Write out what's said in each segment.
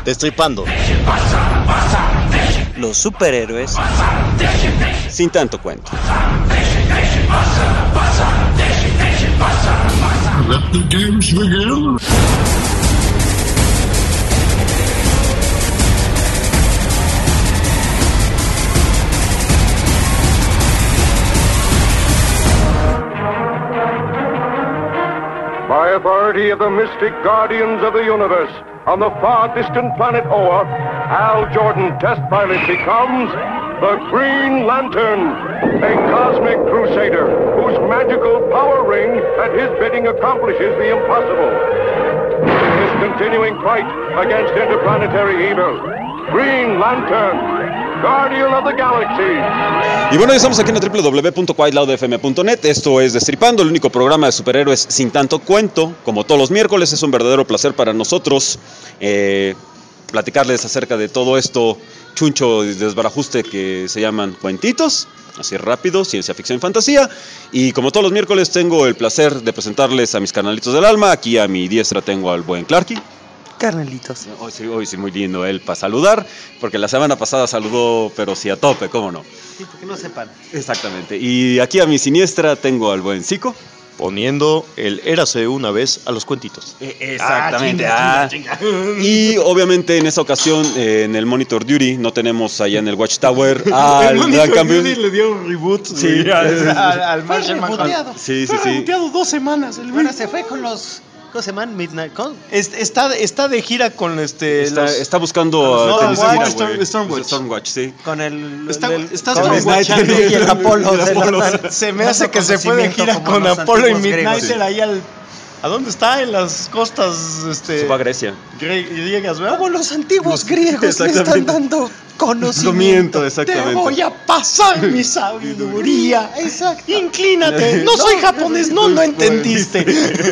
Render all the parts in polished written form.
Destripando. Los superhéroes sin tanto cuento. Let the games begin. By authority of the mystic guardians of the universe, on the far distant planet Oa, Hal Jordan, test pilot, becomes the Green Lantern, a cosmic crusader whose magical power ring at his bidding accomplishes the impossible. In his continuing fight against interplanetary evil, Green Lantern, Guardian of the Galaxy. Y bueno, ya estamos aquí en www.quietloudfm.net. Esto es Destripando, el único programa de superhéroes sin tanto cuento. Como todos los miércoles, es un verdadero placer para nosotros platicarles acerca de todo esto chuncho y desbarajuste que se llaman cuentitos, así rápido, ciencia ficción y fantasía. Y como todos los miércoles tengo el placer de presentarles a mis carnalitos del alma. Aquí a mi diestra tengo al buen Clarky. Carnalitos. Hoy sí, muy lindo él para saludar, porque la semana pasada saludó, pero sí a tope, ¿cómo no? Sí, porque no sepan. Exactamente. Y aquí a mi siniestra tengo al buen Zico. Poniendo el érase una vez a los cuentitos. Exactamente. Chinga. Y obviamente en esa ocasión, en el Monitor Duty, no tenemos allá en el Watchtower al gran campeón. Le dio un reboot. Sí, al Martian Manhunter. Sí. Reboteado 2 semanas. Ahora se fue con los... ¿Cómo se llaman? Midnight Con. Está de gira con Está buscando a Stormwatch, sí. Con el... Está con Stormwatch y el Apolo. Se me hace que se fue de gira con Apolo y Midnighter ahí al... ¿A dónde está? En las costas, Se fue a Grecia. griegas, ¿verdad? Como los antiguos griegos le están dando conocimiento. Exactamente. Te voy a pasar mi sabiduría. Exacto. Inclínate. No soy japonés, no entendiste.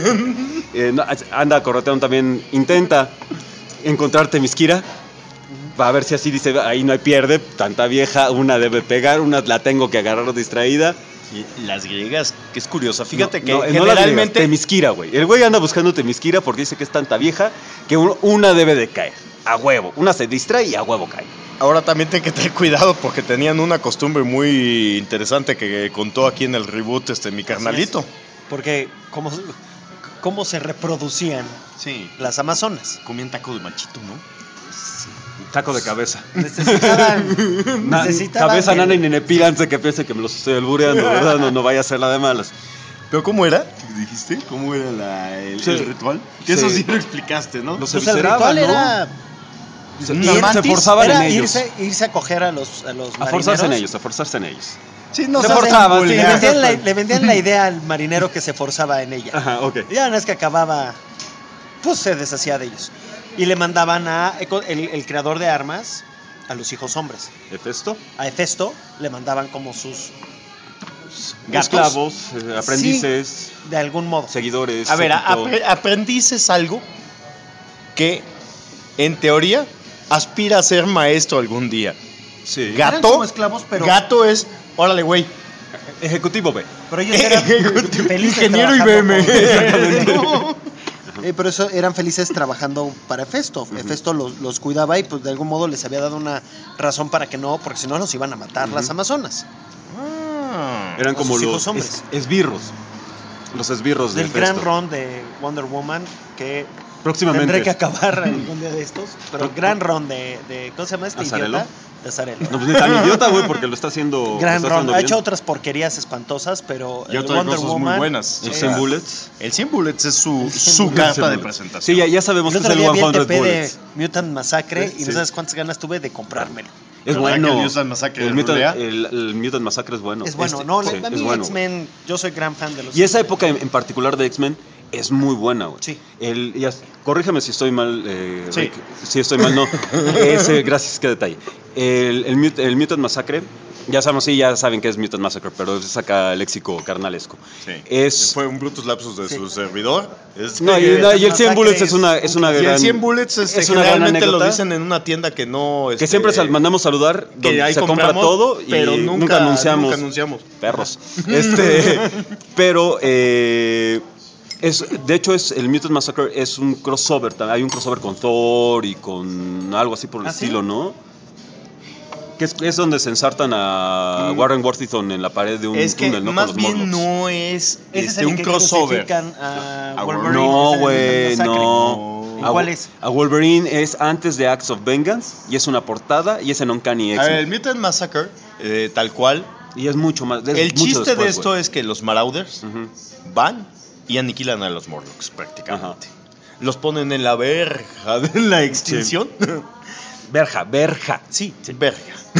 Anda correteando también, intenta encontrarte Miskira. Va a ver si así dice, ahí no hay pierde, tanta vieja, una debe pegar, una la tengo que agarrar distraída. Y las griegas, que es curiosa, fíjate que generalmente... No Temisquira, güey. El güey anda buscando Temisquira porque dice que es tanta vieja que una debe de caer, a huevo. Una se distrae y a huevo cae. Ahora también ten que tener cuidado porque tenían una costumbre muy interesante que contó aquí en el reboot mi carnalito. Porque cómo se reproducían las amazonas. Comían taco de machito, ¿no? Sí. Taco de cabeza. Necesitaban cabeza, nana y nenepil, antes de que piense que me los estoy albureando, ¿verdad? No vaya a ser la de malas. ¿Pero cómo era? ¿Dijiste? ¿Cómo era el ritual? Que eso sí lo explicaste, ¿no? Los el ritual era... Se forzaban en ellos. Irse a coger a los marineros. A forzarse en ellos. Sí, no se forzaban. Sí, le vendían la idea al marinero que se forzaba en ella. Ajá, ok. Ya una vez que acababa, pues se deshacía de ellos. Y le mandaban a el creador de armas, a los hijos hombres. ¿Hefesto? A Hefesto le mandaban como sus gatos, esclavos, aprendices. Sí, de algún modo. Seguidores. A ver, aprendices algo que, en teoría, aspira a ser maestro algún día. Sí. Eran como esclavos, pero... Gato es, órale, güey. Ejecutivo B. Pero ellos eran felices ingeniero IBM. Pero eso eran felices trabajando para Hefesto. Hefesto los cuidaba y pues de algún modo les había dado una razón para que no, porque si no los iban a matar las amazonas. Eran como los esbirros. Los esbirros del gran ron de Wonder Woman que próximamente tendré que acabar algún día de estos. Pero el gran ron de ¿cómo se llama este idiota? De Azarelo. No, pues ni tan idiota, güey, porque lo está haciendo. Gran ron. Ha hecho otras porquerías espantosas, pero y otras Wonder cosas Woman, muy buenas. El 100 Bullets. El 100 Bullets es su carta de presentación. Sí, ya sabemos que es el 100 Bullets. De Mutant Massacre y no sabes cuántas ganas tuve de comprármelo. Es bueno. El Mutant Massacre el Mutant Massacre es bueno. Es bueno, a mí bueno, X-Men, yo soy gran fan de los. Y esa época en particular de X-Men es muy buena, güey. Sí. Corrígeme si estoy mal, sí. Rick. Si estoy mal, no. Gracias, qué detalle. El Mutant Massacre, ya saben que es Mutant Massacre, pero es acá léxico carnalesco. Sí. Fue un brutus lapsus de su servidor. Y el 100 Bullets es una gran... Y el 100 Bullets generalmente lo dicen en una tienda que no... que siempre mandamos saludar, donde ahí se compra todo, pero y nunca anunciamos. Perros. Pero... De hecho, el Mutant Massacre es un crossover. Hay un crossover con Thor y con algo así por el estilo, ¿no? Que es donde se ensartan a Warren Worthington en la pared de un túnel, ¿no? Más bien no es un crossover. A Wolverine. No, güey, no. ¿Cuál es? A Wolverine es antes de Acts of Vengeance y es una portada y es en Uncanny A ver, X-Men. el Mutant Massacre, tal cual. Y es mucho más. El mucho chiste después, de esto güey. es que los Marauders van y aniquilan a los Morlocks prácticamente. Los ponen en la verja de la extinción. Verja. Sí, verja.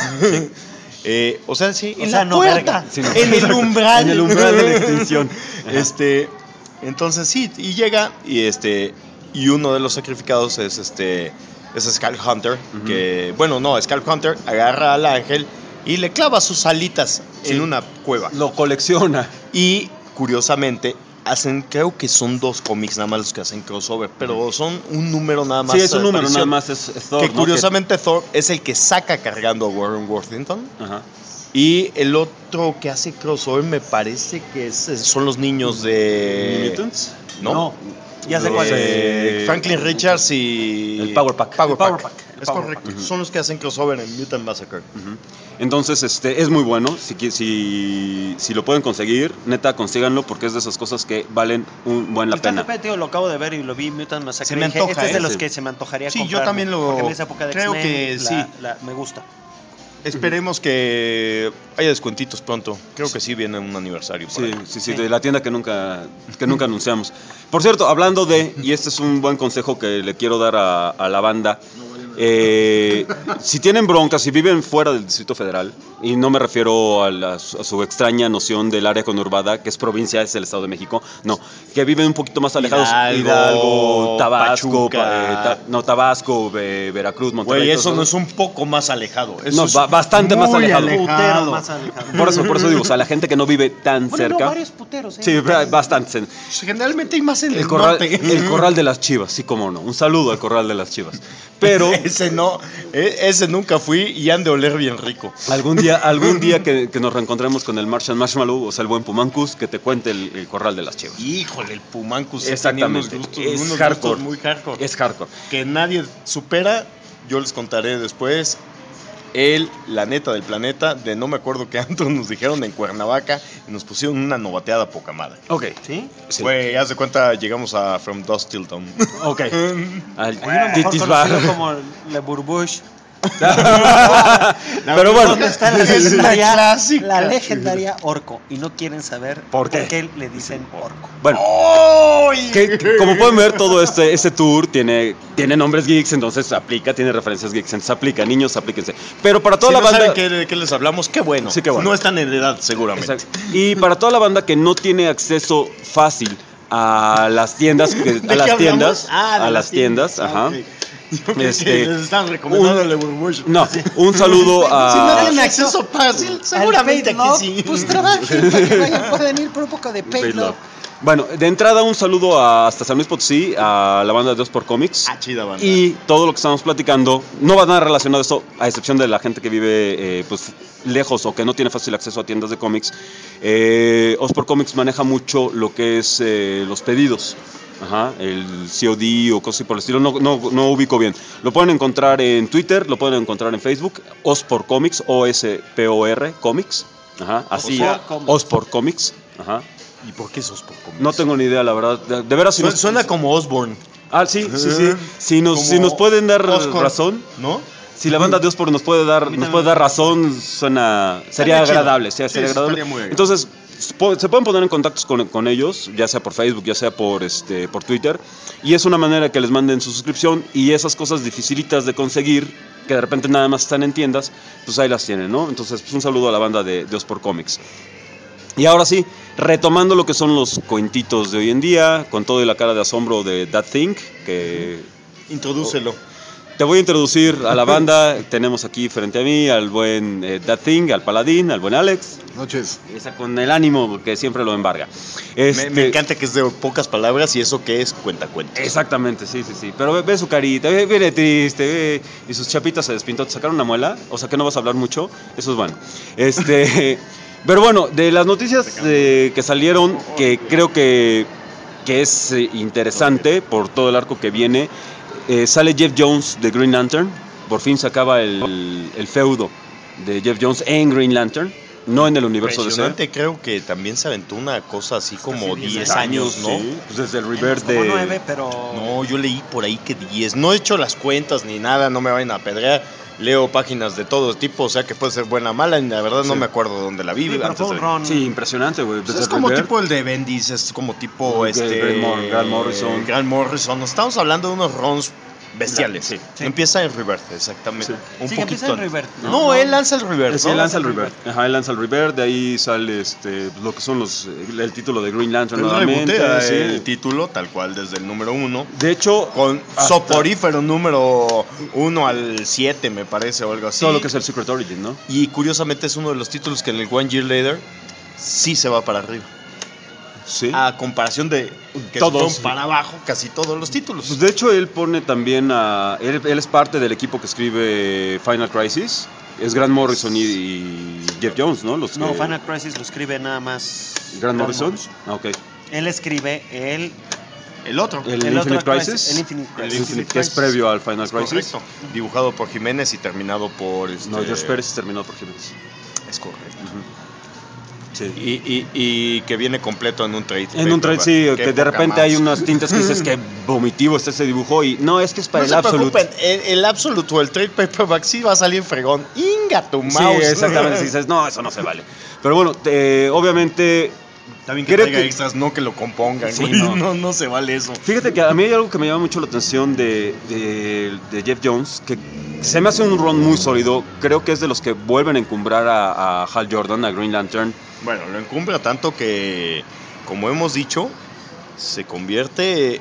O sea, sí, en sea, la no puerta, verga. Sí, no. en el umbral. En el umbral de la extinción. Entonces sí, y llega y uno de los sacrificados es Skull Hunter, que Skull Hunter agarra al ángel y le clava sus alitas en una cueva. Lo colecciona. Y curiosamente creo que son 2 cómics nada más los que hacen crossover, pero son un número nada más. Sí, es un número aparición. nada más, es Thor. Que ¿no? curiosamente Thor es el que saca cargando a Warren Worthington. Ajá. Y el otro que hace crossover me parece que son los niños de... ¿Mutants? No. Ya sé cuál es. Franklin Richards y... El Power Pack. Power El Power Pack. Pack. El Es Power correcto. Pack. Son los que hacen crossover en Mutant Massacre. Entonces, es muy bueno. Si lo pueden conseguir, neta, consíganlo porque es de esas cosas que valen un buen la Está pena. repetido, lo acabo de ver y lo vi Mutant Massacre. Se me Y dije, antoja, este es de ¿eh? los Sí. que se me antojaría Sí, comprar. yo también lo- Porque en esa época de creo X-Men, que sí. me gusta. Esperemos que haya descuentitos pronto. Creo que sí viene un aniversario. por ahí. Sí, de la tienda que nunca anunciamos. Por cierto, hablando y este es un buen consejo que le quiero dar a la banda. Si tienen broncas, si viven fuera del Distrito Federal, y no me refiero a su extraña noción del área conurbada, que es provincia, es el Estado de México, no, que viven un poquito más alejados, Hidalgo, Tabasco, Pachuca. Tabasco, Veracruz, Monterrey. Güey, todo eso no es un poco más alejado. Eso No, es bastante más muy alejado. Putero más alejado. Por eso digo, o sea, la gente que no vive tan Bueno, cerca. no, varios puteros, ¿eh? Sí, bastante. Generalmente hay más en el Corral, norte. el corral de las Chivas, sí, cómo no. Un saludo al corral de las Chivas. Pero ese nunca fui y han de oler bien rico. algún día que nos reencontremos con el Martian Marshmallow, o sea, el buen Pumancus, que te cuente el corral de las Chivas. Híjole, el Pumancus Exactamente. tenía Es unos hardcore. gustos muy hardcore. Es hardcore. Que nadie supera, yo les contaré después. La neta del planeta, de no me acuerdo qué antro nos dijeron en Cuernavaca y nos pusieron una novateada poca madre. Ok. ¿Sí? Sí. Güey, haz de cuenta, llegamos a From Dusk Till Dawn. Ok. Al Hay uno mejor Titis conocido Bar. como Le Burbush. Pero bueno. ¿Dónde está la Es una legendaria, clásica. la legendaria Orco? Y no quieren saber ¿Por qué? le dicen Orco. Bueno, como pueden ver, todo este tour tiene nombres geeks, entonces tiene referencias geeks, entonces aplica, niños, aplíquense. Pero para toda Si la no banda... saben de qué les hablamos, qué bueno. Sí, qué bueno. No están en edad, seguramente. Exacto. Y para toda la banda que no tiene acceso fácil a las tiendas, ¿De qué hablamos? a las tiendas, ajá. Ok. Les están recomendando el Burbush. No, un saludo Si no a... tienen acceso fácil, seguramente Al que Paid sí. Love, pues trabajen para que vayan, pueden ir por un poco de Paid Love. Bueno, de entrada un saludo hasta San Luis Potosí, a la banda de Dios por Comics. Ah, chida banda. Y todo lo que estamos platicando no va nada relacionado a esto, a excepción de la gente que vive pues lejos o que no tiene fácil acceso a tiendas de cómics. Ospor Comics maneja mucho lo que es los pedidos. Ajá, el COD o cosas así por el estilo, no ubico bien. Lo pueden encontrar en Twitter, lo pueden encontrar en Facebook, Ospor Comics, OSPOR Comics. Ajá, así, Ospor Comics. Ajá. ¿Y por qué esos por Comics? No tengo ni idea, la verdad. De veras, si Suena como Osborne, Ah, sí. Si Como nos pueden dar Oscar, razón, ¿no? si la banda de Ospor nos puede dar razón, sería Estaría agradable. chido. Sería Sí, agradable. estaría muy agradable. Entonces, se pueden poner en contacto con ellos, ya sea por Facebook, ya sea por Twitter, y es una manera que les manden su suscripción y esas cosas dificilitas de conseguir, que de repente nada más están en tiendas, pues ahí las tienen, ¿no? Entonces, pues un saludo a la banda de Ospor Comics. Y ahora sí, retomando lo que son los cuentitos de hoy en día, con todo y la cara de asombro de That Thing, que... Introdúcelo. Te voy a introducir a la banda. Tenemos aquí frente a mí al buen That Thing, al Paladín, al buen Alex. Noches. Esa con el ánimo que siempre lo embarga. Me encanta que es de pocas palabras y eso que es cuenta. Exactamente, sí. Pero ve su carita, viene triste, ve, y sus chapitas se despintó. ¿Te sacaron una muela? O sea que no vas a hablar mucho. Eso es bueno. Pero bueno, de las noticias que salieron, que creo que que es interesante por todo el arco que viene. Sale Jeff Jones de Green Lantern. Por fin se acaba el feudo de Jeff Jones en Green Lantern, no en el universo Impresionante, DC. creo que también se aventó una cosa así como 10 años, ¿no? Sí, pues desde el Rebirth Como de... 9, pero... No, yo leí por ahí que 10. No he hecho las cuentas ni nada, no me vayan a apedrear. Leo páginas de todo tipo, o sea que puede ser buena o mala. Y la verdad no me acuerdo dónde la vi. Sí, pero antes fue un de- ron. Sí, impresionante, güey. Pues Desde es como Rebirth. tipo el de Bendis, es como tipo Grant Morrison. Grant Morrison. Estamos hablando de unos runs bestiales. Sí. Empieza en Rebirth, exactamente. Sí. Un Sí, poquito empieza en antes. Rebirth, No, ¿no? él lanza el Rebirth. Sí, ¿no? él lanza el Rebirth. Ajá, él lanza el Rebirth, de ahí sale lo que son el título de Green Lantern Él nuevamente. rebotea Sí. el título tal cual desde el número 1. De hecho, Con hasta soporífero número 1 al 7, me parece, o algo así. todo lo que es el Secret Origin, ¿no? Y curiosamente es uno de los títulos que en el One Year Later sí se va para arriba. Sí. A comparación de que Todos. se fueron para abajo casi todos los títulos. Pues de hecho, él pone también a... Él es parte del equipo que escribe Final Crisis. Es Grant Morrison y Jeff Jones, ¿no? Los No, que- Final Crisis lo escribe nada más... Grant Morrison. Ah, ok. Él escribe El otro. El el otro Infinite Crisis. El Infinite El Crisis. Infinite que es Crisis. previo al Final Es Crisis. correcto. Dibujado por Jiménez y terminado por... No, George Pérez terminó por Jiménez. Es correcto. Sí. Y que viene completo en un trade. En un trade, paperback. sí, Qué que de poca repente más. hay unas tintas que dices que vomitivo está ese dibujo y no, es que es para No el se Absolute. preocupen, el Absolute o el trade paperback sí va a salir fregón. Inga tu Sí, mouse. exactamente. Si dices, no, eso no se vale. Pero bueno, obviamente, También que creo traiga que- extras, no que lo compongan. Sí, güey. no. No se vale eso. fíjate que a mí hay algo que me llama mucho la atención de Jeff Jones, que se me hace un run muy sólido. Creo que es de los que vuelven a encumbrar a Hal Jordan, a Green Lantern. Bueno, lo encumbra tanto que, como hemos dicho, se convierte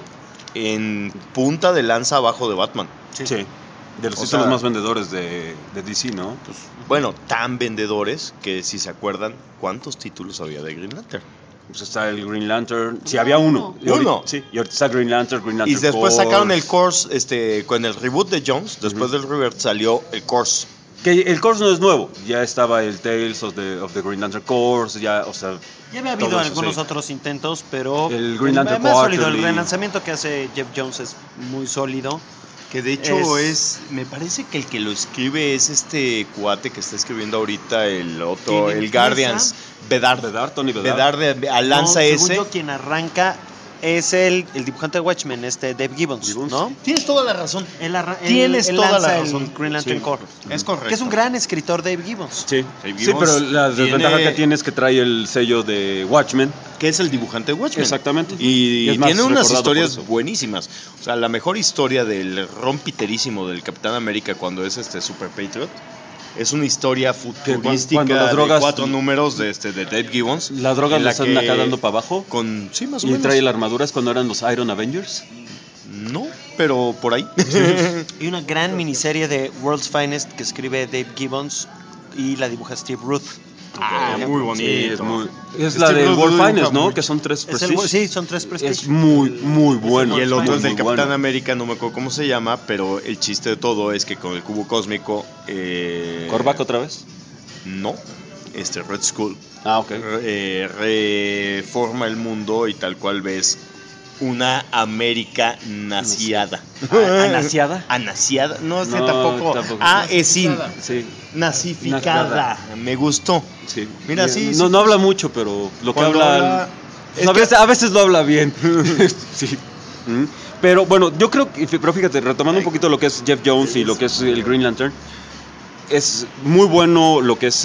en punta de lanza abajo de Batman. Sí. De los O títulos sea- más vendedores de DC, ¿no? Pues, Bueno, tan vendedores que si se acuerdan, ¿cuántos títulos había de Green Lantern? pues está el Green Lantern. Sí, había uno. Y ahorita- Uno. Sí, y ahorita está Green Lantern Y después Corps. sacaron el Course, con el reboot de Jones, después del Rebirth salió el Course. Que el Corps no es nuevo. Ya estaba el Tales of the Green Lantern Corps. Ya, o sea, Ya había habido todo eso, algunos sí. otros intentos, pero El Green Lantern más sólido. El Quarterly. relanzamiento que hace Jeff Jones es muy sólido. Que de hecho me parece que el que lo escribe es este cuate que está escribiendo ahorita el otro, ¿Quién el empieza? Guardians, Bedard. Tony Bedard. Bedard lanza No, según ese. yo, quien arranca es el dibujante de Watchmen, Dave Gibbons, ¿no? Tienes toda la razón. Tienes toda lanza la el razón. Green Lantern Sí, Corps. es correcto. Que es un gran escritor, Dave Gibbons. Sí, Dave sí, Gibbons pero la desventaja tiene- que tiene es que trae el sello de Watchmen. Que es el dibujante de Watchmen. Exactamente. Y es más tiene unas recordado por historias eso. buenísimas. O sea, la mejor historia del rompiterísimo del Capitán América cuando es Super Patriot es una historia futurística cuando las de drogas- 4 números de Dave Gibbons. Las drogas en le la están que- acá dando para abajo. Sí, más o Y menos. trae la armadura es cuando eran los Iron Avengers. No, pero por ahí. Y una gran miniserie de World's Finest que escribe Dave Gibbons y la dibuja Steve Ruth. Muy bonito. Sí, es muy. Es Steve la de Rhodes World dibuja Finest, ¿no? mucho. Que son 3 Es Prestige. sí, son 3 Prestige. Es muy, muy bueno. Y el otro es del muy Capitán bueno. América, no me acuerdo cómo se llama, pero el chiste de todo es que con el cubo cósmico. ¿Corbac otra vez? No, Red Skull Ah, ok. reforma el mundo y tal cual ves una América naciada. ¿Anaciada? ¿Anaciada? No sé, No, tampoco. tampoco. Ah, es sin. Sí, Nazificada. Me gustó. sí. Mira, sí, No, sí. no habla mucho, pero lo que Cuando habla. habla- pues a veces lo habla bien. Sí. Mm. Pero bueno, yo creo que. Pero fíjate, retomando un poquito lo que es Jeff Jones y lo que es el Green Lantern. Es muy bueno lo que es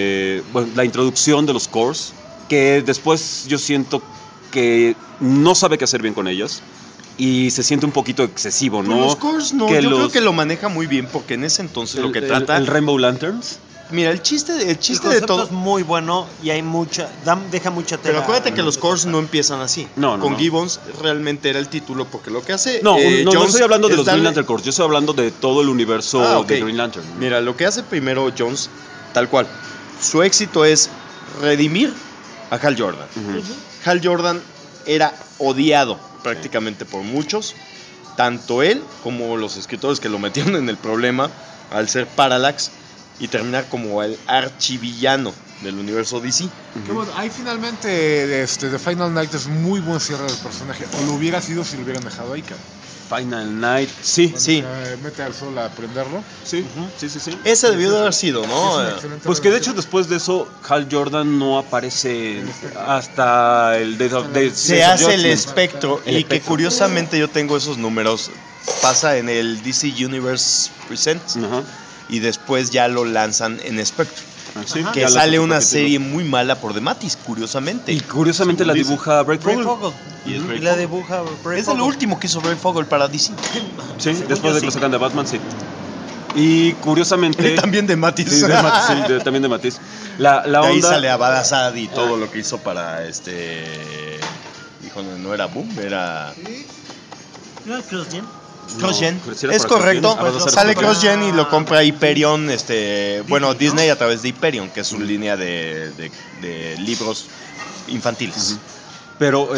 la introducción de los cores, que después yo siento que no sabe qué hacer bien con ellas y se siente un poquito excesivo, Pues ¿no? los cores no, Que yo creo los- que lo maneja muy bien porque en ese entonces lo que trata. el Rainbow Lanterns. Mira, el chiste El de concepto todo. es muy bueno y hay deja mucha tela. Pero acuérdate que los cores no empiezan así. No, no, Con no. Gibbons realmente era el título porque lo que hace. No, no Jones estoy hablando de es los Green darle- Lantern Corps, yo estoy hablando de todo el universo Ah, ok. de Green Lantern. Mira, lo que hace primero Jones, tal cual, su éxito es redimir a Hal Jordan. Ujú. Hal Jordan era odiado prácticamente por muchos, tanto él como los escritores que lo metieron en el problema al ser Parallax. y terminar como el archivillano del universo DC. Que bueno, ahí finalmente The Final Night es muy buen cierre del personaje. O lo hubiera sido si lo hubieran dejado ahí, cara. Final Night, sí. Sí. Mete al sol a prenderlo. Sí, sí. Ese debió de haber sido, ¿no? Es un excelente Pues que de relación. hecho después de eso Hal Jordan no aparece hasta el Days of Se hace el Judgment. espectro El y que espectro. curiosamente yo tengo esos números. Pasa en el DC Universe Presents Ajá. y después ya lo lanzan en Spectro. Sí, Que ya sale lanzan una otro capítulo. serie muy mala por The Matis, curiosamente. Y curiosamente la dibuja Brave Fogel. Y es Brave La Fogel. dibuja Brave Es de lo Fogel. último que hizo Brave Fogel para DC. Sí, después de que lo sacan de Batman, sí. Y curiosamente... También de Matis. Sí, también de Matiz. La De ahí onda... sale Abad Assad y todo lo que hizo para Híjole, no era Boom, era CrossGen. No, si era Es para correcto. CrossGen, Abad Assad Sale era para- CrossGen y lo compra Hyperion, bueno, Disney a través de Hyperion, que es su línea de libros infantiles. Pero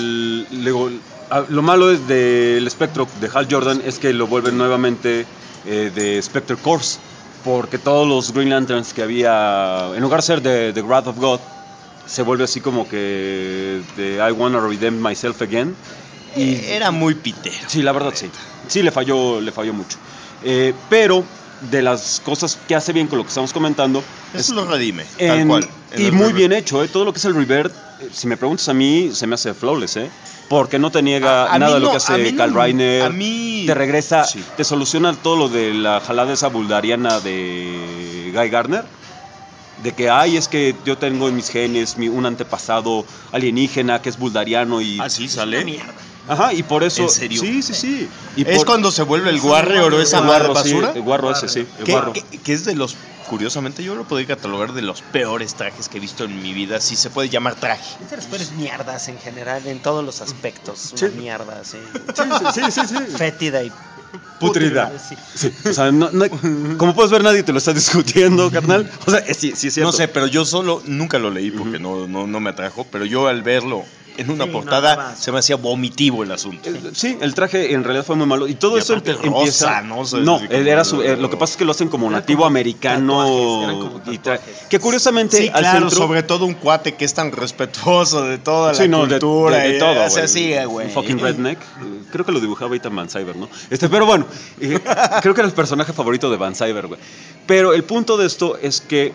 lo malo es del espectro de Hal Jordan es que lo vuelven nuevamente de Spectre Corps, porque todos los Green Lanterns que había, en lugar de ser de The Wrath of God, se vuelve así como que de I Wanna Redeem Myself Again. Y Era muy pitero. sí, la verdad sí. Sí, le falló mucho. Pero de las cosas que hace bien con lo que estamos comentando, Eso lo redime, tal cual. En y el muy Rebirth. bien hecho, todo lo que es el Rebirth, si me preguntas a mí, se me hace flawless, porque no te niega A nada mí de lo no, que a hace mí no, Kyle Rayner, a mí- te regresa, sí. te soluciona todo lo de la jalada esa buldariana de Guy Gardner, de que, es que yo tengo en mis genes un antepasado alienígena que es buldariano y... Ah, sí, sale. Ajá, y por eso... ¿En serio? Sí. Y ¿Es cuando se vuelve el Warrior o esa el madre guarro, sí, basura? el guarro ese, sí, el guarro. Que es de los, curiosamente yo lo podría catalogar de los peores trajes que he visto en mi vida, si se puede llamar traje. Es de las peores mierdas en general, en todos los aspectos. Sí. Una mierda así. Sí. Fétida y Putrida. Sí. Sí, o sea, como puedes ver, nadie te lo está discutiendo, carnal. O sea, sí es cierto. No sé, pero yo nunca lo leí porque no me atrajo, pero yo al verlo en una Sí, portada nada más. se me hacía vomitivo el asunto. Sí, el traje en realidad fue muy malo. Y todo Y eso aparte empieza. rosa, ¿no? O sea, No, así como- él era lo que pasa es que lo hacen como nativo americano. eran como y tatuajes. que curiosamente Sí, al claro, centro. sobre todo un cuate que es tan respetuoso de toda Sí, la no, cultura de y todo, hace güey. así, güey. Un fucking redneck. Creo que lo dibujaba Ethan Van Cyber, ¿no? Pero bueno, creo que era el personaje favorito de Van Cyber, güey. Pero el punto de esto es que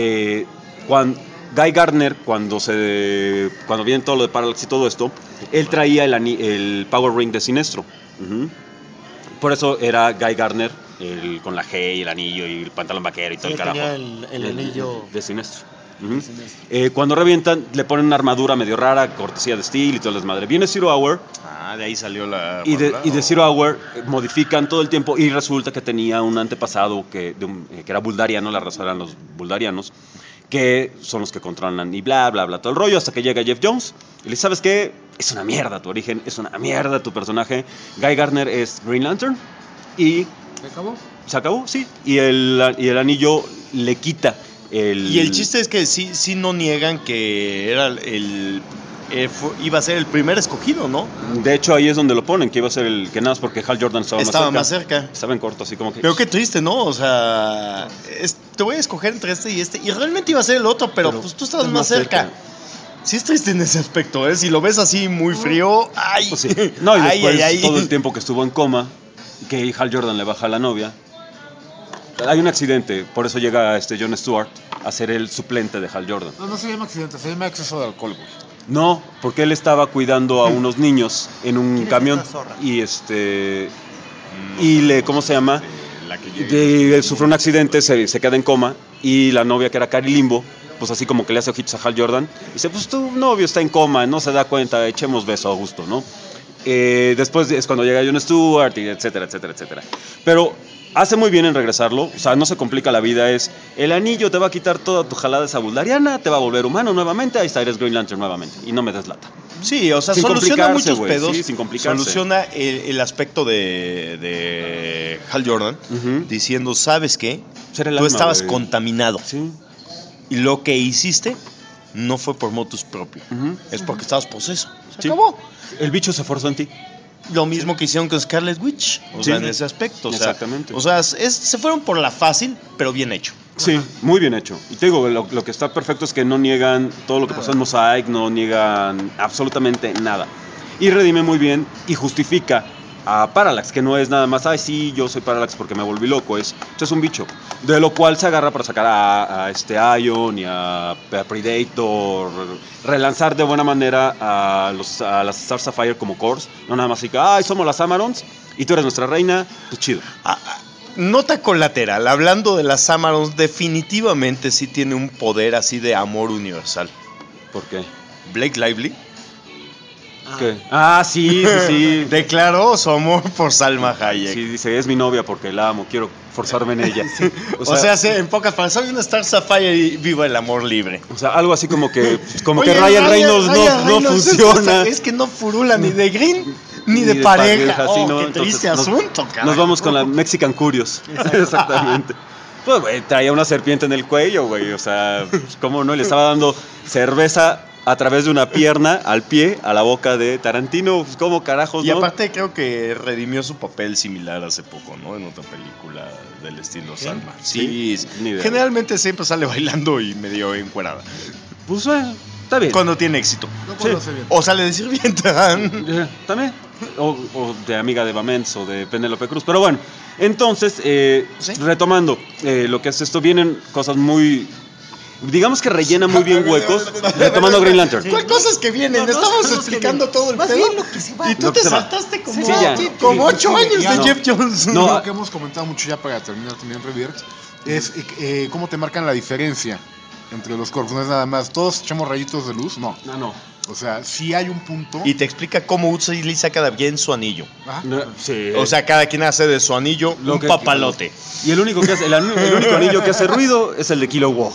cuando Guy Gardner, cuando viene todo lo de Parallax y todo esto, él traía el Power Ring de Sinestro. Ujú. Por eso era Guy Gardner con la G y el anillo y el pantalón vaquero y todo Sí, el carajo. tenía el anillo de Sinestro. Ujú. Cuando revientan, le ponen una armadura medio rara, cortesía de Steel y todo el desmadre. Viene Zero Hour De ahí salió la... y de Zero Hour modifican todo el tiempo y resulta que tenía un antepasado que era buldariano, la raza eran los buldarianos, que son los que controlan y bla, bla, bla, todo el rollo, hasta que llega Jeff Jones y le dice, ¿sabes qué? Es una mierda tu origen, es una mierda tu personaje. Guy Gardner es Green Lantern y... ¿Se acabó? ¿Se acabó? Sí. Y el anillo le quita Y el chiste es que sí no niegan que era iba a ser el primer escogido, ¿no? De hecho, ahí es donde lo ponen, que iba a ser que nada más porque Hal Jordan Estaba más cerca. Estaba en corto, así como que... Pero qué triste, ¿no? O sea, te voy a escoger entre este y este. Y realmente iba a ser el otro, pero pues tú estabas más cerca. Sí es triste en ese aspecto, ¿eh? Si lo ves así muy frío, ¡ay! Pues sí. No, y Ay, después ay, ay. todo el tiempo que estuvo en coma, que Hal Jordan le baja a la novia. Hay un accidente, por eso llega Jon Stewart a ser el suplente de Hal Jordan. No se llama accidente, se llama exceso de alcohol, güey. No, porque él estaba cuidando a unos niños en un ¿Quién es camión esta zorra? y ¿cómo se llama? La que Sufre un accidente, se queda en coma y la novia que era Cari Limbo, pues así como que le hace ojitos a Hal Jordan y dice, pues tu novio está en coma, no se da cuenta, echemos beso a gusto, ¿no? Después es cuando llega Jon Stewart y etcétera, etcétera, etcétera. Pero hace muy bien en regresarlo, o sea, no se complica la vida, es el anillo te va a quitar toda tu jalada esa buldariana, te va a volver humano nuevamente, ahí está, eres Green Lantern nuevamente y no me des lata. Sí, o sea, Sin soluciona complicarse, muchos güey, pedos. sí, sin complicarse. Soluciona el aspecto de Hal Jordan Ujú. diciendo, ¿sabes qué? Ser el Tú alma, estabas güey. contaminado. Sí. Y lo que hiciste no fue por motus propio. Ujú. Es porque estabas poseso. Se Sí. acabó. El bicho se forzó en ti. Lo mismo que hicieron con Scarlet Witch. O Sí. sea, en ese aspecto. O sea, Exactamente. O sea, se fueron por la fácil, pero bien hecho. Sí, muy bien hecho. Y te digo, lo que está perfecto es que no niegan todo lo que pasó en Mosaic, no niegan absolutamente nada. Y redime muy bien y justifica a Parallax, que no es nada más, ay sí, yo soy Parallax porque me volví loco, es un bicho. De lo cual se agarra para sacar a Ion y a Predator, relanzar de buena manera a las Star Sapphire como cores, no nada más así que, ay, somos las Amarons y tú eres nuestra reina, pues chido. Nota colateral, hablando de las Amarons, definitivamente sí tiene un poder así de amor universal. ¿Por qué? Blake Lively ¿Qué? Sí. declaró su amor por Salma Hayek. Sí, dice, es mi novia porque la amo, quiero forzarme en ella. O sea, en pocas palabras, soy una Star Sapphire y viva el amor libre. O sea, algo así como que Oye, Ryan Reynolds no funciona. Es que no furula ni de Green ni de pareja. Sí, ¿no? Qué triste Entonces, asunto, cara. Nos vamos con la Mexican Curious. Exactamente. Pues, güey, traía una serpiente en el cuello, güey. O sea, ¿cómo no? Le estaba dando cerveza a través de una pierna al pie a la boca de Tarantino. Pues, ¿cómo carajos, Y no? aparte creo que redimió su papel similar hace poco, ¿no? En otra película del estilo Salma. Sí, Ni idea. generalmente siempre sale bailando y medio encuerada. Pues, bueno, está bien. Cuando tiene éxito. No puedo hacer bien. O sale de sirvienta. También. O de amiga de Bamens o de Penélope Cruz. Pero bueno, entonces, retomando lo que es esto, vienen cosas muy... Digamos que rellena muy bien huecos. Retomando Green Lantern. ¿Cuál cosas que vienen? Estamos explicando todo el Más pedo. bien lo que se va. Y tú Lo que te se va. saltaste como, Sí, ya. como 8 años Ya de no. Jeff Jones. No, Lo que hemos comentado mucho ya para terminar también Rebirth es cómo te marcan la diferencia entre los corpos. No es nada más, todos echamos rayitos de luz, no. No. O sea, sí hay un punto. Y te explica cómo utiliza cada quien su anillo. Ajá. Sí. O sea, cada quien hace de su anillo Lo un que- papalote. Y el único que hace, el único anillo que hace ruido es el de Kilowog.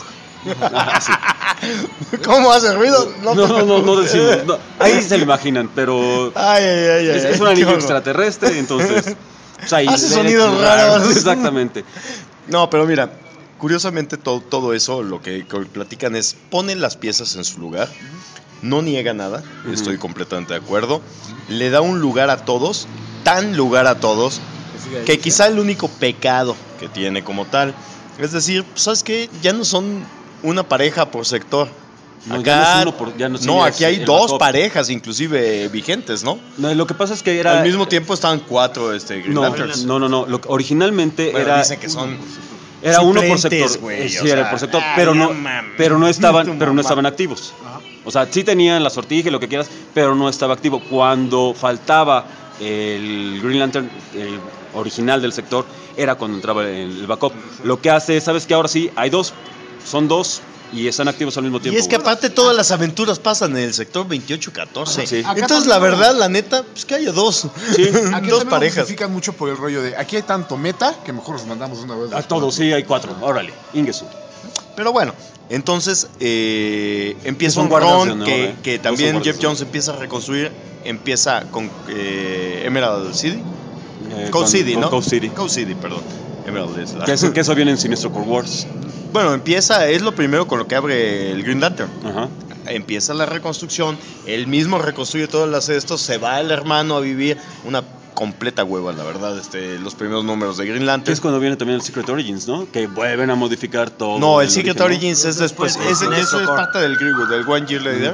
¿Cómo hace ruido? No decimos. No. Ahí se lo imaginan, pero Ay. es un qué anillo horror. extraterrestre, entonces. Pues ahí, Hace sonidos raros. Exactamente. No, pero mira, curiosamente todo eso lo que platican es ponen las piezas en su lugar, no niega nada, estoy completamente de acuerdo, le da un lugar a todos, tan lugar a todos, que quizá el único pecado que tiene como tal, es decir, ¿sabes qué? Ya no son una pareja por sector. No, Acá, ya no es uno por- ya no- sí, ya aquí es hay el dos backup. parejas inclusive vigentes, ¿no? No, lo que pasa es que era. Al mismo tiempo estaban 4 Green Lanterns. No. Originalmente Bueno, era. dicen que son Era uno por suplentes, sector. güey, Sí, o era sea, por sector, ay, pero no no, mames. pero no Tu estaban mamá. activos. O sea, sí tenían la sortija y lo que quieras, pero no estaba activo. Cuando faltaba el Green Lantern, el original del sector, era cuando entraba el backup. Lo que hace es, ¿sabes qué? Ahora sí, hay dos, son dos y están activos al mismo tiempo. Y es que güey. aparte todas las aventuras pasan en el sector 28-14. Sí. Acá Entonces, también la no. verdad, la neta, pues que haya dos. Sí. Aquí Dos también lo parejas. justifican mucho por el rollo de aquí hay tanto meta que mejor los mandamos una vez. A todos, sí, hay 4. Órale, Ingesu. Pero bueno, entonces empieza Son un guardias de ron honor, que No también son guardias Jeff de honor. Jones empieza a reconstruir. Empieza con Emerald City. Con Cold City, ¿no? Cold City. Cold City, perdón. Emerald es la- Que eso viene en Sinestro Cold Wars. Bueno, es lo primero con lo que abre el Green Lantern. Ajá. Empieza la reconstrucción, él mismo reconstruye todas las estos, se va el hermano a vivir, una completa hueva, la verdad, los primeros números de Green Que Lantern. es cuando viene también el Secret Origins, ¿no? Que vuelven a modificar todo. No, el del Secret origen, ¿no? Origins es después, eso es parte del Greenwood, del One Year Later.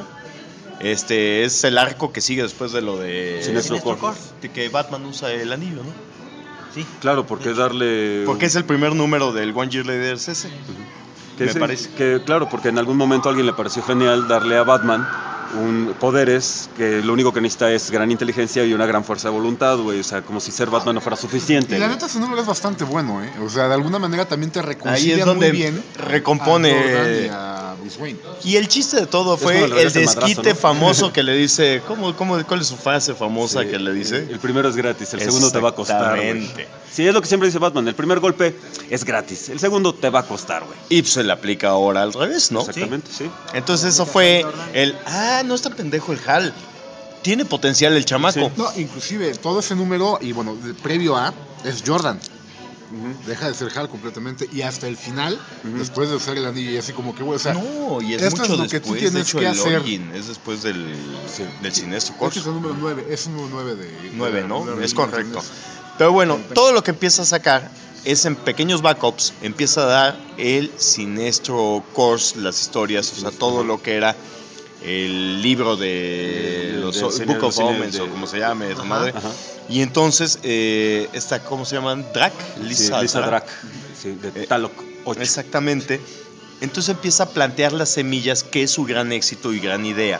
Es el arco que sigue después de lo de Sinestro Corps. de que Batman usa el anillo, ¿no? Sí. Claro, porque darle. Porque es el primer número del One Year Later, es ese. que me sí, parece. Que, claro, porque en algún momento a alguien le pareció genial darle a Batman poderes que lo único que necesita es gran inteligencia y una gran fuerza de voluntad, güey. O sea, como si ser Batman no fuera suficiente. Y la güey. neta ese número es bastante bueno, ¿eh? O sea, de alguna manera también te Ahí reconcilia es donde muy bien recompone. a Jordan y a Bruce Wayne. Y el chiste de todo Es fue cuando le el regresa el madrazo, desquite ¿no? famoso que le dice, ¿cuál es su frase famosa Sí, que le dice? El primero es gratis, el segundo te va a costar. güey. Exactamente. Sí, es lo que siempre dice Batman. El primer golpe es gratis, el segundo te va a costar, güey. Y se le aplica ahora al revés, ¿no? Exactamente, sí. Entonces eso fue no es tan pendejo el Hal. Tiene potencial el chamaco. No, inclusive todo ese número, y bueno, previo a, es Jordan. Deja de ser Hal completamente. Y hasta el final, después de usar el anillo, y así como que, güey, o sea, No, y es esto mucho es lo que tú después. De tienes hecho, que el hacer. Origin es después del Sinestro este Corps. es el número 9, es un número 9 de... 9, ¿no? de- Es correcto. Pero bueno, todo lo que empieza a sacar es en pequeños backups, empieza a dar el Sinestro Corps, las historias, o sea, todo lo que era el libro de los Book of Omens, o como se llame esa madre. Ajá. Y entonces, esta, ¿cómo se llaman? Drac, Lisa Drac, sí, de Talok 8. Exactamente. Entonces empieza a plantear las semillas, que es su gran éxito y gran idea,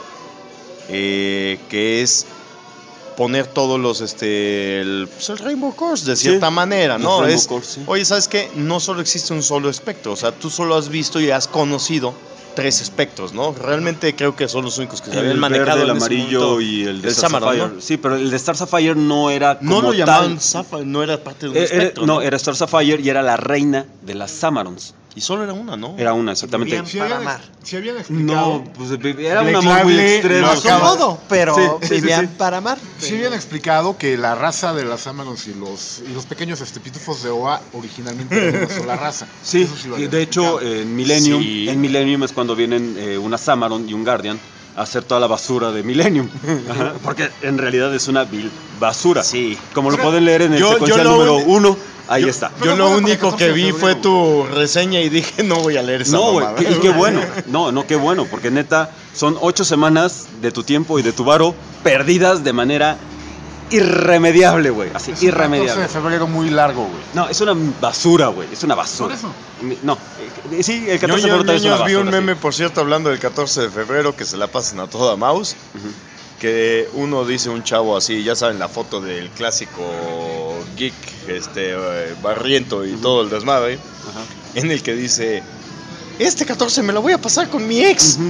que es poner todos los el Rainbow Course de cierta manera, ¿no? Oye, ¿sabes qué? No solo existe un solo espectro, o sea, tú solo has visto y has conocido 3 espectros, ¿no? Realmente creo que son los únicos que se habían manejado. El amarillo y el de Star Samaron, Sapphire. ¿no? Sí, pero el de Star Sapphire no era como no lo llamaban tal. Sapphire, no era parte de un espectro. No, era Star Sapphire y era la reina de las Samarons. Y solo era una, ¿no? Era una, exactamente. Vivían para amar. Si habían explicado. No, pues era un Blake amor muy Lively extremo. lo A su acaba- modo, pero Sí, vivían para amar. Sí habían explicado que la raza de las Amarons y los pequeños pitufos de Oa originalmente eran una sola raza. Sí, Eso sí lo y habían de hecho explicado. en Millennium es cuando vienen una Samaron y un Guardian a hacer toda la basura de Millennium. Ajá, porque en realidad es una vil basura. Sí. Como lo pueden leer en el Yo secuencial lo número uni- 1, ahí está. Yo Pero lo bueno, único porque que 14 vi de fue febrero. tu reseña y dije, no voy a leer esa No, güey, mamada. y qué bueno. No, qué bueno, porque neta, son 8 semanas de tu tiempo y de tu varo perdidas de manera irremediable, güey. Así, Es un 14 irremediable. de febrero muy largo, güey. No, es una basura, güey. Es una basura. Por eso. No, sí, el 14 de febrero también es una Ñoños, vi basura. un meme, sí. por cierto, hablando del 14 de febrero, que se la pasan a toda mouse. Que uno dice un chavo así, ya saben, la foto del clásico geek, barriento y todo el desmadre, Ajá. en el que dice, este 14 me lo voy a pasar con mi ex.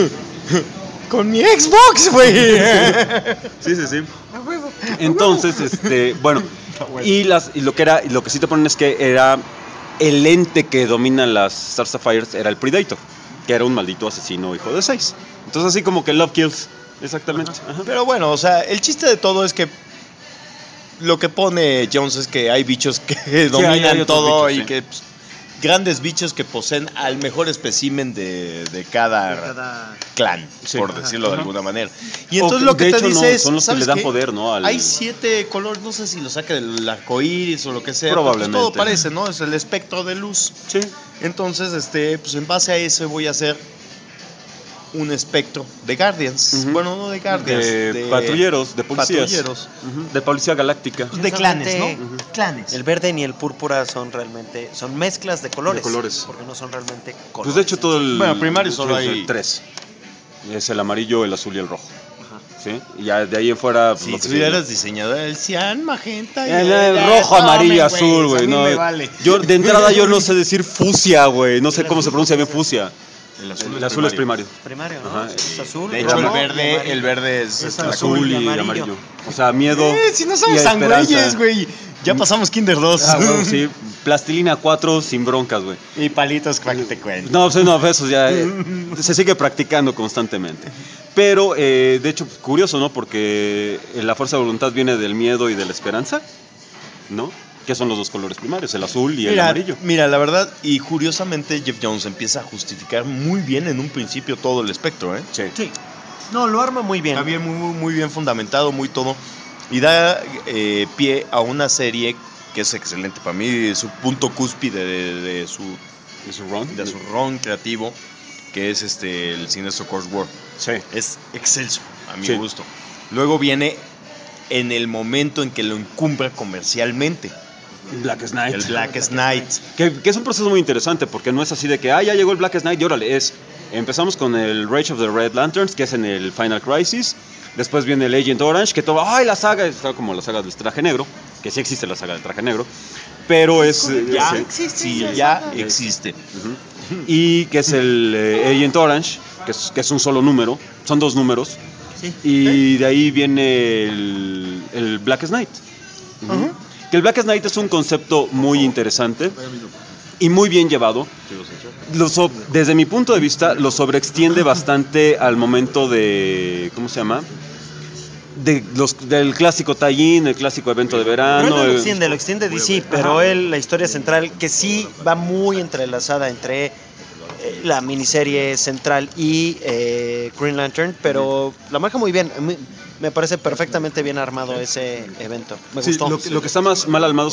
Con mi Xbox, güey. Sí, sí, sí. Entonces, bueno, y lo que sí te ponen es que era el ente que domina las Star Sapphires era el Predator, que era un maldito asesino hijo de 6. Entonces así como que Love Kills, exactamente. Ajá. Pero bueno, o sea, el chiste de todo es que lo que pone Jones es que hay bichos que dominan hay otros todo bichos, y sí. que grandes bichos que poseen al mejor espécimen de cada clan, Sí. por Ajá. decirlo de Ajá. alguna manera. Y O entonces que, lo que de te hecho, dice no, es, son los que ¿sabes le dan qué? poder, ¿no? Hay 7 colores, no sé si lo saca del arco iris o lo que sea. Probablemente. Pues todo parece, ¿no? Es el espectro de luz. Sí. Entonces, pues en base a eso voy a hacer un espectro de Guardians. Ujú. Bueno, no de Guardians. De patrulleros, de policías. Patrulleros. Ujú, de policía galáctica. Pues de clanes, ¿no? Ujú. Clanes. El verde ni el púrpura son mezclas de colores. De colores. Porque no son realmente colores. Pues de hecho todo el... Bueno, primario solo sí, hay 3. Es el amarillo, el azul y el rojo. ¿Sí? Y ya de ahí en fuera... pues, Si lo que tú sigue. eras diseñador, el cian, magenta. El rojo, amarillo, azul, güey. No, me vale. yo de entrada yo no sé decir fusia, güey. No sé cómo se pronuncia bien fusia. El El azul es primario. Primario, ¿no? Ajá. Es azul. De hecho, rojo, el verde es Es Azul y amarillo. amarillo. O sea, miedo. Si no y somos esperanza. sangüeyes, güey. Ya pasamos Kinder 2. Ah, bueno, sí. Plastilina 4 sin broncas, güey. Y palitos para que te cuenten. No, pues no, eso ya se sigue practicando constantemente. Pero, de hecho, curioso, ¿no? Porque la fuerza de voluntad viene del miedo y de la esperanza, ¿no? Que son los dos colores primarios, el azul y el amarillo. Mira, la verdad, y curiosamente Jeff Jones empieza a justificar muy bien en un principio todo el espectro, ¿eh? Sí. Sí. No, lo arma muy bien. Está bien, muy bien fundamentado, muy todo. Y da pie a una serie que es excelente. Para mí, su punto cúspide de su ¿Es un run? run creativo, que es el Sinestro Corps War. Sí. Es excelso, a mi Sí. gusto. Luego viene en el momento en que lo encumbra comercialmente, Blackest Night. el Blackest Night. Que es un proceso muy interesante, porque no es así de que, ya llegó el Blackest Night y órale, empezamos con el Rage of the Red Lanterns, que es en el Final Crisis. Después viene el Agent Orange, que todo, la saga, está como la saga del traje negro, que sí existe la saga del traje negro, pero es... Ya sí. existe. Sí, esa ya saga. existe. Ujú. Y que es el Agent Orange, que es un solo número, son 2 números, Sí. y de ahí viene el Blackest Night. Ujú. Que el Blackest Night es un concepto muy interesante y muy bien llevado. Desde mi punto de vista, lo sobreextiende bastante al momento de... ¿Cómo se llama? Del clásico tie-in, el clásico evento de verano. Pero él lo extiende DC, pero la historia central, que sí va muy entrelazada entre la miniserie central y Green Lantern, pero la marca muy bien. me parece perfectamente bien armado ese evento. Me Sí, gustó. lo que está más mal armado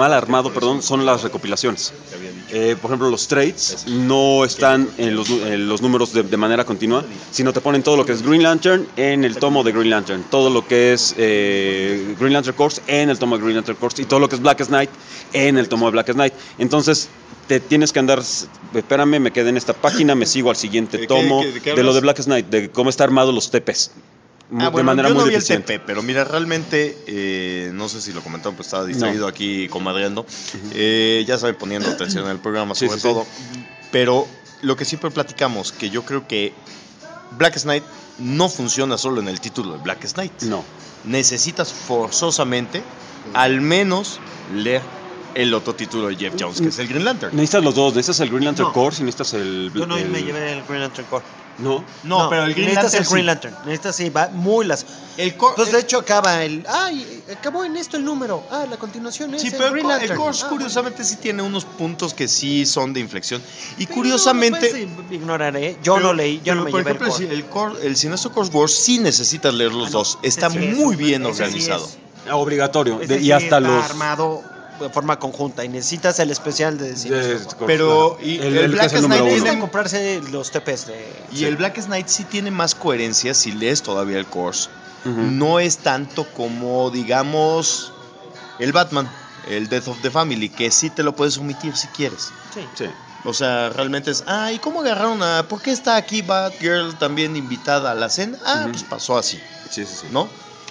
son las recopilaciones. Por ejemplo, los trades no están en los números de manera continua, sino te ponen todo lo que es Green Lantern en el tomo de Green Lantern, todo lo que es Green Lantern Corps en el tomo de Green Lantern Corps y todo lo que es Blackest Night en el tomo de Blackest Night. Entonces te tienes que andar, espérame, me quedé en esta página, me sigo al siguiente tomo de qué de lo hablas? de Blackest Night, de cómo está armado los TPs. Bueno, de manera yo muy no vi el deficiente. TP, pero mira, realmente, no sé si lo comentaron, pues estaba distraído aquí comadreando. Ya saben, poniendo atención en el programa, Sí, sobre sí, sí. todo. Pero lo que siempre platicamos, que yo creo que Blackest Night no funciona solo en el título de Blackest Night. No. Necesitas forzosamente, al menos, leer el otro título de Jeff Jones, que es el Green Lantern. Necesitas los dos, necesitas el Green Lantern No. Corps y necesitas el... Yo no el- me llevé el Green Lantern Corps. No. No, pero el Green necesitas Lantern el Green sí. Lantern. Necesitas, sí, va muy las... El Corps... Pues de hecho acaba el... ay, acabó en esto el número. Ah, la continuación es Sí, el pero Green el Lantern. Corps Ah, curiosamente sí tiene unos puntos que sí son de inflexión. Y pero curiosamente... no, pues, ignoraré. Yo no leí, yo no me por llevé ejemplo, el Corps. el Sinestro Corps Wars sí necesitas leer los dos. Está Ese sí es muy un- bien ese sí organizado. es- Obligatorio. ese y sí hasta está los... armado de forma conjunta y necesitas el especial de Sinestro Corps. Pero y el el que Blackest es el número Night uno. Necesitan tiene, comprarse los TPs de... y el Blackest Night sí tiene más coherencia si lees todavía el Corps. Ujú. No es tanto como, digamos, el Batman, el Death of the Family, que sí te lo puedes omitir si quieres. Sí. Sí. O sea, realmente es, ¿y cómo agarraron a... ¿Por qué está aquí Batgirl también invitada a la cena? Pues pasó así, Sí, sí, sí. ¿no?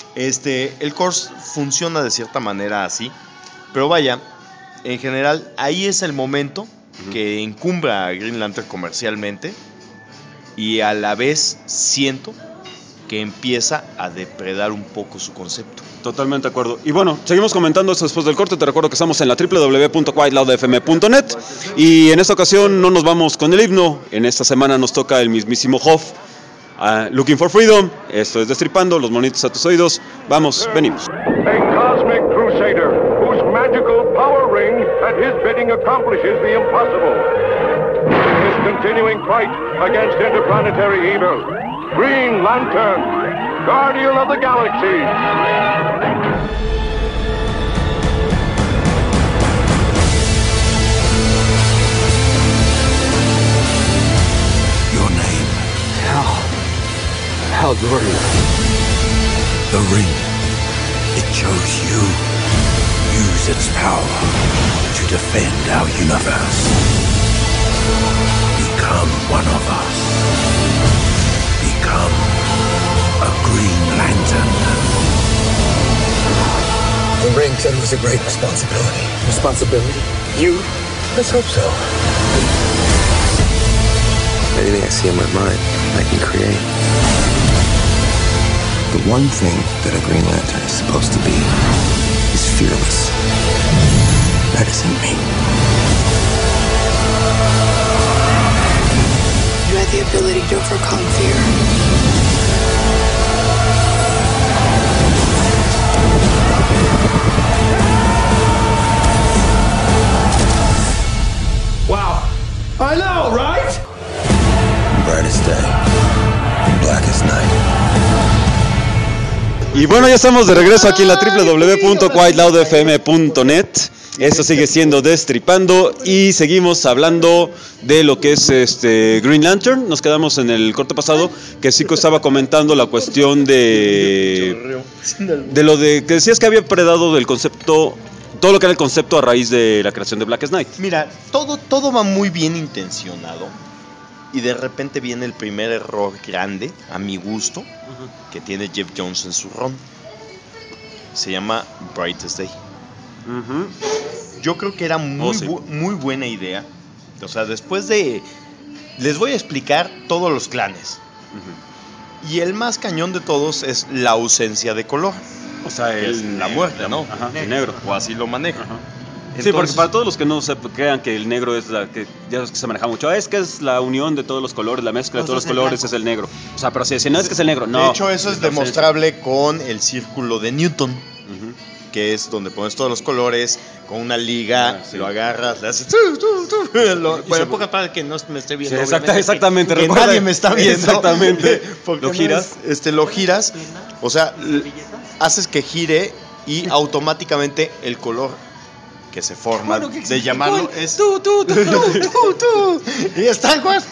El Corps funciona de cierta manera así, pero vaya, en general, ahí es el momento que encumbra a Green Lantern comercialmente y a la vez siento que empieza a depredar un poco su concepto. Totalmente de acuerdo. Y bueno, seguimos comentando esto después del corte. Te recuerdo que estamos en la www.quietloudfm.net y en esta ocasión no nos vamos con el himno. En esta semana nos toca el mismísimo Hoff, Looking for Freedom. Esto es Destripando, los monitos a tus oídos. Vamos, venimos. A cosmic crusader whose magical power ring at his bidding accomplishes the impossible. In his continuing fight against interplanetary evil, Green Lantern, Guardian of the Galaxy. Your name. Hal Jordan. The ring. It chose you. Use its power to defend our universe. Become one of us. Become a Green Lantern. The ring comes a great responsibility. Responsibility? You? Let's hope so. Anything I see in my mind, I can create. The one thing that a Green Lantern is supposed to be is fearless. That isn't me. You had the ability to overcome fear. Wow. I know, right? Brightest day. Blackest night. Y bueno, ya estamos de regreso aquí en la www.quietloudfm.net. Esto sigue siendo Destripando y seguimos hablando de lo que es Green Lantern. Nos quedamos en el corte pasado que Zico estaba comentando la cuestión de lo de que decías que había predado del concepto, todo lo que era el concepto a raíz de la creación de Blackest Night. Mira, todo va muy bien intencionado y de repente viene el primer error grande, a mi gusto, que tiene Jeff Jones en su run. Se llama Brightest Day. Yo creo que era muy buena idea. O sea, después de... Les voy a explicar todos los clanes. Y el más cañón de todos es la ausencia de color. O sea, Es la muerte, ¿no? Ajá, el negro. O así lo maneja. Sí, porque Entonces- para todos los que no crean que el negro es la que ya ves que se maneja mucho, es que es la unión de todos los colores, la mezcla de todos los colores es el negro. O sea, pero si no es que es el negro, no. De hecho, eso es la ausencia. demostrable con el círculo de Newton. que es donde pones todos los colores, con una liga, lo agarras, le haces... Bueno, poca para que no me esté viendo. Sí, exactamente. Que nadie me está viendo. Exactamente. Porque Lo giras. lo giras, o sea, haces que gire y automáticamente el color que se forma de llamarlo es tú. Y Star Wars,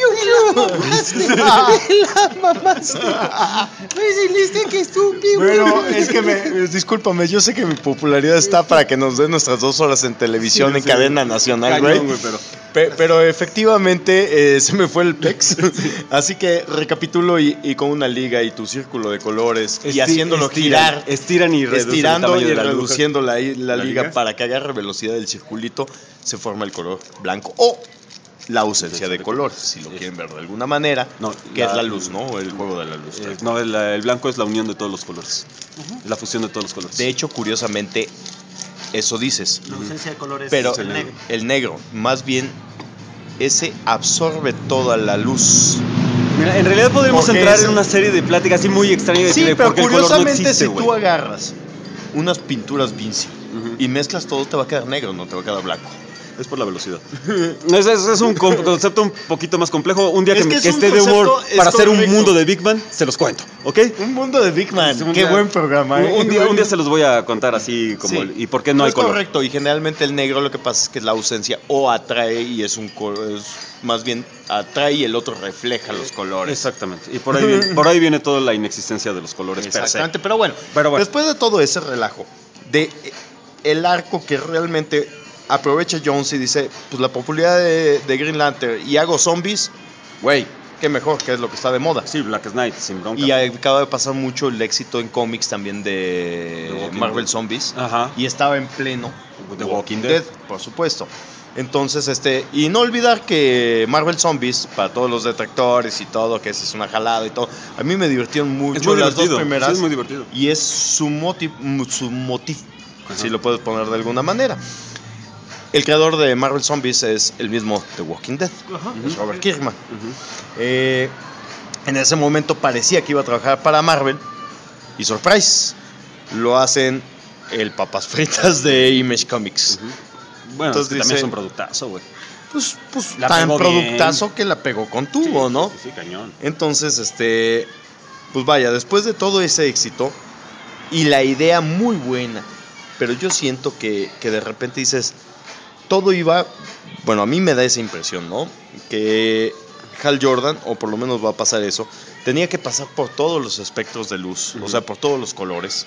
la mamaste. Me dijiste que estúpido. Bueno, es que discúlpame, yo sé que mi popularidad está para que nos den nuestras 2 horas en televisión en cadena nacional, güey. Pero efectivamente se me fue el pex. Así que recapitulo y con una liga y tu círculo de colores y haciéndolo girar. Estirando y reduciendo la liga para que agarre velocidad del circulito, se forma el color blanco o la ausencia de color, si lo quieren ver de alguna manera, que es la luz, ¿no? El juego de la luz. No, el blanco es la unión de todos los colores. Es la fusión de todos los colores. De hecho, curiosamente, eso dices. La ausencia de colores pero es el negro. El negro, más bien, ese absorbe toda la luz. Mira, en realidad podríamos entrar en una serie de pláticas así muy extrañas. Sí, pero curiosamente, no existe, si tú agarras unas pinturas Vinci y mezclas todo, te va a quedar negro, no te va a quedar blanco. Es por la velocidad. Es un concepto un poquito más complejo. Un día que esté de humor para hacer un mundo de Big Man, se los cuento, ¿ok? Un mundo de Big Man, qué buen programa. Un día se los voy a contar así como y por qué no hay color. Es correcto, y generalmente el negro lo que pasa es que la ausencia o atrae y es un color, más bien atrae y el otro refleja los colores. Exactamente. Y por ahí viene toda la inexistencia de los colores. Exactamente, pero bueno, después de todo ese relajo, de el arco que realmente aprovecha Jones y dice, pues la popularidad de Green Lantern y hago zombies, güey, qué mejor, que es lo que está de moda. Sí, Black Knight, sin bronca. Y acaba de pasar mucho el éxito en cómics también de Marvel Zombies. Ajá. Y estaba en pleno The Walking Dead, por supuesto. Entonces, y no olvidar que Marvel Zombies, para todos los detractores y todo, que es una jalada y todo, a mí me divirtieron mucho las dos primeras. Sí, es muy divertido. Y es su motivo, si lo puedes poner de alguna manera. El creador de Marvel Zombies es el mismo The Walking Dead, es Robert Kirkman. En ese momento parecía que iba a trabajar para Marvel y surprise, lo hacen el papas fritas de Image Comics. Bueno, entonces también es un productazo, güey. Pues tan productazo bien, que la pegó con tubo, ¿no? Sí, cañón. Entonces, pues vaya, después de todo ese éxito y la idea muy buena, pero yo siento que de repente dices, todo iba, bueno, a mí me da esa impresión, ¿no? Que Hal Jordan, o por lo menos va a pasar eso, tenía que pasar por todos los espectros de luz, o sea, por todos los colores,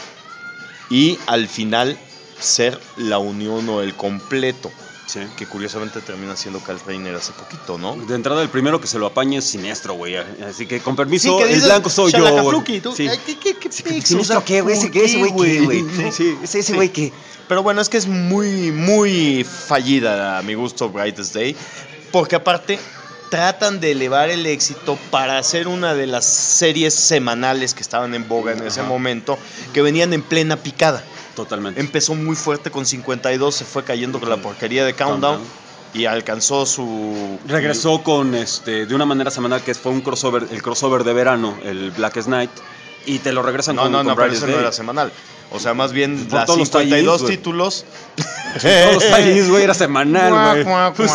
y al final ser la unión o el completo. Sí. Que curiosamente termina siendo Kyle Rayner hace poquito, ¿no? De entrada, el primero que se lo apaña es Siniestro, güey. Así que, con permiso, el blanco soy yo, güey. Sí. ¿Qué Siniestro qué, güey? Ese güey, güey. Sí, ese güey qué. Pero bueno, es que es muy, muy fallida a mi gusto Brightest Day. Porque aparte, tratan de elevar el éxito para hacer una de las series semanales que estaban en boga en ese momento, que venían en plena picada. Totalmente. Empezó muy fuerte con 52, se fue cayendo con la porquería de Countdown y alcanzó su... Regresó con de una manera semanal, que fue un crossover, el crossover de verano, el Blackest Night, y te lo regresan con pero eso no era semanal. O sea, más bien por las 52 tie-ins, títulos. Todos los tie-ins, güey, era semanal, güey.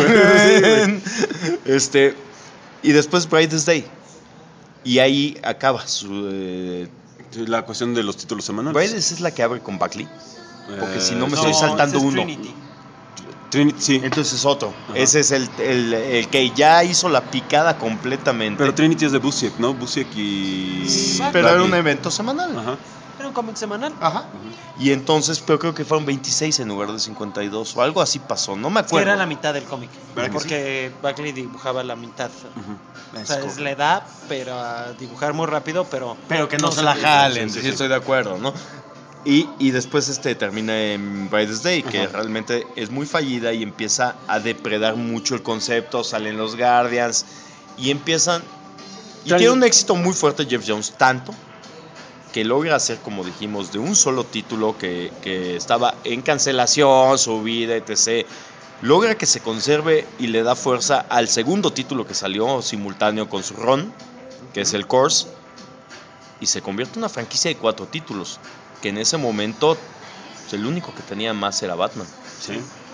Sí, güey. Y después Brightest Day. Y ahí acaba su... la cuestión de los títulos semanales. Brightest es la que abre con Buckley. Porque si no me estoy saltando uno. Trinity, sí. Entonces es otro. Ajá. Ese es el que ya hizo la picada completamente. Pero Trinity es de Busiek, ¿no? Busiek y... Sí, pero era un evento semanal. Ajá. Era un cómic semanal. Ajá. Y entonces, pero creo que fueron 26 en lugar de 52 o algo así pasó, no me acuerdo. Era la mitad del cómic, porque sí? Buckley dibujaba la mitad. O sea, es la edad, pero a dibujar muy rápido, pero que no se la jalen, sí, estoy de acuerdo, ¿no? Y después termina en Brightest Day, que realmente es muy fallida y empieza a depredar mucho el concepto, salen los Guardians y empiezan... Y tiene un éxito muy fuerte Jeff Jones, tanto que logra hacer, como dijimos, de un solo título que estaba en cancelación, subida, etc., logra que se conserve y le da fuerza al segundo título que salió simultáneo con su run, que es el Course, y se convierte en una franquicia de 4 títulos. que en ese momento el único que tenía más era Batman. Sí.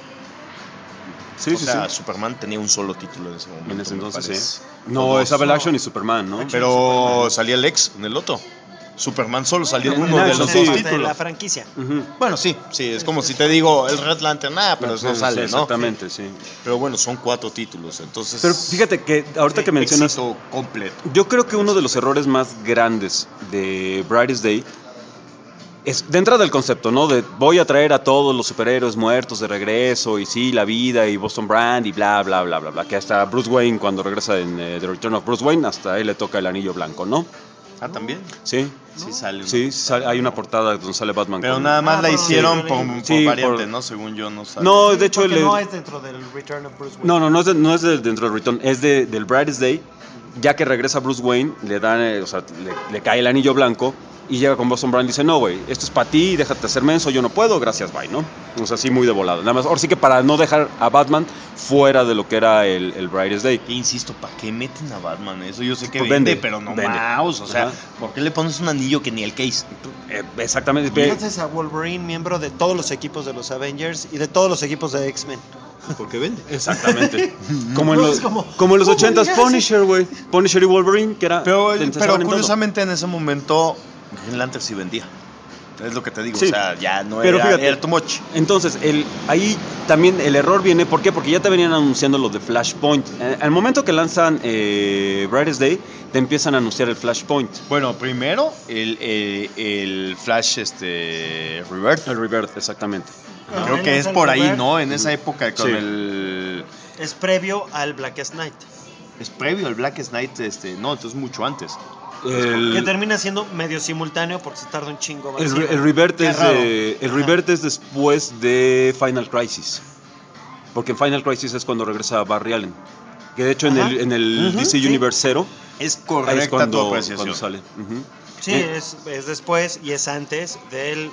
O sea, Superman tenía un solo título en ese momento. En ese entonces, parece. sí. No, es Abel Action y Superman, ¿no? Pero salía Lex en el otro. Superman solo salió En uno de Action, los sí. dos De títulos. la franquicia. Bueno, sí, es como si te digo el Red Lantern, pero eso no sale, ¿no? Exactamente, sí. Pero bueno, son 4 títulos, entonces... Pero fíjate que ahorita que mencionas, éxito completo. yo creo que uno de los errores más grandes de Brightest Day es de entrada del concepto, ¿no? De voy a traer a todos los superhéroes muertos de regreso y sí, la vida y Boston Brand y bla, bla, bla, bla, bla. Que hasta Bruce Wayne, cuando regresa en The Return of Bruce Wayne, hasta él le toca el anillo blanco, ¿no? Ah, ¿también? Sí. Sí sale. Sí, hay una portada donde sale Batman. Pero con... nada más la hicieron sí. por Sí, variante, por- ¿no? Según yo, no sale. No, de hecho... Porque él no es dentro del Return of Bruce Wayne. No es dentro del Return, es del Brightest Day. Ya que regresa Bruce Wayne, le dan, le cae el anillo blanco y llega con Boston Brand y dice, no, güey, esto es para ti, déjate hacer menso, yo no puedo, gracias, bye, ¿no? O sea, así muy de volado. Nada más, ahora sí que para no dejar a Batman fuera de lo que era el Brightest Day. Que insisto, ¿para qué meten a Batman? Eso yo sé que Pues vende, vende, pero no vende. mouse. O sea, Ajá. ¿por qué le pones un anillo que ni el case? Exactamente. Y haces a Wolverine miembro de todos los equipos de los Avengers y de todos los equipos de X-Men. ¿Por qué vende? Exactamente. como, en No, los, es como, como en los ¿cómo 80s, le haces? Punisher, güey. Punisher y Wolverine, que era... Pero te empezaban en todo. curiosamente en ese momento Green Lantern sí vendía. Es lo que te digo, Sí. o sea, ya no Pero era, fíjate, era too much. Entonces, ahí también el error viene, ¿por qué? Porque ya te venían anunciando lo de Flashpoint. Al momento que lanzan Brightest Day, te empiezan a anunciar el Flashpoint. Bueno, primero el Flash Rebirth. El Rebirth, exactamente. Creo que es por ahí, ¿no? En esa época con Sí. el... Es previo al Blackest Night. Es previo al Blackest Night, no, entonces mucho antes. El, Que termina siendo medio simultáneo porque se tarda un chingo más. el Rebirth Qué es raro. el Rebirth es después de Final Crisis. Porque en Final Crisis es cuando regresa Barry Allen. Que de hecho Ajá. en el Ujú, DC sí. Universe 0 Es ahí correcta es cuando, tu apreciación. cuando sale. Ujú. Sí, es después y es antes del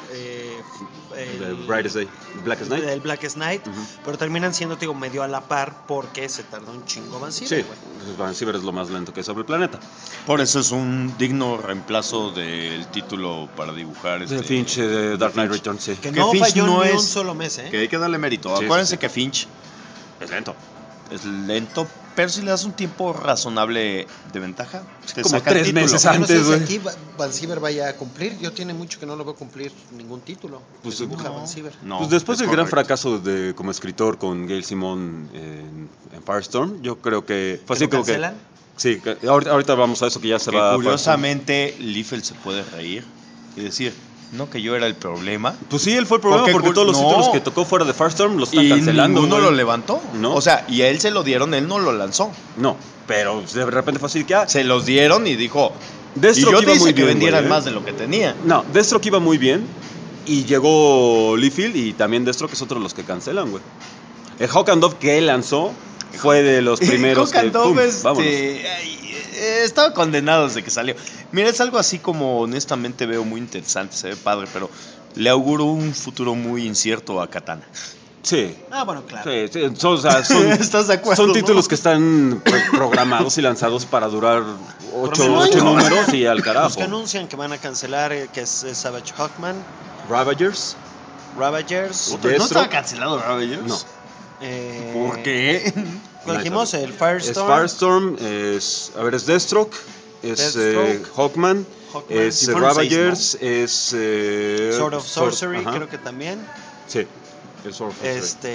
The Brightest Day, Blackest Night. del Blackest Night, Ujú. pero terminan siendo, te digo, medio a la par porque se tardó un chingo más. Sí, Van Siever es lo más lento que hay sobre el planeta. Por eso es un digno reemplazo del título para dibujar De Finch, de Dark Knight Returns, sí. Que Que no Finch falló no ni un es- solo mes, ¿eh? Que hay que darle mérito. Sí, Acuérdense sí, sí. que Finch Es lento. es lento, pero si le das un tiempo razonable de ventaja, te como saca el 3 título. meses Yo no sé antes, si güey. aquí Van Siever vaya a cumplir. Yo tiene mucho que no lo veo cumplir ningún título. Pues, Que dibuja no. Van Siever. No, Pues después es del gran correcto. fracaso como escritor con Gail Simon en Firestorm, yo creo que fue ¿Que así lo como que... cancelan? Sí, que ahorita vamos a eso que ya se Que va... curiosamente Liefeld se puede reír y decir, no que yo era el problema. Pues sí, él fue el problema porque todos los no. títulos que tocó fuera de Firestorm los están Y cancelando. ninguno güey. lo levantó. No. O sea, y a él se lo dieron, él no lo lanzó. No, pero de repente fue así que... Se los dieron y dijo, y Deathstroke yo iba te muy hice que bien, vendieran güey, más de lo que tenía. No, Deathstroke iba muy bien y llegó Liefeld y también Deathstroke es otro de los que cancelan, güey. El Hawk and Dove que él lanzó fue de los primeros Hawk and que... Dove, ¡pum! Vámonos. estaba condenado desde que salió. Mira, es algo así como honestamente veo muy interesante, se ve padre, pero le auguro un futuro muy incierto a Katana. Sí. Ah, bueno, claro. Sí, sí, o sea, son, ¿Estás de acuerdo, son títulos no? que están programados y lanzados para durar Por 8 años. números y al Los carajo. que anuncian que van a cancelar, que es Savage Hawkman, Ravagers. Ravagers, ¿No Deathstroke. estaba cancelado Ravagers? No. ¿Por qué? ¿Cuál dijimos? El Es Firestorm. Firestorm, es Deathstroke, es Deathstroke. Hawkman, Hawkman. es Sí, fueron Ravagers, es Sword of Sorcery, ajá. creo que también. Sí, el Sword of Sorcery.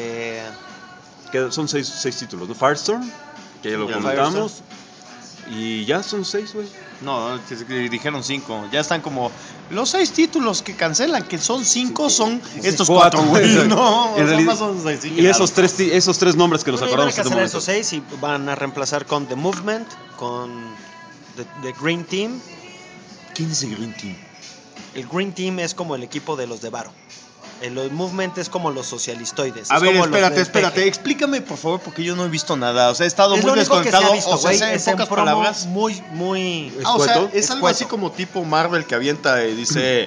Este. Son seis títulos, ¿no? Firestorm, que ya lo Ya, comentamos. Y ya son 6, güey. No, dijeron 5. Ya están como los 6 títulos que cancelan, que son 5, son estos 4, güey. No, En realidad- más son 6. Y esos tres nombres que nos Bueno, y van a acordamos en este cancelar momento. esos 6 y van a reemplazar con The Movement, con The Green Team. ¿Quién es el Green Team? El Green Team es como el equipo de los de Varo. El Movement es como los socialistoides. A es ver, como los espérate. del Explícame, por favor, porque yo no he visto nada. O sea, he estado Es muy lo único que se ha desconectado. visto, O sea, güey. en Es en pocas promo palabras. muy... Ah, o sea, ¿Escueto? es algo Escueto. así como tipo Marvel que avienta y dice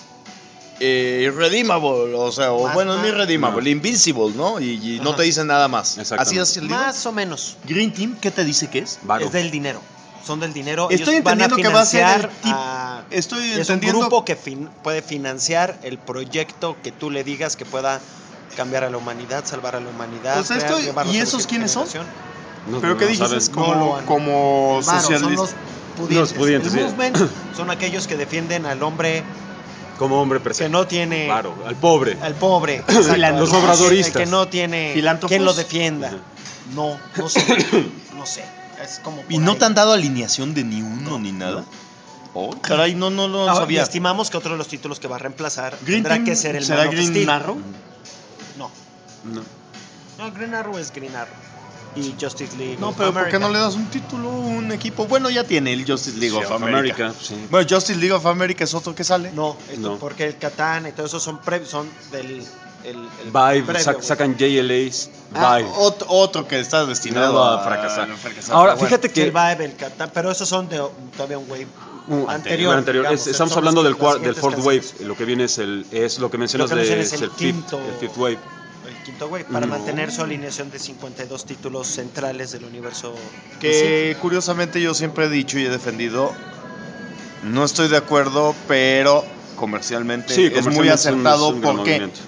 Irredeemable, o sea, o Más, bueno, no más. Irredeemable, Invincible, ¿no? Y no Ajá. te dicen nada más. Exactamente. Así es el libro. Más o menos. Green Team, ¿qué te dice que es? Vago. Es del dinero. Son del dinero. Estoy Ellos van a entendiendo que va a ser el financiar estoy Es un entendiendo. grupo que puede financiar el proyecto que tú le digas que pueda cambiar a la humanidad, salvar a la humanidad. Pues esto, llevarlos ¿y a esos la quiénes son? generación. No, ¿Pero qué no dijiste? sabes. Como Claro, son socialistas. los pudientes. Los pudientes, El sí. movement son aquellos que defienden al hombre Como hombre que presente. no tiene... Claro, al pobre. Al pobre. Exacto, Los al- obradoristas. el que no tiene ¿Filántropos? quien lo defienda. No sé. No sé. Es como ¿Y por no ahí. te han dado alineación de ni uno ni nada? Oh, caray, no Ah, y sabía. estimamos que otro de los títulos que va a reemplazar Green tendrá Team, que ser el ¿será Man of Green Steel. Arrow? No. No. No, Green Arrow es Green Arrow. Y Justice League. No, of pero ¿por qué America. no le das un título, un equipo? Bueno, ya tiene el Justice League of America. sí. Bueno, Justice League of America es otro que sale. No, No. porque el Katana y todo eso son del. El Vibe, previo, güey. sacan JLAs. Ah, Vibe. otro que está destinado a fracasar. fracasar. Ahora, Pero fíjate Sí, el que. Vibe, el Katana, pero esos son de todavía un wave anterior. Anterior. digamos, Estamos son hablando las del siguientes fourth wave. canciones. Lo que viene es lo que mencionas Lo que de mencionas es el fifth, quinto. el fifth wave. El quinto wave, para mantener su alineación de 52 títulos centrales del universo. que curiosamente yo siempre he dicho y he defendido, no estoy de acuerdo, pero comercialmente Sí, es muy comercialmente acertado es un gran porque movimiento.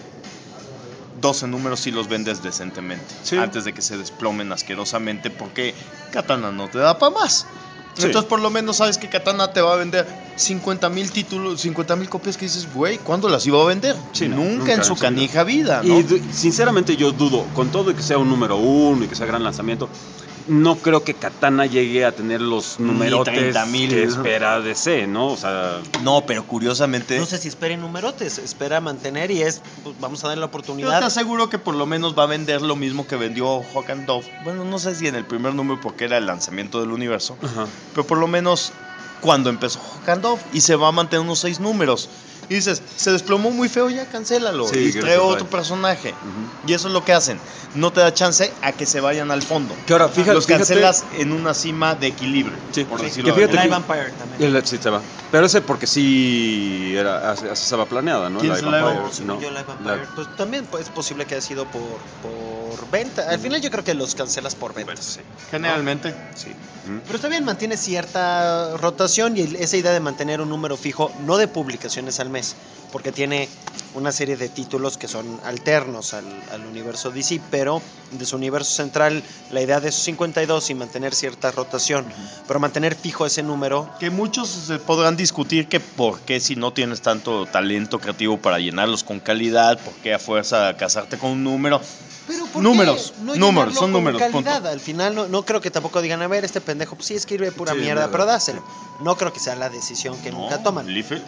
12 números sí los vendes decentemente, Sí. antes de que se desplomen asquerosamente, porque Katana no te da para más. Sí. Entonces por lo menos sabes que Katana te va a vender 50,000 títulos, 50,000 copias que dices, güey, ¿cuándo las iba a vender? Sí, no, nunca en su vida. canija vida, ¿no? Y sinceramente yo dudo, con todo y que sea un número 1 y que sea gran lanzamiento, no creo que Katana llegue a tener los Ni numerotes 30,000. que espera DC, ¿no? O sea, No, pero curiosamente... No sé si espera en numerotes, espera mantener y pues, vamos a darle la Yo oportunidad. te aseguro que por lo menos va a vender lo mismo que vendió Hawk and Dove. Bueno, no sé si en el primer número porque era el lanzamiento del universo, ajá. pero por lo menos cuando empezó Hawk and Dove y se va a mantener unos 6 números. Y dices, se desplomó muy feo, ya cancélalo Sí, y gracias, trae otro bye. personaje. Y eso es lo que hacen. No te da chance a que se vayan al fondo. Que ahora, fíjate, Los cancelas en una cima de equilibrio, Sí, por sí, decirlo que de fíjate alguna Live manera. Vampire también. Sí se va. Pero ese porque sí era, así estaba planeada, ¿no? ¿Quién Live es Live Vampire, No, según yo, Live Vampire. Pues también es posible que haya sido por venta. Al final yo creo que los cancelas por venta. Sí. Generalmente. Sí. Pero está bien, mantiene cierta rotación y esa idea de mantener un número fijo, no de publicaciones al mes, porque tiene una serie de títulos que son alternos al universo DC, pero de su universo central, la idea de esos 52 y mantener cierta rotación, pero mantener fijo ese número. Que muchos se podrán discutir que por qué si no tienes tanto talento creativo para llenarlos con calidad, por qué a fuerza casarte con un número. Pero ¿por Números, qué no números, llenarlo son con números, calidad? punto. Al final no creo que tampoco digan, a ver, este pendejo, pues sí escribe pura Sí, mierda, mierda. pero dáselo. No creo que sea la decisión que nunca toman. Güey,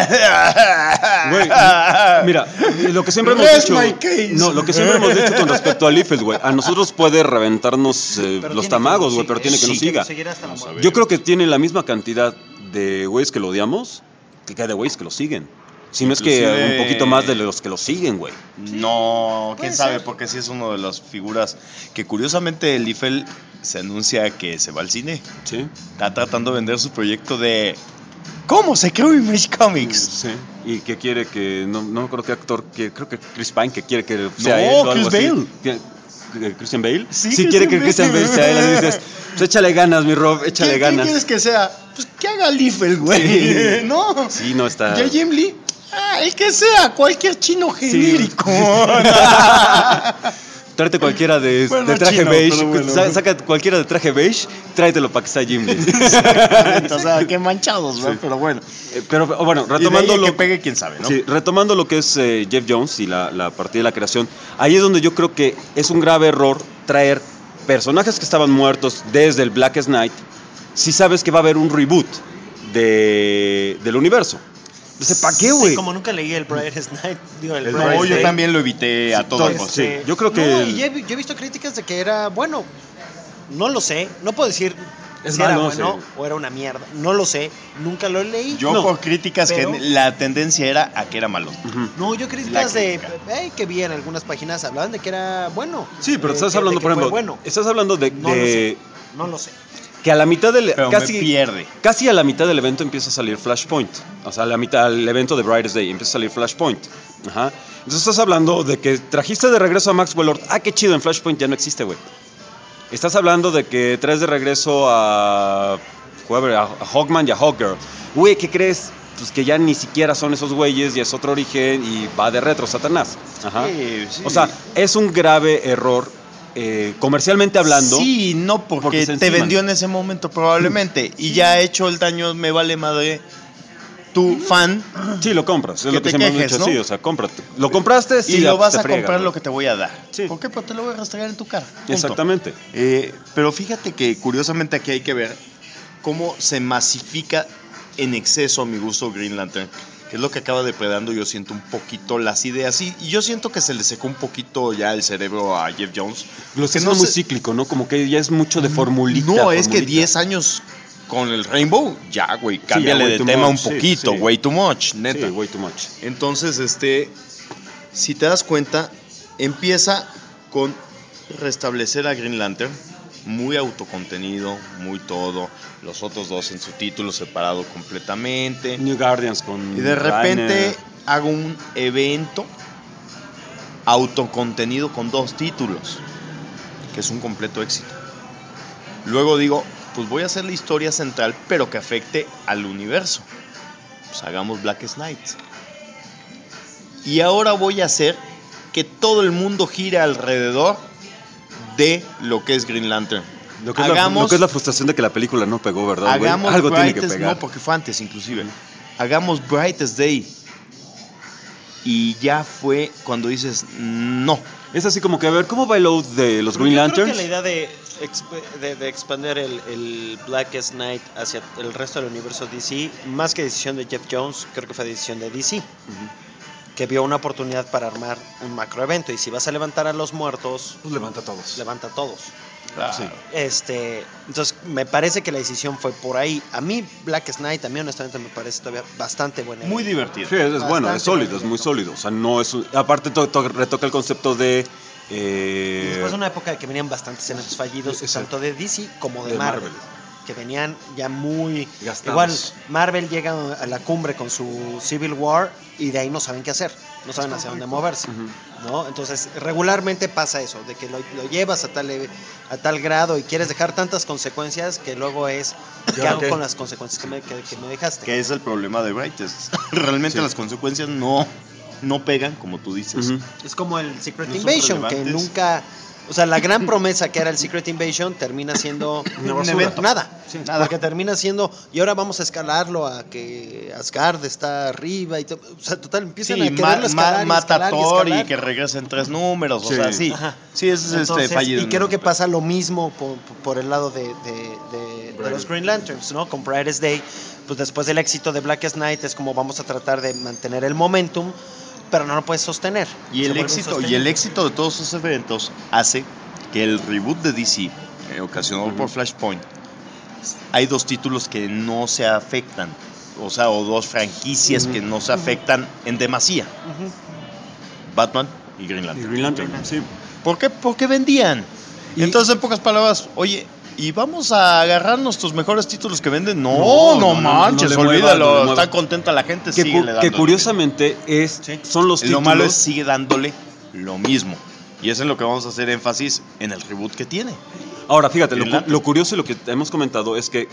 mira, lo que siempre hemos Rest dicho. my case. No, lo que siempre hemos dicho con respecto a Liefeld, güey. A nosotros puede reventarnos Pero los tiene tamagos, que güey, pero tiene que nos sí, siga. seguir hasta la muerte. Yo creo que tiene la misma cantidad de güeyes que lo odiamos que de güeyes que lo siguen. Si no es que Inclusive- un poquito más de los que lo siguen, güey. No, quién Puede sabe, ser. porque sí es una de las figuras que curiosamente Liefeld se anuncia que se va al cine. Sí. Está tratando de vender su proyecto de ¿cómo se creó Image Comics? Sí. Y que quiere que, no creo que actor, que creo que Chris Pine, que quiere que sea No, él o algo Chris así. Bale. ¿Christian Bale? Sí, Sí, quiere que Christian Christian Bale sea él. Así dices, pues échale ganas, mi Rob, échale ¿Quién ganas. quieres que sea? Pues que haga Liefeld, güey. Sí. No. Sí, no está. ¿Ya Jim Lee? Ah, el que sea, cualquier chino genérico. Tráete cualquiera de Bueno, traje chino, beige. pero bueno. Saca cualquiera de traje beige, tráetelo para que sea Jim Lee. O sea, qué manchados, güey, pero bueno. Pero bueno, Retomando retomando lo que lo pegue, quién sabe, ¿no? Sí, retomando lo que es Jeff Jones y la partida de la creación, ahí es donde yo creo que es un grave error traer personajes que estaban muertos desde el Blackest Night si sabes que va a haber un reboot del universo. Entonces, ¿para qué, Sí, güey? como nunca leí el Brightest Night, digo, el El Brightest No, yo Day. también lo evité a todo Este, costo. Sí, yo creo que No, el- y yo he visto críticas de que era bueno. No lo sé, no puedo decir Es si era malo, no bueno sé. o era una mierda. No lo sé, nunca lo leí. Yo No, por críticas pero- que la tendencia era a que era malo. No, yo críticas La de crítica. que vi en algunas páginas hablaban de que era bueno. Sí, pero estás de hablando, que por fue ejemplo, bueno. estás hablando de, No lo de sé, no lo sé. que a la mitad del Pero me pierde. casi a la mitad del evento empieza a salir Flashpoint. O sea, a la mitad del evento de Brightest Day empieza a salir Flashpoint. Ajá. Entonces estás hablando de que trajiste de regreso a Maxwell Lord. Ah, qué chido, en Flashpoint ya no existe, güey. Estás hablando de que traes de regreso a Hawkman y a Hawkgirl. Güey, ¿qué crees? pues que ya ni siquiera son esos güeyes, ya es otro origen y va de retro Satanás. Ajá. Sí. O sea, es un grave error comercialmente hablando. Sí, no, porque se te enciman. vendió en ese momento probablemente y ya ha hecho el daño, me vale madre. Tu fan Sí, lo compras. Es Que lo que te siempre hemos quejes, dicho. ¿no? Sí, o sea, cómprate. Lo compraste, sí, y lo ya vas te a friega, comprar ¿no? lo que te voy a dar. Sí. ¿Por qué? Porque te lo voy a rastrear en tu cara. Punto. Exactamente. Pero fíjate que curiosamente aquí hay que ver cómo se masifica en exceso a mi gusto Green Lantern, que es lo que acaba depredando, yo siento un poquito las ideas y yo siento que se le secó un poquito ya el cerebro a Jeff Jones. Lo que Que es no muy se- cíclico, ¿no? Como que ya es mucho de formulita. No, es que formulita. 10 años con el Rainbow, ya, güey, cámbiale way de too tema much, un sí, poquito, sí. way too much, neta. Sí, way too much. Entonces, si te das cuenta, empieza con restablecer a Green Lantern, muy autocontenido, muy todo, los otros dos en su título separado completamente. New Guardians con Y de repente Rainer. hago un evento autocontenido con 2 títulos, que es un completo éxito. Luego digo, pues voy a hacer la historia central, pero que afecte al universo. Pues hagamos Blackest Night. Y ahora voy a hacer que todo el mundo gire alrededor de lo que es Green Lantern. Lo que, lo que es la frustración de que la película no pegó, ¿verdad, güey? Hagamos Algo tiene que Brightest, pegar. no, porque fue antes inclusive. Hagamos Brightest Day. Y ya fue cuando dices, no. Es así como que, a ver, ¿cómo va el load de los Green Yo Lanterns? creo que la idea de expandir el Blackest Night hacia el resto del universo DC, más que decisión de Jeff Jones, creo que fue decisión de DC, que vio una oportunidad para armar un macroevento. Y si vas a levantar a los muertos, Pues levanta a todos. levanta a todos. Sí. Entonces me parece que la decisión fue por ahí. A mí Blackest Night, a mí honestamente me parece todavía bastante buena. Muy divertido. Sí, es bueno, Bastante es sólido, es bueno. muy sólido. O sea, no es aparte retoca el concepto de Después de una época que venían bastantes eventos fallidos, Exacto. tanto de DC como de De Marvel, Marvel. que venían ya muy Gastados. igual. Marvel llega a la cumbre con su Civil War y de ahí no saben qué hacer, no saben hacia dónde moverse, ¿no? Entonces regularmente pasa eso, de que lo llevas a tal grado y quieres dejar tantas consecuencias que luego es ¿qué hago con las consecuencias que me dejaste? Que es el problema de Brightest. Realmente Sí. las consecuencias no pegan, como tú dices. Ujú. Es como el Secret No son Invasion, que relevantes. nunca... O sea, la gran promesa que era el Secret Invasion termina siendo Un evento. nada. Nada. Porque termina siendo... Y ahora vamos a escalarlo a que Asgard está arriba y todo. O sea, total, empiezan Sí, a quererlo escalar y mata a escalar y Thor y escalar. que regresen 3 números. Sí. O sea, sí. Ajá. Sí, ese es Entonces, fallido. y en creo ese que aspecto. pasa lo mismo por el lado de los Green Lanterns, ¿no? Con Brightest Day, pues después del éxito de Blackest Night es como vamos a tratar de mantener el momentum, pero no lo puedes sostener. Y Se el vuelve éxito insostenible. de todos esos eventos hace que el reboot de DC, ocasionado por Flashpoint, hay 2 títulos que no se afectan. O sea, o 2 franquicias que no se afectan en demasía. Batman y Green Y Lantern. Green Lantern, sí. ¿Por qué? Porque vendían. Y- Entonces, en pocas palabras, oye, ¿y vamos a agarrar nuestros mejores títulos que venden? No manches, no le muevas, olvídalo. no le muevas. Está contenta la gente, Que, síguele que dándole. curiosamente son los Lo títulos. malo es sigue dándole lo mismo. Y eso es lo que vamos a hacer énfasis en el reboot que tiene. Ahora, fíjate, Green Lantern. lo curioso y lo que hemos comentado es que,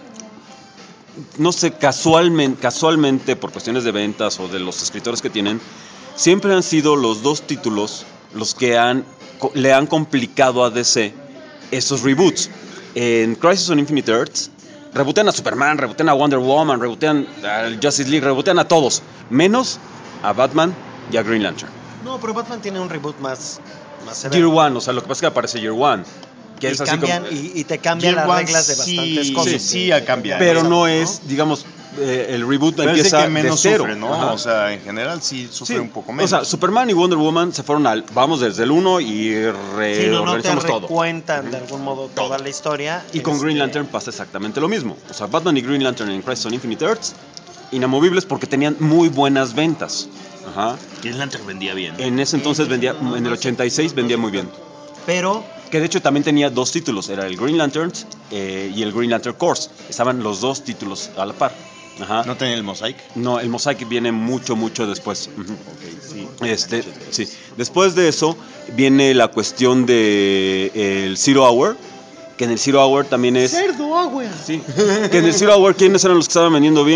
no sé, casualmente por cuestiones de ventas o de los escritores que tienen, siempre han sido los 2 títulos los que le han complicado a DC estos reboots. En Crisis on Infinite Earths, rebootean a Superman, rebootean a Wonder Woman, rebootean a Justice League, rebootean a todos, menos a Batman y a Green Lantern. No, pero Batman tiene un reboot más Year severo. One, o sea, lo que pasa es que aparece Year One. Que Y es así cambian, como, y te cambian Year las One reglas de sí, bastantes cosas. sí, ha cambiado. pero no ¿no? es, digamos, el reboot Pero es el empieza que menos de cero. sufre, ¿no? Ajá. O sea, en general sí sufre Sí. un poco menos. O sea, Superman y Wonder Woman se fueron vamos desde el 1 y Sí, no te reorganizamos todo. recuentan de algún modo toda la historia. Y con Green Lantern pasa exactamente lo mismo. O sea, Batman y Green Lantern en Crisis on Infinite Earths, inamovibles porque tenían muy buenas ventas. Ajá. Green Lantern vendía bien. En ese entonces en el 86 vendía muy bien. Pero Que de hecho también tenía 2 títulos, era el Green Lanterns y el Green Lantern Corps. Estaban los 2 títulos a la par. Ajá. ¿No tenía el Mosaic? No, el Mosaic viene mucho después. Ujú. Ok, sí. Sí. Después de eso viene la cuestión de el Zero Hour, que en el Zero Hour también es... Cerdo, güey. Sí. Que en el Zero Hour, ¿quiénes eran los que estaban vendiendo bien?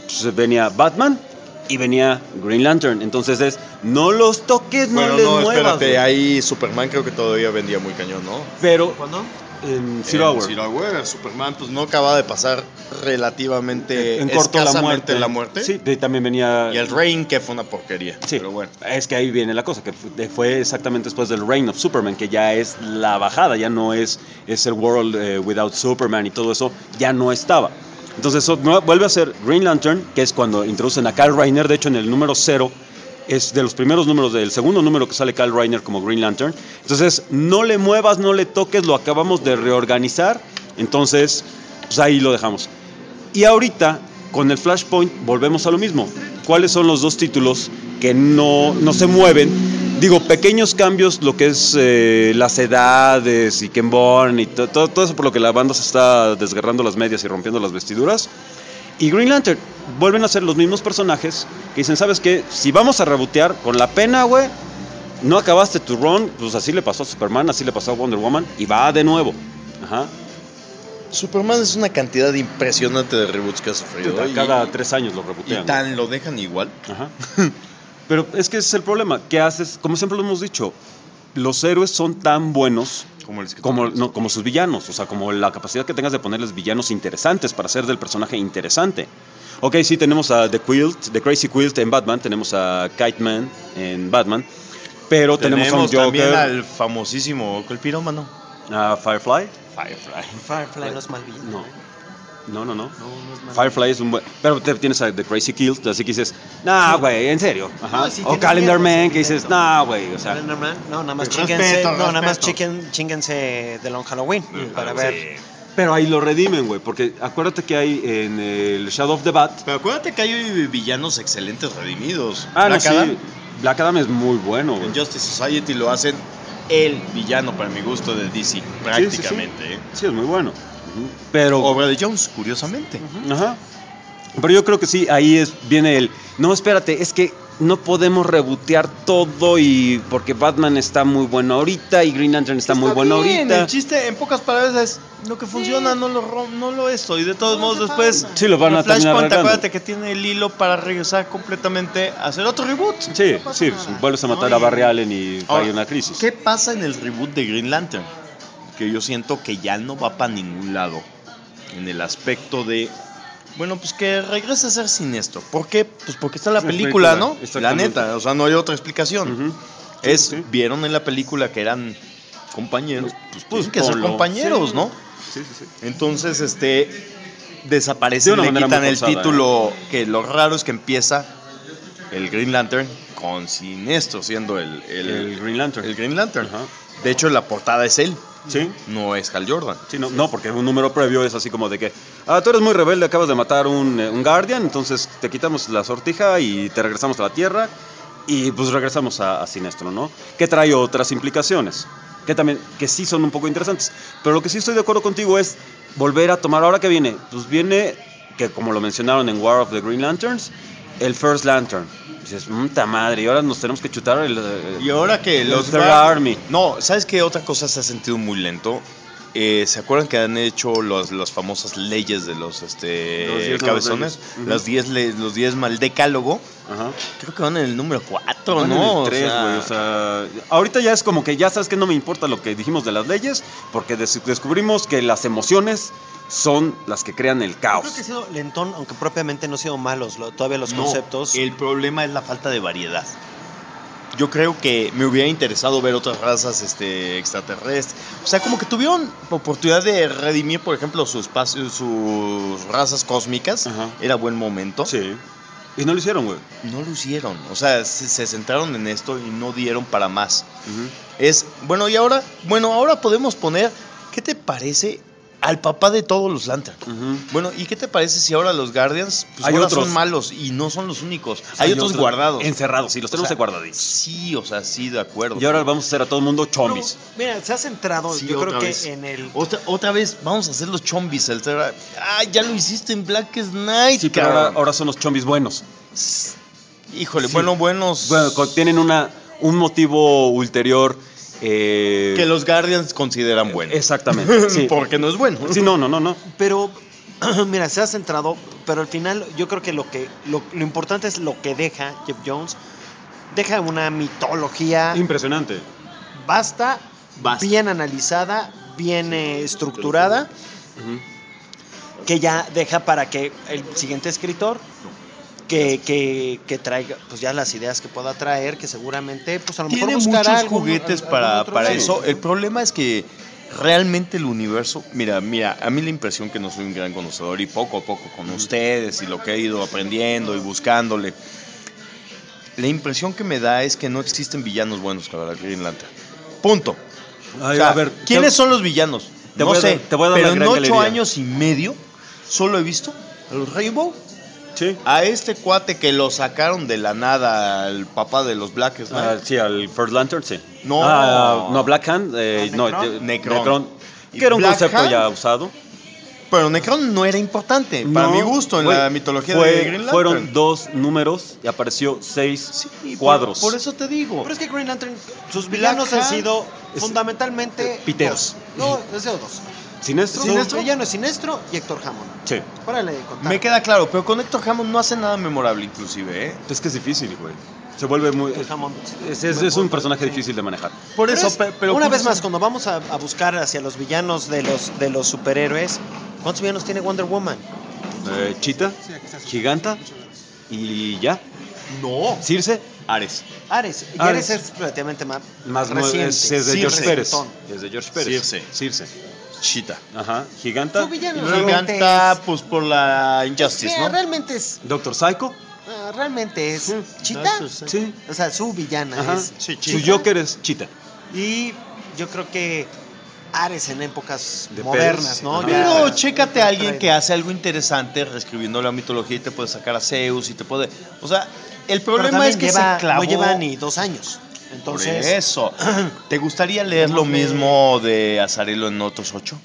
pues, venía Batman y venía Green Lantern. Entonces no los toques, no Bueno, les no, muevas. espérate, güey. ahí Superman creo que todavía vendía muy cañón, ¿no? Pero ¿Cuándo? en Zero Hour. Zero Hour, Superman pues no acaba de pasar relativamente En corto escasamente la muerte. Sí, de ahí también venía. Y el Reign, que fue una porquería. Sí, Pero bueno. es que ahí viene la cosa, que fue exactamente después del Reign of Superman, que ya es la bajada, ya no es el World Without Superman y todo eso, ya no estaba. Entonces eso vuelve a ser Green Lantern, que es cuando introducen a Kyle Rayner, de hecho en el número 0, es de los primeros números, del segundo número que sale Kyle Rayner como Green Lantern. Entonces no le muevas, no le toques, lo acabamos de reorganizar, entonces pues ahí lo dejamos. Y ahorita, con el Flashpoint, volvemos a lo mismo. ¿Cuáles son los dos títulos que no se mueven? Digo, pequeños cambios, lo que es las edades y Ken Born y todo eso por lo que la banda se está desgarrando las medias y rompiendo las vestiduras. Y Green Lantern, vuelven a ser los mismos personajes que dicen, ¿sabes qué? Si vamos a rebotear con la pena, güey, no acabaste tu run, pues así le pasó a Superman, así le pasó a Wonder Woman, y va de nuevo. Ajá. Superman es una cantidad impresionante de reboots que ha sufrido. Cada 3 años lo rebotean. Y tan lo dejan igual. Ajá. Pero es que ese es el problema. ¿Qué haces? Como siempre lo hemos dicho, los héroes son tan buenos como sus villanos. O sea, como la capacidad que tengas de ponerles villanos interesantes para hacer del personaje interesante. Ok, sí, tenemos a The Crazy Quilt en Batman, tenemos a Kite Man en Batman, pero tenemos a un Joker. También al famosísimo, ¿cuál pirómano? A Firefly. Firefly no es mal villano. No. No es mal Firefly es un buen. Pero te tienes a The Crazy Quilt, así que dices, nah, güey, en serio. Ajá. No, sí, o tiene Calendar miedo, Man, sí, que dices, intento. nah, güey. O sea, Calendar Man, no, nada más Respeto. chinguense de Long Halloween para ver. sí. Pero ahí lo redimen, güey, porque acuérdate que hay en el Shadow of the Bat. Pero acuérdate que hay villanos excelentes redimidos. Ah, Black no, Adam, sí. Black Adam es muy bueno, güey. en Justice Society lo hacen el villano para mi gusto de DC, prácticamente. ¿eh? Sí, es muy bueno. Ujú. Pero. Obra de Jones, curiosamente. Ajá. Pero yo creo que sí, ahí viene el. No, espérate, es que no podemos rebotear todo y porque Batman está muy bueno ahorita y Green Lantern está muy bueno bien, ahorita. El chiste, en pocas palabras, es lo que funciona, no lo esto. Y de todos modos, después. Sí, lo van a el terminar Flashpoint, arreglando. acuérdate que tiene el hilo para regresar completamente a hacer otro reboot. Sí, sí, vuelves a matar a Barry Allen y Ahora, hay una crisis. ¿Qué pasa en el reboot de Green Lantern? Que yo siento que ya no va para ningún lado. En el aspecto de. Bueno, pues que regrese a ser siniestro. ¿Por qué? Pues porque está en la Sí, película, película, ¿no? La exactamente. neta, o sea, no hay otra explicación. Ujú. Sí. Vieron en la película que eran compañeros, pues tienen que ser ponlo. compañeros, Sí. ¿no? Sí. Entonces, desaparece De y una le manera quitan muy el forzada, título, que lo raro es que empieza el Green Lantern con Sinestro siendo el Green Lantern. el Green Lantern. Ajá. De hecho, la portada es él, Sí. no es Hal Jordan. Sí, no, porque un número previo es así como de que, tú eres muy rebelde, acabas de matar un Guardian, entonces te quitamos la sortija y te regresamos a la Tierra y pues regresamos a Sinestro, ¿no? Que trae otras implicaciones, que sí son un poco interesantes. Pero lo que sí estoy de acuerdo contigo es volver a tomar, ahora que viene, pues viene, que como lo mencionaron en War of the Green Lanterns, el First Lantern. Dices, puta madre, y ahora nos tenemos que chutar Y ahora que el los Third Army. No, ¿sabes qué otra cosa se ha sentido muy lento? ¿Se acuerdan que han hecho las famosas leyes de los 10 cabezones? nuevas leyes. Los 10 mal decálogo. Ajá. Creo que van en el número 4, Van en ¿no? el 3, güey, o sea, ahorita ya es como que ya sabes que no me importa lo que dijimos de las leyes, porque descubrimos que las emociones son las que crean el Creo caos. que ha sido lentón, aunque propiamente no ha sido malos todavía los No, conceptos. el problema es la falta de variedad. Yo creo que me hubiera interesado ver otras razas extraterrestres. O sea, como que tuvieron oportunidad de redimir, por ejemplo, sus razas cósmicas. Ajá. Era buen momento. Sí. Y no lo hicieron, güey. No lo hicieron. O sea, se centraron en esto y no dieron para más. Ujú. Ahora podemos poner, ¿qué te parece al papá de todos los Lantern? Ujú. Bueno, ¿y qué te parece si ahora los Guardians pues Hay ahora otros. son malos y no son los únicos? Hay otros guardados. Encerrados, sí, los tenemos guardaditos. Sí, o sea, sí, de acuerdo. Y ahora vamos a hacer a todo el mundo chombis. Mira, se ha centrado, Sí, yo creo otra que vez. en el... Otra vez vamos a hacer los chombis. Ya lo hiciste en Black Knight, Sí, pero cabrón. ahora son los chombis buenos. Híjole, Sí. buenos. Bueno, tienen un motivo ulterior. Que los Guardians consideran bueno. Exactamente. Sí. Porque no es bueno. Sí, no. Pero Mira, se ha centrado, pero al final yo creo que lo importante es lo que deja Jeff Jones. Deja una mitología Impresionante. Basta. Bien analizada, bien estructurada, que ya deja para que el siguiente escritor que traiga pues ya las ideas que pueda traer, que seguramente pues a lo mejor tiene buscará muchos algún juguetes otro para lado. eso. El problema es que realmente el universo, mira, a mí la impresión que no soy un gran conocedor y poco a poco con ustedes y lo que he ido aprendiendo y buscándole, la impresión que me da es que no existen villanos buenos para la Green Lantern. Punto. Ay, O sea, a ver, ¿quiénes son los villanos? No sé, te voy a dar pero la en gran 8 galería. años y medio solo he visto a los Rainbow, Sí. a este cuate que lo sacaron de la nada, el papá de los Black Knight. Sí, al First Lantern, sí. No. No, Black Hand, Necron. Que era un Black concepto Hand, ya usado. Pero Necron no era importante, para mi gusto, en la mitología de Green Lantern. Fueron 2 números y apareció 6 cuadros. Por eso te digo. Pero es que Green Lantern, sus Black villanos han Hand sido fundamentalmente piteros. dos. No, es de dos. ¿Sinestro? Su villano es Sinestro y Héctor Hammond. Sí. Párale de contar. Me queda claro, pero con Héctor Hammond no hace nada memorable, inclusive, ¿eh? Es que es difícil, güey. Se vuelve muy... Héctor Hammond. Es un personaje difícil de manejar. Por Pero eso, es- pero una por vez eso- más, cuando vamos a buscar hacia los villanos de los superhéroes, ¿cuántos villanos tiene Wonder Woman? Cheetah, Giganta y ya. No. Circe, Ares. Ares. Y Ares. Ares es relativamente más nuevo, reciente. es de Circe. George Pérez. Recientón. Es de George Pérez. Circe. Cheetah. Ajá. Giganta, Su villano Y realmente Giganta, es... pues por la Injustice, Sí, ¿no? realmente es... Doctor Psycho. realmente es Cheetah. Sí. O sea, su villana Ajá. es Sí, Su Cheetah. Joker es Cheetah. Y yo creo que Ares en épocas De modernas, Pérez. ¿no? Ajá. Pero Ya- chécate a alguien que hace algo interesante reescribiendo la mitología y te puede sacar a Zeus y te puede... O sea, el Pero problema también es que lleva, se clavó... no lleva ni 2 años. Entonces, Por eso. ¿Te gustaría leer lo Tenemos de- mismo de Azarelo en otros 8?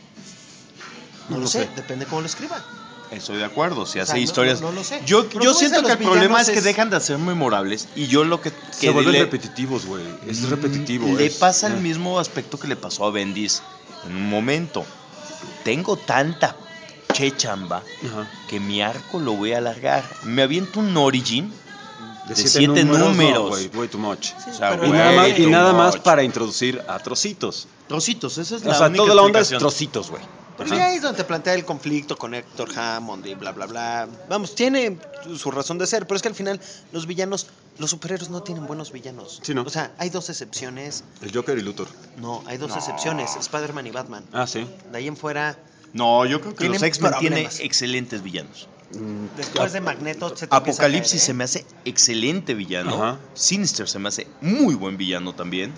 no lo sé, depende cómo lo escriban. Estoy de acuerdo, si O hace sea, historias... no lo sé. Yo Pero tú siento ves a que el los problema villanos es que es- dejan de ser memorables y yo lo que... Se vuelven repetitivos, güey. Es repetitivo. Le es- pasa el mismo aspecto que le pasó a Bendis en un momento. Tengo tanta chamba Ajá. que mi arco lo voy a alargar. Me aviento un origin de siete 7 números. no, güey, way too much. O sea, pero Y way igual- nada too más much. para introducir a trocitos. Trocitos, esa es O la sea, única toda la onda es explicación. trocitos, güey. Pero ya ahí es donde te plantea el conflicto con Héctor Hammond y bla, bla, bla. Vamos, tiene su razón de ser, pero es que al final los villanos, los superhéroes no tienen buenos villanos. Sí, ¿no? O sea, hay 2 excepciones. El Joker y Luthor. No, hay 2 excepciones, Spider-Man y Batman. Ah, sí. De ahí en fuera, No, yo creo que Tienen los X-Men tienen problemas. excelentes villanos. después de Magneto, se te empieza a Apocalipsis caer, ¿eh? se me hace excelente villano. Ajá. Sinister se me hace muy buen villano también.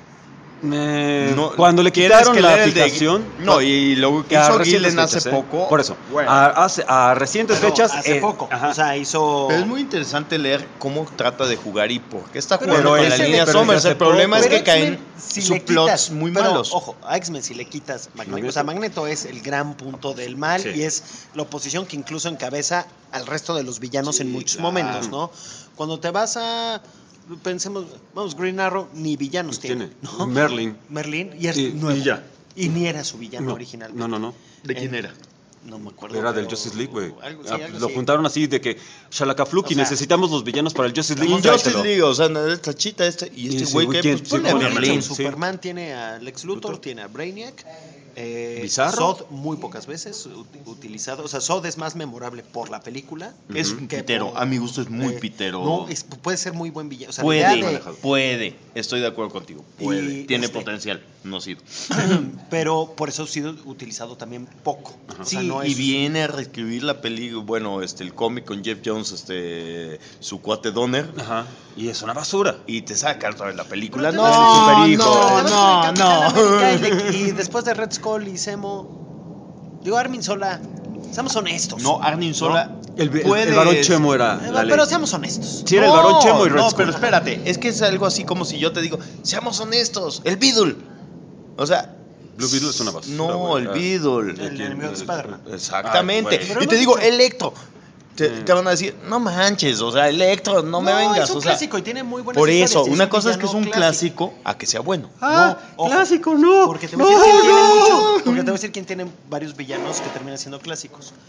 No, Cuando le ¿quieres quitaron que la lea el de- aplicación. No, y lo que a hizo recientes Gillen hace fechas, ¿eh? poco. Por eso. Bueno. A recientes Pero fechas. hace poco. Ajá. O sea, hizo... Pero es muy interesante leer cómo trata de jugar y por qué está Pero jugando con ese la de- línea pero Somers. ese El hace problema poco. es que Pero caen X-Men, si le subplots quitas, muy pero, malos. Ojo, a X-Men si le quitas Magneto, o sea, Magneto es el gran punto del mal Sí. y es la oposición que incluso encabeza al resto de los villanos en muchos momentos, ¿no? Cuando te vas a... Pensemos, vamos, Green Arrow ni villanos tiene, ¿no? Merlin. Merlin y es Y nuevo. ya. Y ni era su villano No, original. no. ¿De quién era? No me acuerdo. Era del pero- Justice League, güey. algo- sí, Ah, algo Lo así. juntaron así de que Shalakafluki, O sea, necesitamos los villanos para el Justice League. Justice tráetelo. League, o sea, esta chita, y Y este ese güey güey, que ¿quién? pues, Sí, ponle a ponle a Merlin. Merlin. Superman tiene a Lex Luthor, tiene a Brainiac. Bizarro. Zod muy pocas veces utilizado. O sea, Zod es más memorable por la película. Es un que pitero, por- a mi gusto es muy pitero. No, puede ser muy buen villano. O sea, la idea de- Puede, estoy de acuerdo contigo. Puede, Y, tiene este, potencial, no ha sido. pero por eso ha sido utilizado también poco. O sea, Sí, no y es- viene a reescribir la película, bueno, el cómic con Jeff Jones, su cuate Donner, Ajá. Y es una basura. y te saca otra vez la película. Pero No, te vas a- super pero hijo. te vas a ver Capitán América no. y después de Red Skull y Zemo, digo, Armin Sola, seamos honestos. No, Arnim Sola El puede- varón Chemo era la ley. Pero seamos honestos. Sí, era el varón Chemo y Red No, Skull. pero espérate, es que es algo así como si yo te digo, seamos honestos, el Beetle. O sea, Blue Beetle es una basura. no, güey. el Beetle. El enemigo de Spider-Man. Exactamente. Ay, güey. Y te digo, Electro. Te van a decir, no manches, o sea, Electro, no me vengas. Es un o sea, clásico y tiene muy buenas por historias, eso, y una cosa es que es un villano clásico a que sea bueno. No, ojo, clásico, no. Porque te voy a decir quién tiene mucho, porque te voy a decir quién tiene varios villanos que terminan siendo clásicos.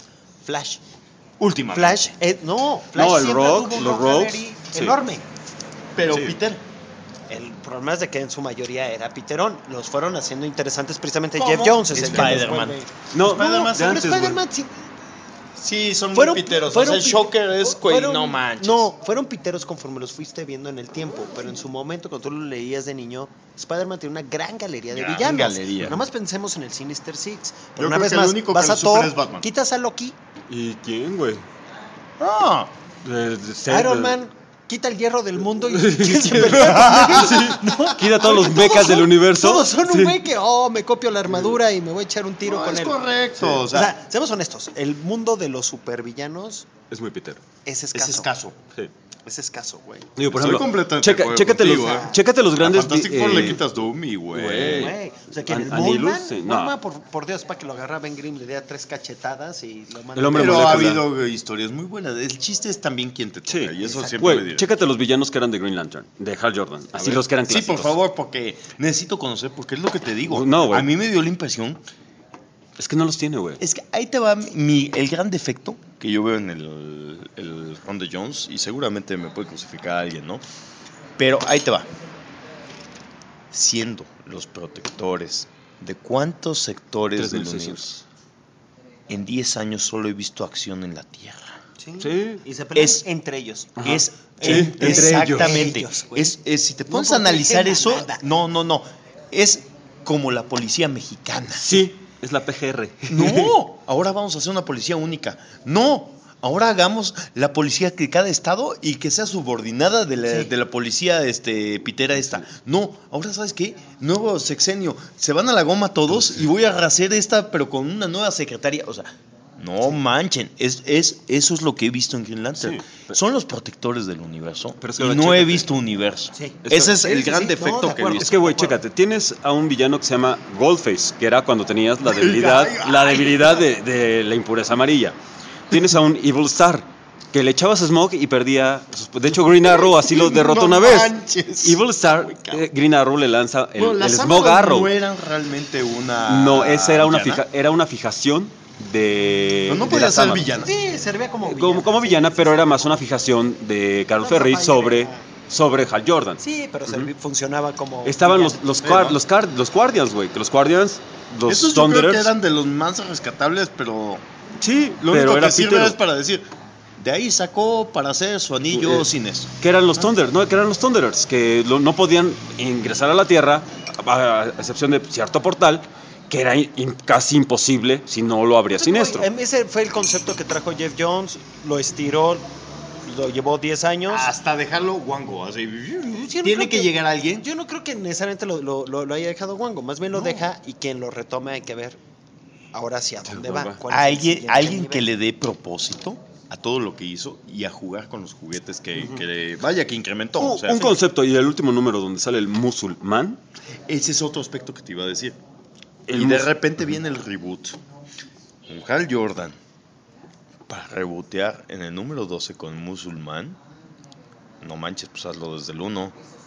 Flash. Última. Flash, No, Flash el siempre Rogue, tuvo un los Rogue Rogues, Gallery sí. enorme. Pero Sí. Peter. El problema es de que en su mayoría era Peterón. Los fueron haciendo interesantes precisamente. ¿Cómo? Jeff Jones es el que los Spider-Man. vuelve. No, Spider-Man, de pero antes, güey. Spider-Man sí. Sí, son Fueron- muy piteros. fueron O sea, el pi- Shocker es, güey, fueron- no manches. No, fueron piteros conforme los fuiste viendo en el tiempo, pero en su momento, cuando tú lo leías de niño, Spider-Man tiene una gran galería de Gran villanos. galería. Nada más pensemos en el Sinister Six. Pero Yo una creo vez que el más, único vas que a lo supera Thor, es Batman. quitas a Loki, ¿Y quién, güey? Ah, Iron Man, quita el hierro del mundo y ¿quién se pelea con él? ¿No? Quita todos los Todos mechas del son- universo. Todos son Sí. un güey que, me copio la armadura y me voy a echar un tiro no, con es él. correcto. Sí. O O sea, sea, seamos honestos, el mundo de los supervillanos Es muy pitero. es escaso. es escaso. Sí. Es escaso, güey. Digo, por Soy ejemplo, completamente de acuerdo chécate, contigo, chécate los A grandes. Fantastic Four le quitas Doom y, güey. Güey, o sea, que en el Anilus, Moonman, sí, no. Moonman, por Dios, para que lo agarra Ben Grimm, le diera 3 cachetadas y lo manda. El hombre Pero ha molécula. habido historias muy buenas. El chiste es también quién te toca. Sí, y eso exacto. siempre me Güey, diré. chécate los villanos que eran de Green Lantern, de Hal Jordan. Así los que eran Sí, clásicos. por favor, porque necesito conocer, porque es lo que te digo. No, güey. A mí me dio la impresión. Es que no los tiene, güey. Es que ahí te va el gran defecto que yo veo en el Ron de Jones, y seguramente me puede crucificar a alguien, ¿no? Pero ahí te va. Siendo los protectores de cuántos sectores del 3600. universo, en 10 años solo he visto acción en la Tierra. Sí. Y se pelean Es- entre ellos. Ajá. Es Sí, entre exactamente. ellos, güey. Si te No pones a protegen analizar a eso, nada. no. Es como la policía mexicana. Sí, es la PGR. No, ahora vamos a hacer una policía única. No, ahora hagamos la policía de cada estado y que sea subordinada de la policía pitera esta. No, ahora ¿sabes qué? Nuevo sexenio. Se van a la goma todos y voy a hacer esta, pero con una nueva secretaria. O sea, no manchen. Eso es lo que he visto en Green Lantern. Sí, pero- Son los protectores del universo. Pero es que Y ahora no he chécate. visto universo. Sí. Ese es Sí, el sí, gran sí. defecto No, de que he acuerdo. visto. Es que, güey, chécate, tienes a un villano que se llama Goldface, que era cuando tenías la debilidad de la impureza amarilla. Tienes a un Evil Star, que le echabas Smoke y perdía. De hecho, Green Arrow así lo derrotó No una vez. manches. Evil Star, Green Arrow le lanza el, Bueno, las el Amaron Smog Arrow. no eran realmente una. No, esa era villana. era una fijación de. Pero no de podía las ser Amaron. villana. Sí, servía como villana. Como villana, pero era más una fijación de Carol No, Ferry no, sobre Hal Jordan. Sí, pero funcionaba como. Estaban villana. los Guardians, güey. Que los Guardians, los Esos yo creo que Thunderers. eran de los más rescatables, pero Sí, lo pero único era que sirve pitero. es para decir, de ahí sacó para hacer su anillo sin eso. Que eran los Thunderers, ¿no? Que eran los Thunderers, que no podían ingresar a la Tierra, a excepción de cierto portal, que era casi imposible si no lo abría Sinestro. Ese fue el concepto que trajo Jeff Jones, lo estiró, lo llevó 10 años. Hasta dejarlo guango, así. Yo no Tiene creo que llegar alguien. Yo no creo que necesariamente lo haya dejado Wango, más bien lo deja y quien lo retome hay que ver ahora hacia dónde va. cuál es el siguiente Alguien que nivel. le dé propósito a todo lo que hizo y a jugar con los juguetes vaya que incrementó. O sea, Un concepto, y el último número donde sale el musulmán. ese es otro aspecto que te iba a decir. El Y de mus- repente viene el reboot. Con Hal Jordan. Para rebotear en el número 12 con Musulmán. No manches, pues hazlo desde el 1.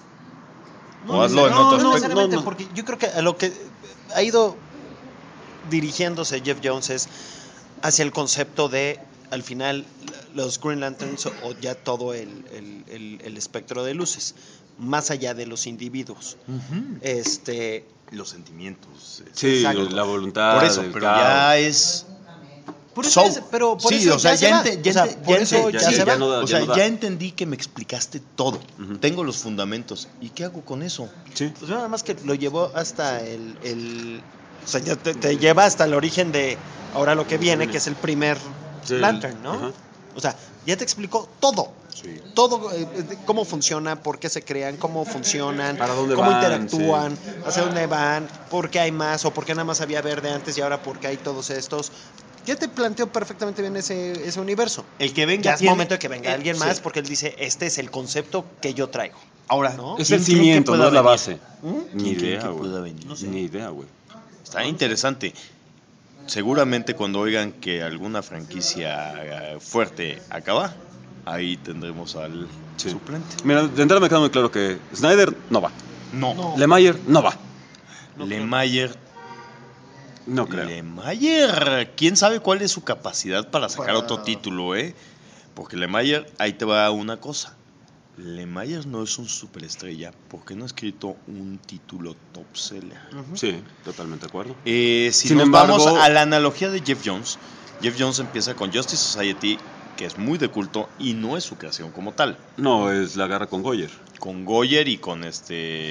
O hazlo en No, otro no aspecto. necesariamente, porque yo creo que a lo que ha ido dirigiéndose Jeff Jones es hacia el concepto de, al final, los Green Lanterns o ya todo el espectro de luces, más allá de los individuos. Los sentimientos. Sí, Exacto. la voluntad. Por eso, el pero caos. ya es. Por eso pero por sí, eso o sea, ya ya, se va. O sea, por eso ya se va. no da, o sea, no da. ya entendí que me explicaste todo. Ujú. Tengo los fundamentos. ¿Y qué hago con eso? Sí. Pues nada más que lo llevó hasta o sea, ya te lleva hasta el origen de ahora lo que viene, que es el primer Sí, Lantern, ¿no? ajá. O sea, ya te explicó todo. Sí. Todo, cómo funciona, por qué se crean, cómo funcionan, Para dónde cómo van, interactúan, hacia dónde van, por qué hay más, o por qué nada más había verde antes y ahora por qué hay todos estos. Ya te planteó perfectamente bien ese universo. El que venga. Ya es tiene- momento de que venga alguien más sí. porque él dice, este es el concepto que yo traigo. Ahora, ¿no? Es ¿quién el creen que cimiento, pueda no es la venir? base. Ni ¿Quién creen idea, que güey. pueda venir? Ni idea, güey. Está interesante. Seguramente cuando oigan que alguna franquicia fuerte acaba, ahí tendremos al Sí. suplente. Mira, de entrada me queda muy claro que Snyder no va. No. Lemire no va. Lemire No creo. Lemaier, quién sabe cuál es su capacidad para sacar otro título, porque Lemaier, ahí te va una cosa. Lemaier no es un superestrella porque no ha escrito un título top seller. Sí, totalmente de acuerdo. Si Sin nos embargo, vamos a la analogía de Jeff Jones empieza con Justice Society, que es muy de culto y no es su creación como tal. No, es la guerra con Goyer. Con Goyer y con Pues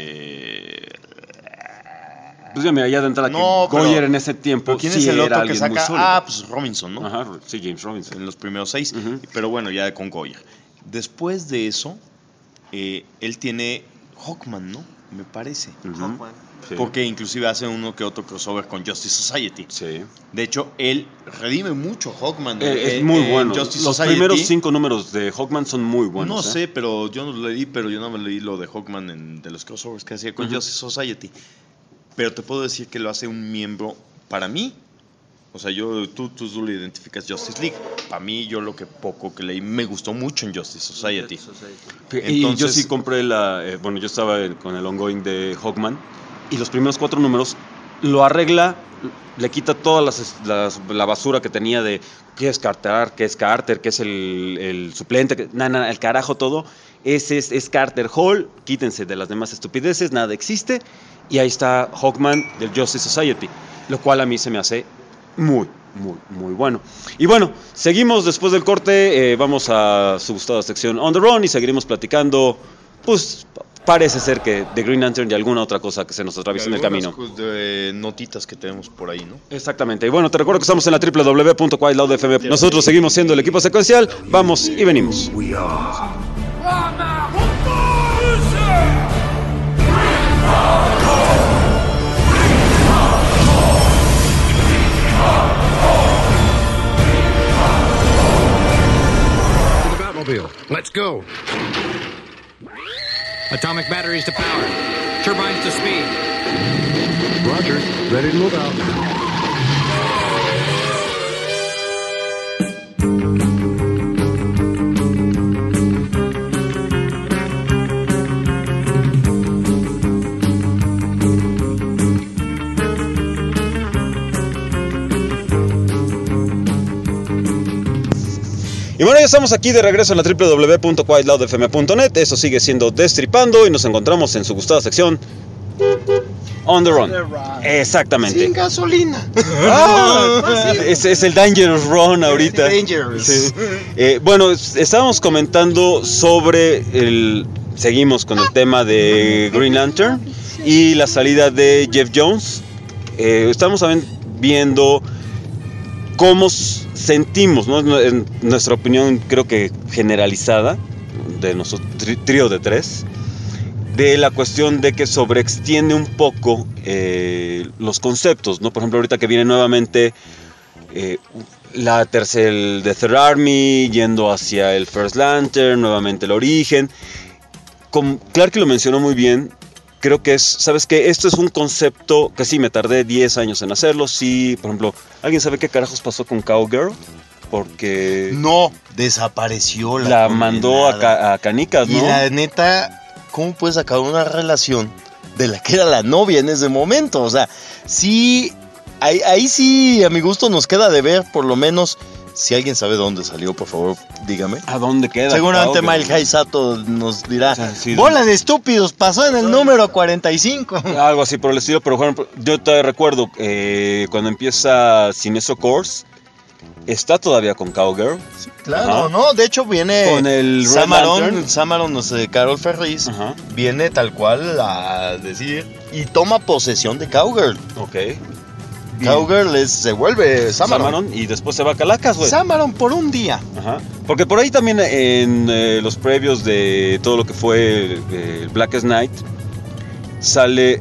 ya mira, ya de entrada No, que Goyer en ese tiempo ¿quién sí es el era otro que alguien muy saca? sólido. Pues Robinson, ¿no? Ajá, sí, James Robinson. En los primeros 6, pero bueno, ya con Goyer. Después de eso, él tiene Hawkman, ¿no? Me parece. Hawkman. Sí. Porque inclusive hace uno que otro crossover con Justice Society. Sí. De hecho, él redime mucho Hawkman. Es muy bueno. Justice Los Society. primeros 5 números de Hawkman son muy buenos. No sé, pero yo no lo leí, pero yo no me leí lo de Hawkman de los crossovers que hacía con Justice Society. Pero te puedo decir que lo hace un miembro, para mí, o sea, tú lo identificas Justice League. Para mí, yo lo que poco que leí me gustó mucho en Justice Society. Y yo sí compré yo estaba con el ongoing de Hawkman y los primeros 4 números lo arregla, le quita toda la basura que tenía de qué es Carter, qué es el suplente, el carajo todo. Ese es Carter Hall, quítense de las demás estupideces, nada existe. Y ahí está Hawkman del Justice Society, lo cual a mí se me hace muy, muy, muy bueno. Y bueno, seguimos después del corte, vamos a su gustada sección On the Run y seguiremos platicando, pues parece ser que de Green Lantern y alguna otra cosa que se nos atraviesa en el camino. De notitas que tenemos por ahí, ¿no? Exactamente. Y bueno, te recuerdo que estamos en la www.quietloudfm. Nosotros seguimos siendo el equipo secuencial. Vamos y venimos. Let's go. Atomic batteries to power. Turbines to speed. Roger. Ready to move out. Y bueno, ya estamos aquí de regreso en la www.quietloudfm.net. Eso sigue siendo Destripando y nos encontramos en su gustada sección On the Run. Exactamente. Sin gasolina. Es el Dangerous Run ahorita. Dangerous. Sí. Bueno, estábamos comentando sobre seguimos con el tema de Green Lantern y la salida de Jeff Jones. Estamos viendo cómo sentimos, ¿no? En nuestra opinión, creo que generalizada, de nuestro trío de 3, de la cuestión de que sobreextiende un poco los conceptos, ¿no? Por ejemplo, ahorita que viene nuevamente el The Third Army, yendo hacia el First Lantern, nuevamente el origen. Clark lo mencionó muy bien. Creo que ¿sabes qué? Esto es un concepto que sí, me tardé 10 años en hacerlo. Sí, por ejemplo, ¿alguien sabe qué carajos pasó con Cowgirl? Porque no, desapareció la mandó a canicas, ¿no? Y la neta, ¿cómo puedes acabar una relación de la que era la novia en ese momento? O sea, sí, ahí sí, a mi gusto nos queda de ver, por lo menos. Si alguien sabe dónde salió, por favor, dígame. ¿A dónde queda? Seguramente Mile High Sato nos dirá, o sea, sí, bola de estúpidos, pasó en el número 45. Algo así por el estilo, pero por ejemplo, yo te recuerdo cuando empieza Cineso Course, está todavía con Cowgirl. Sí, claro, no, de hecho viene con el Samaron, no sé, Carol Ferris, viene tal cual a decir y toma posesión de Cowgirl. Ok. Cowgirl se vuelve Samaron y después se va a Calacas, güey. Samaron por un día. Ajá. Porque por ahí también en los previos de todo lo que fue Blackest Night sale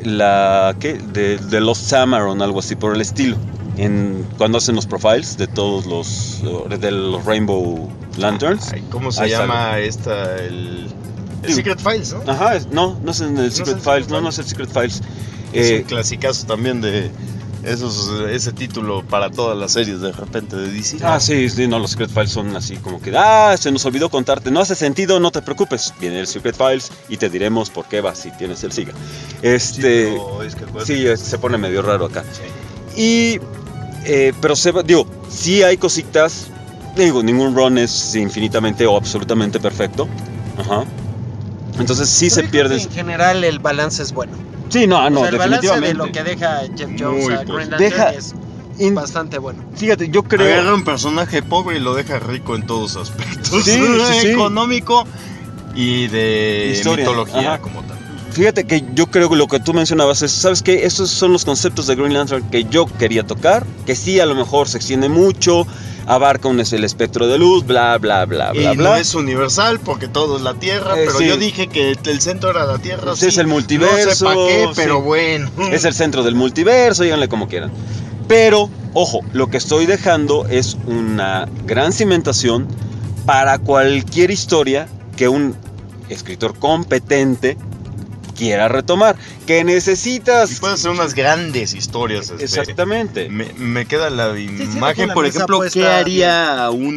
de los Samaron, algo así por el estilo. Cuando hacen los profiles de todos los Rainbow Lanterns. Ay, ¿cómo se llama esta? El Secret Files, ¿no? Ajá, no es en el Secret Files, no es el Secret Files. Es un clasicazo también de ese título para todas las series de repente de DC. Sí, los Secret Files son así como que, se nos olvidó contarte, no hace sentido, no te preocupes, viene el Secret Files y te diremos por qué vas si tienes el SIGA. Sí, se pone medio raro acá. Sí. Y, pero sí hay cositas. Digo, ningún run es infinitamente o absolutamente perfecto. Ajá. Entonces sí se pierde. En general el balance es bueno. Sí, no, O sea, el balance definitivamente. de lo que deja Jeff Jones Muy a Green Lantern deja- es bastante bueno. Fíjate, yo creo. Agarra un personaje pobre y lo deja rico en todos aspectos. Sí, sí. Económico y de Historia, mitología ajá. como tal. Fíjate que yo creo que lo que tú mencionabas es, ¿sabes qué? Esos son los conceptos de Green Lantern que yo quería tocar, que sí a lo mejor se extiende mucho, abarca el espectro de luz, bla, bla, bla, Y bla, no bla. es universal porque todo es la Tierra, pero sí. yo dije que el centro era la Tierra. Pues es el multiverso. No sé para qué, pero sí. bueno. Es el centro del multiverso, díganle como quieran. Pero, ojo, lo que estoy dejando es una gran cimentación para cualquier historia que un escritor competente quiera retomar. Que Y necesitas... puede ser unas grandes historias. Exactamente. Me queda la sí, imagen, la por mesa ejemplo, puesta ¿qué haría un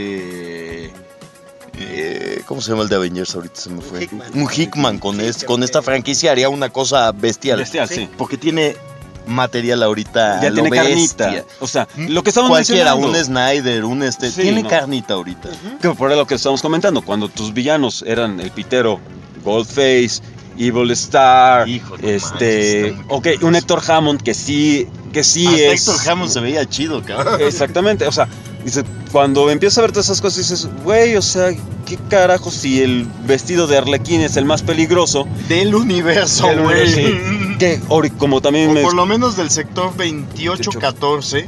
¿cómo se llama el de Avengers? Ahorita se me fue. Un Hickman con esta franquicia haría una cosa bestial. Bestial, sí. Porque tiene material ahorita. Ya lo tiene bestia. carnita. O sea, lo que estamos Cualquiera, mencionando. un Snyder, Sí, tiene no. carnita ahorita. Que por lo que estamos comentando, cuando tus villanos eran el pitero, Goldface, Evil Star, Hijo, no manches, está muy ok, un Héctor Hammond que sí Hasta es. Héctor Hammond se veía chido, cabrón. Exactamente, o sea, dice, cuando empiezas a ver todas esas cosas dices, güey, o sea, qué carajo si el vestido de Arlequín es el más peligroso Del universo, del güey. universo, sí. Que como también O por lo menos del sector 2814,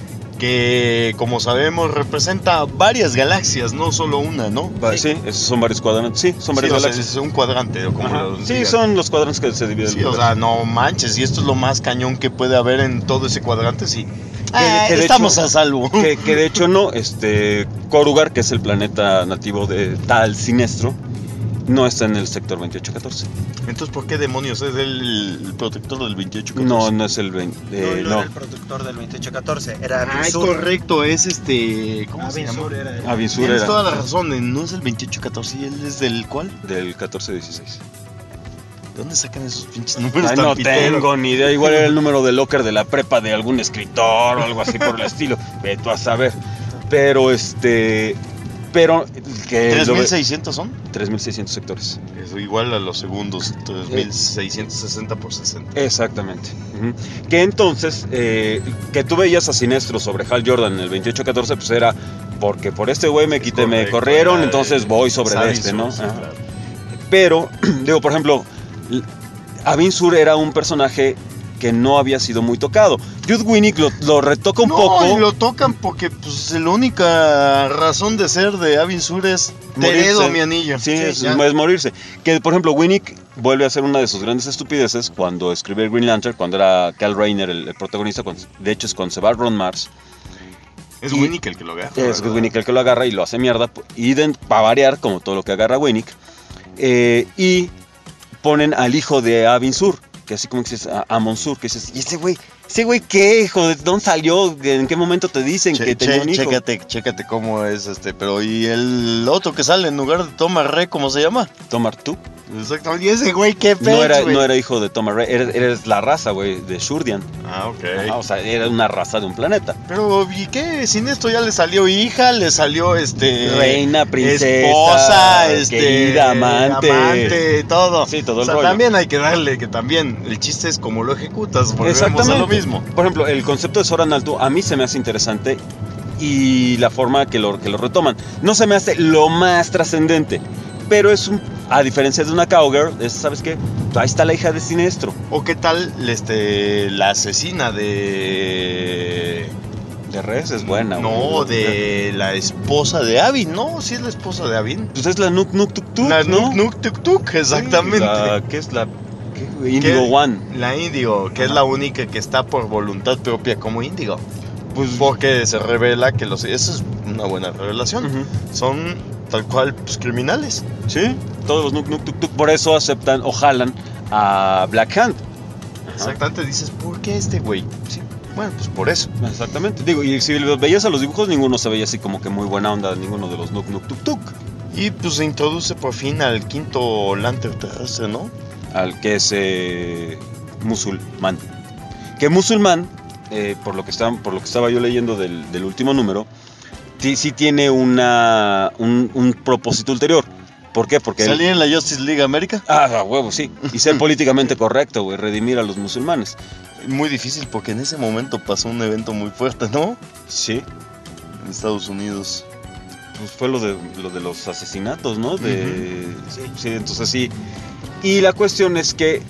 que como sabemos representa varias galaxias, no solo una, ¿no? Sí, esos son varios cuadrantes. Sí, son varias Sí, o sea, galaxias. es un cuadrante, o como Ajá. lo Sí, digan. son los cuadrantes que se dividen. Sí, o sea, no manches, y esto es lo más cañón que puede haber en todo ese cuadrante, sí. Que de Estamos hecho- a salvo. Que de hecho no, Korugar, que es el planeta nativo de tal Sinestro, no está en el sector 2814. Entonces, ¿por qué demonios es el protector del 2814? No, no es el 20. No no. era el productor del 2814, era Ah, es Abin Sur. correcto, es ¿cómo se Abin llama? Sur era el- Avinsur Tienes era toda la razón, no es el 2814, ¿y él es del cuál? del 1416. ¿De dónde sacan esos pinches números Ay, tan no piteros? tengo ni idea. Igual era el número de locker de la prepa de algún escritor o algo así por el estilo. Ve tú a saber. Pero Pero que. 3.600 son. 3.600 sectores. Es igual a los segundos, 3.660 por 60. Exactamente. Ujú. Que entonces, que tú veías a Sinestro sobre Hal Jordan en el 2814, pues era porque por este güey me Correcto, corrieron, era entonces voy sobre Sabi este, Sur, ¿no? sí, Ajá. claro. Pero, digo, por ejemplo, Abin Sur era un personaje que no había sido muy tocado. Jude Winnick lo retoca un poco. No, y lo tocan porque pues la única razón de ser de Abin Sur es te Morirse. heredo mi anillo. Sí, ya. es morirse. Que, por ejemplo, Winnick vuelve a hacer una de sus grandes estupideces cuando escribe el Green Lantern, cuando era Kyle Rayner el protagonista, de hecho es cuando se va a Ron Mars. Es Y- Winnick el que lo agarra. Es ¿verdad? Winnick el que lo agarra y lo hace mierda. Y para variar, como todo lo que agarra Winnick. Y ponen al hijo de Abin Sur, que así como que dices, a Monsur, que dices, ¿y ese güey qué, hijo? ¿De dónde salió? ¿En qué momento te dicen que tenía un hijo? Chécate cómo es pero y el otro que sale en lugar de Tomar Re, ¿cómo se llama? Tomar tú. Exactamente. Y ese güey, qué No pex, güey. era hijo de Tomar Ray, eres la raza, güey, de Shurdian. Ah, ok. Ajá, o sea, era una raza de un planeta. Pero, ¿y qué? Sin esto ya le salió hija, le salió Reina, princesa, esposa, querida, amante. todo. Sí, todo O el sea, rollo. también hay que darle que también el chiste es cómo lo ejecutas, volvemos a lo mismo. Por ejemplo, el concepto de Soran Alto a mí se me hace interesante y la forma que lo retoman. No se me hace lo más trascendente, pero es a diferencia de una cowgirl, ¿sabes qué? Ahí está la hija de Sinestro. ¿O qué tal la asesina de Res es buena. No, güey. de la esposa de Abin, ¿no? Sí es la esposa de Abin. Pues es la Nuk Nuk Tuk Tuk, La ¿no? Nuk Nuk Tuk Tuk, exactamente. ¿Qué es la Indigo One? La Indigo, que es la única que está por voluntad propia como Indigo. Pues Porque se revela que eso es una buena revelación. Ujú. Son tal cual pues, criminales. sí, todos los Nuk Nuk Tuk Tuk por eso aceptan o jalan a Black Hand. Exactamente, dices, ¿por qué este güey? Sí, bueno, pues por eso. Exactamente. Digo, y si los veías a los dibujos, ninguno se veía así como que muy buena onda, ninguno de los Nuk Nuk Tuk Tuk. Y pues se introduce por fin al quinto Lantern terrestre, ¿no? Al que es musulmán. Que musulmán por lo que estaba yo leyendo del último número, sí tiene un propósito ulterior. ¿Por qué? Porque ¿Salir en la Justice League América? A huevo, sí. Y ser políticamente correcto, güey, redimir a los musulmanes. Muy difícil porque en ese momento pasó un evento muy fuerte, ¿no? Sí. En Estados Unidos. Pues fue lo de los asesinatos, ¿no? Sí, entonces sí. Y la cuestión es que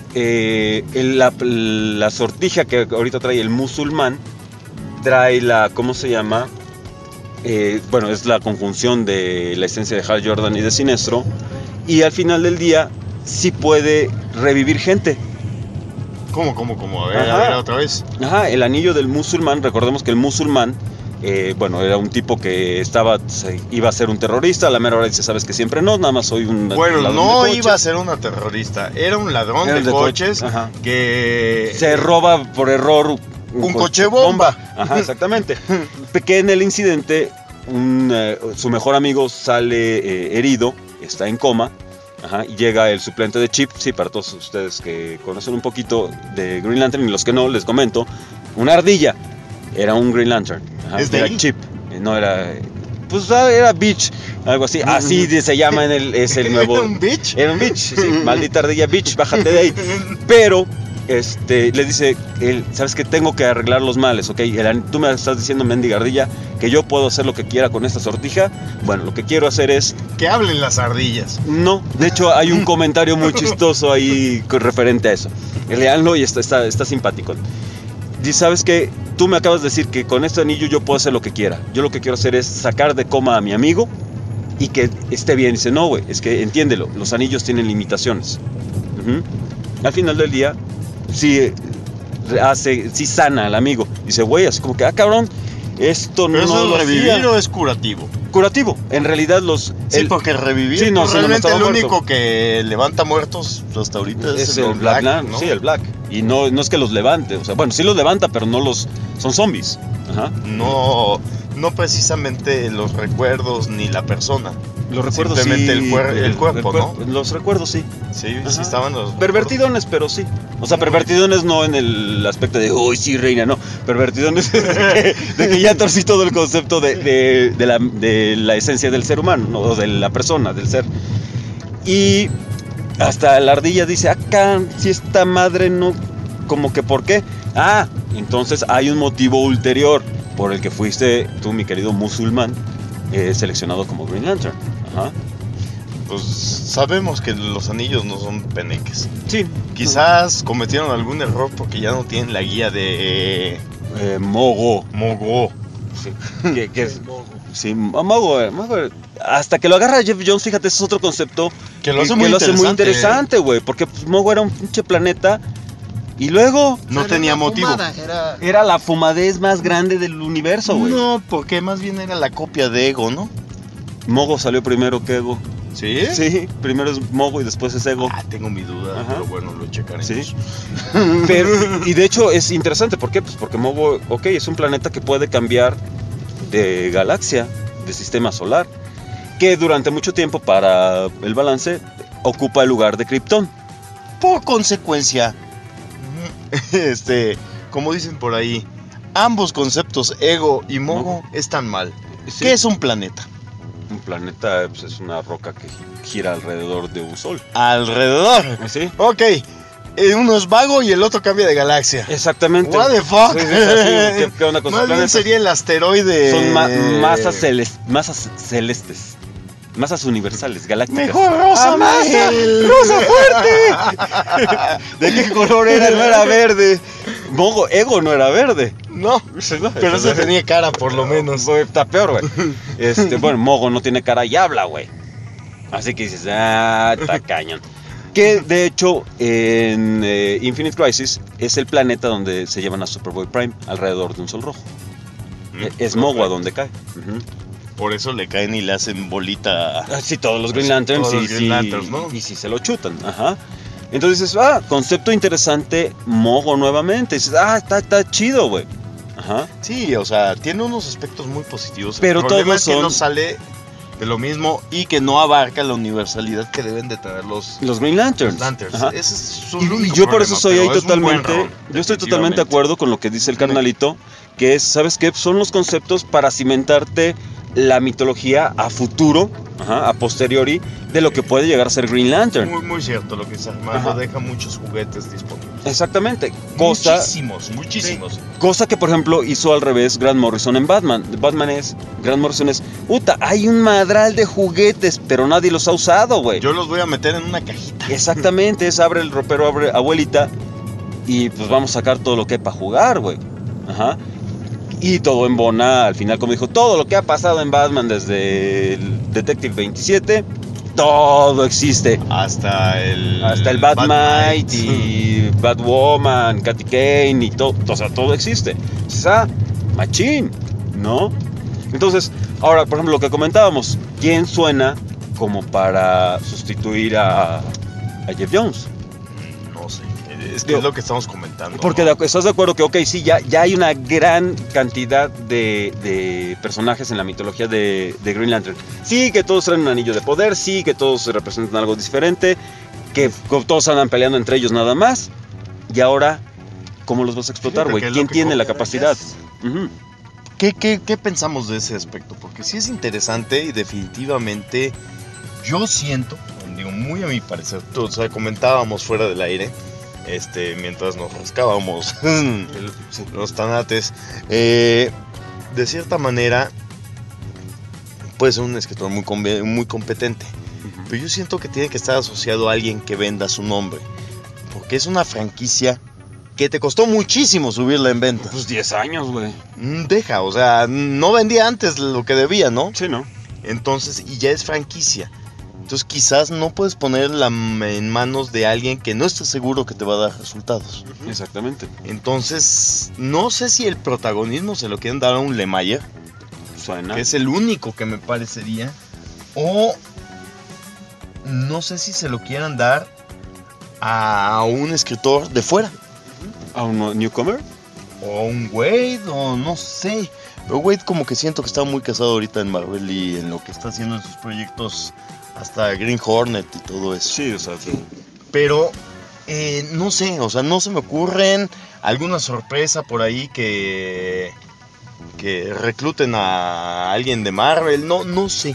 la sortija que ahorita trae el musulmán trae ¿cómo se llama? Bueno, es la conjunción de la esencia de Hal Jordan y de Sinestro. Y al final del día sí puede revivir gente. ¿Cómo? A ver, otra vez. Ajá, el anillo del musulmán. Recordemos que el musulmán, bueno, era un tipo que iba a ser un terrorista. A la mera hora dice, sabes que siempre no, nada más soy un Bueno, ladrón no de coches. iba a ser una terrorista, era un ladrón de coches que se roba por error un coche bomba. Ajá, exactamente. Que en el incidente su mejor amigo sale herido, está en coma. Ajá, y llega el suplente de Chip. Sí, para todos ustedes que conocen un poquito de Green Lantern y los que no, les comento. Una ardilla era un Green Lantern. Ajá, ¿Es de era ahí? Chip. No era... Pues era Beach, algo así. Así se llama es el nuevo... ¿Era un bitch? Era un bitch, sí. Maldita ardilla bitch, bájate de ahí. Pero... le dice, ¿sabes qué? Tengo que arreglar los males, ¿ok? Tú me estás diciendo, mendiga ardilla, que yo puedo hacer lo que quiera con esta sortija. Bueno, lo que quiero hacer es... Que hablen las ardillas. No, de hecho hay un comentario muy chistoso ahí referente a eso. Leanlo y está simpático. Dice, ¿sabes qué? Tú me acabas de decir que con este anillo yo puedo hacer lo que quiera. Yo lo que quiero hacer es sacar de coma a mi amigo y que esté bien. Dice, no, güey, es que entiéndelo, los anillos tienen limitaciones. Al final del día... sí sana al amigo. Dice, güey, así como que, cabrón, esto ¿pero no eso lo es revivir hacía. o es curativo? Curativo, en realidad Sí, porque revivir, sí, no, sí, no realmente estaba el muerto. único que levanta muertos hasta ahorita es el Black, ¿no? Sí, el Black. Y no es que los levante, o sea, bueno, sí los levanta, pero no son zombies. Ajá. No precisamente los recuerdos ni la persona. Los recuerdos simplemente sí, el cuerpo, ¿no? Los recuerdos sí. Sí, Ajá. sí estaban los pervertidones, pero sí. O sea, pervertidones no en el aspecto de uy, sí, reina, no. Pervertidones de que ya torcí todo el concepto de la esencia del ser humano, ¿no? O de la persona, del ser. Y hasta la ardilla dice, acá, si esta madre no, como que ¿por qué? Entonces hay un motivo ulterior por el que fuiste tú, mi querido musulmán, seleccionado como Green Lantern. Ajá. Pues sabemos que los anillos no son peneques. Sí. Quizás cometieron algún error porque ya no tienen la guía de Mogo. Sí. que es, sí, Mogo. Hasta que lo agarra Jeff Jones, fíjate, ese es otro concepto que lo hace muy interesante, güey. Porque pues, Mogo era un pinche planeta. Y luego... no tenía motivo. Era la fumadez más grande del universo, güey. No, porque más bien era la copia de Ego, ¿no? Mogo salió primero que Ego. ¿Sí? Sí, primero es Mogo y después es Ego. Tengo mi duda, pero bueno, lo checaré. Sí. Y de hecho es interesante, ¿por qué? Pues porque Mogo, es un planeta que puede cambiar de galaxia, de sistema solar, que durante mucho tiempo para el balance ocupa el lugar de Krypton. Por consecuencia, como dicen por ahí, ambos conceptos, Ego y Mogo, están mal. Sí. ¿Qué es un planeta? Un planeta pues, es una roca que gira alrededor de un sol. ¿Alrededor? ¿Sí? Ok. Uno es vago y el otro cambia de galaxia. Exactamente. What the fuck? Sí, ¿Qué onda con más sus bien planetas? sería el asteroide. Son masas celestes. Masas universales, galácticas. Mejor rosa, masa, rosa fuerte. ¿De qué color era? No era verde. Ego no era verde. No, pero ese tenía cara por lo menos. Está peor, güey. Bueno, Mogo no tiene cara y habla, güey. Así que dices, está cañón. Que de hecho en Infinite Crisis es el planeta donde se llevan a Superboy Prime alrededor de un sol rojo. Es Mogo a donde cae. Por eso le caen y le hacen bolita. Sí, todos los Green Lanterns. Todos los Green Lanterns, ¿no? Y si se lo chutan. Ajá. Entonces dices, concepto interesante, Mogo nuevamente. Dices, está chido, güey. Ajá. Sí, o sea, tiene unos aspectos muy positivos. Pero el problema todos es que son... no sale de lo mismo y que no abarca la universalidad que deben de tener los Green Lanterns. Ese es su Y único yo por eso problema, soy ahí pero es un buen totalmente, rol, yo estoy totalmente de definitivamente. acuerdo con lo que dice el carnalito, que es, ¿sabes qué? Son los conceptos para cimentarte la mitología a futuro, a posteriori, de lo que puede llegar a ser Green Lantern. Muy, muy cierto lo que dice Armando, Ajá. deja muchos juguetes disponibles. Exactamente. Muchísimos. Cosa que, por ejemplo, hizo al revés Grant Morrison en Batman. Grant Morrison es, puta, hay un madral de juguetes, pero nadie los ha usado, güey. Yo los voy a meter en una cajita. Exactamente, es abre el ropero, abre abuelita, y pues vamos a sacar todo lo que hay para jugar, güey. Ajá. Y todo embona, al final, como dijo, todo lo que ha pasado en Batman desde el Detective 27, todo existe. Hasta el Batmite y Batwoman, Katy Kane y todo, o sea, todo existe. O sea, machín, ¿no? Entonces, ahora, por ejemplo, lo que comentábamos, ¿quién suena como para sustituir a Jeff Jones? No sé, es que es lo que estamos comentando. Porque ¿no? estás de acuerdo que, ok, sí, ya hay una gran cantidad de personajes en la mitología de Green Lantern. Sí, que todos traen un anillo de poder, sí, que todos representan algo diferente, que todos andan peleando entre ellos nada más. Y ahora, ¿cómo los vas a explotar, Fíjate güey? que es ¿Quién lo que tiene la comentas. capacidad? Ujú. ¿Qué pensamos de ese aspecto? Porque sí es interesante y definitivamente yo siento, digo, muy a mi parecer, o sea, comentábamos fuera del aire, mientras nos rascábamos los tanates, de cierta manera puede ser un escritor muy competente, pero yo siento que tiene que estar asociado a alguien que venda su nombre, porque es una franquicia que te costó muchísimo subirla en venta. Pues 10 años, güey. Deja, o sea, no vendía antes lo que debía, ¿no? Sí, ¿no? Entonces, y ya es franquicia. Entonces quizás no puedes ponerla en manos de alguien que no esté seguro que te va a dar resultados. Exactamente. Entonces, no sé si el protagonismo se lo quieren dar a un Lemire, Suena. que es el único que me parecería, o no sé si se lo quieran dar a un escritor de fuera. ¿A un newcomer? O un Wade, o no sé. Pero Wade como que siento que está muy casado ahorita en Marvel y en lo que está haciendo en sus proyectos, hasta Green Hornet y todo eso. Sí, o sea, sí. Pero no sé, o sea, no se me ocurren alguna sorpresa por ahí que recluten a alguien de Marvel. No sé.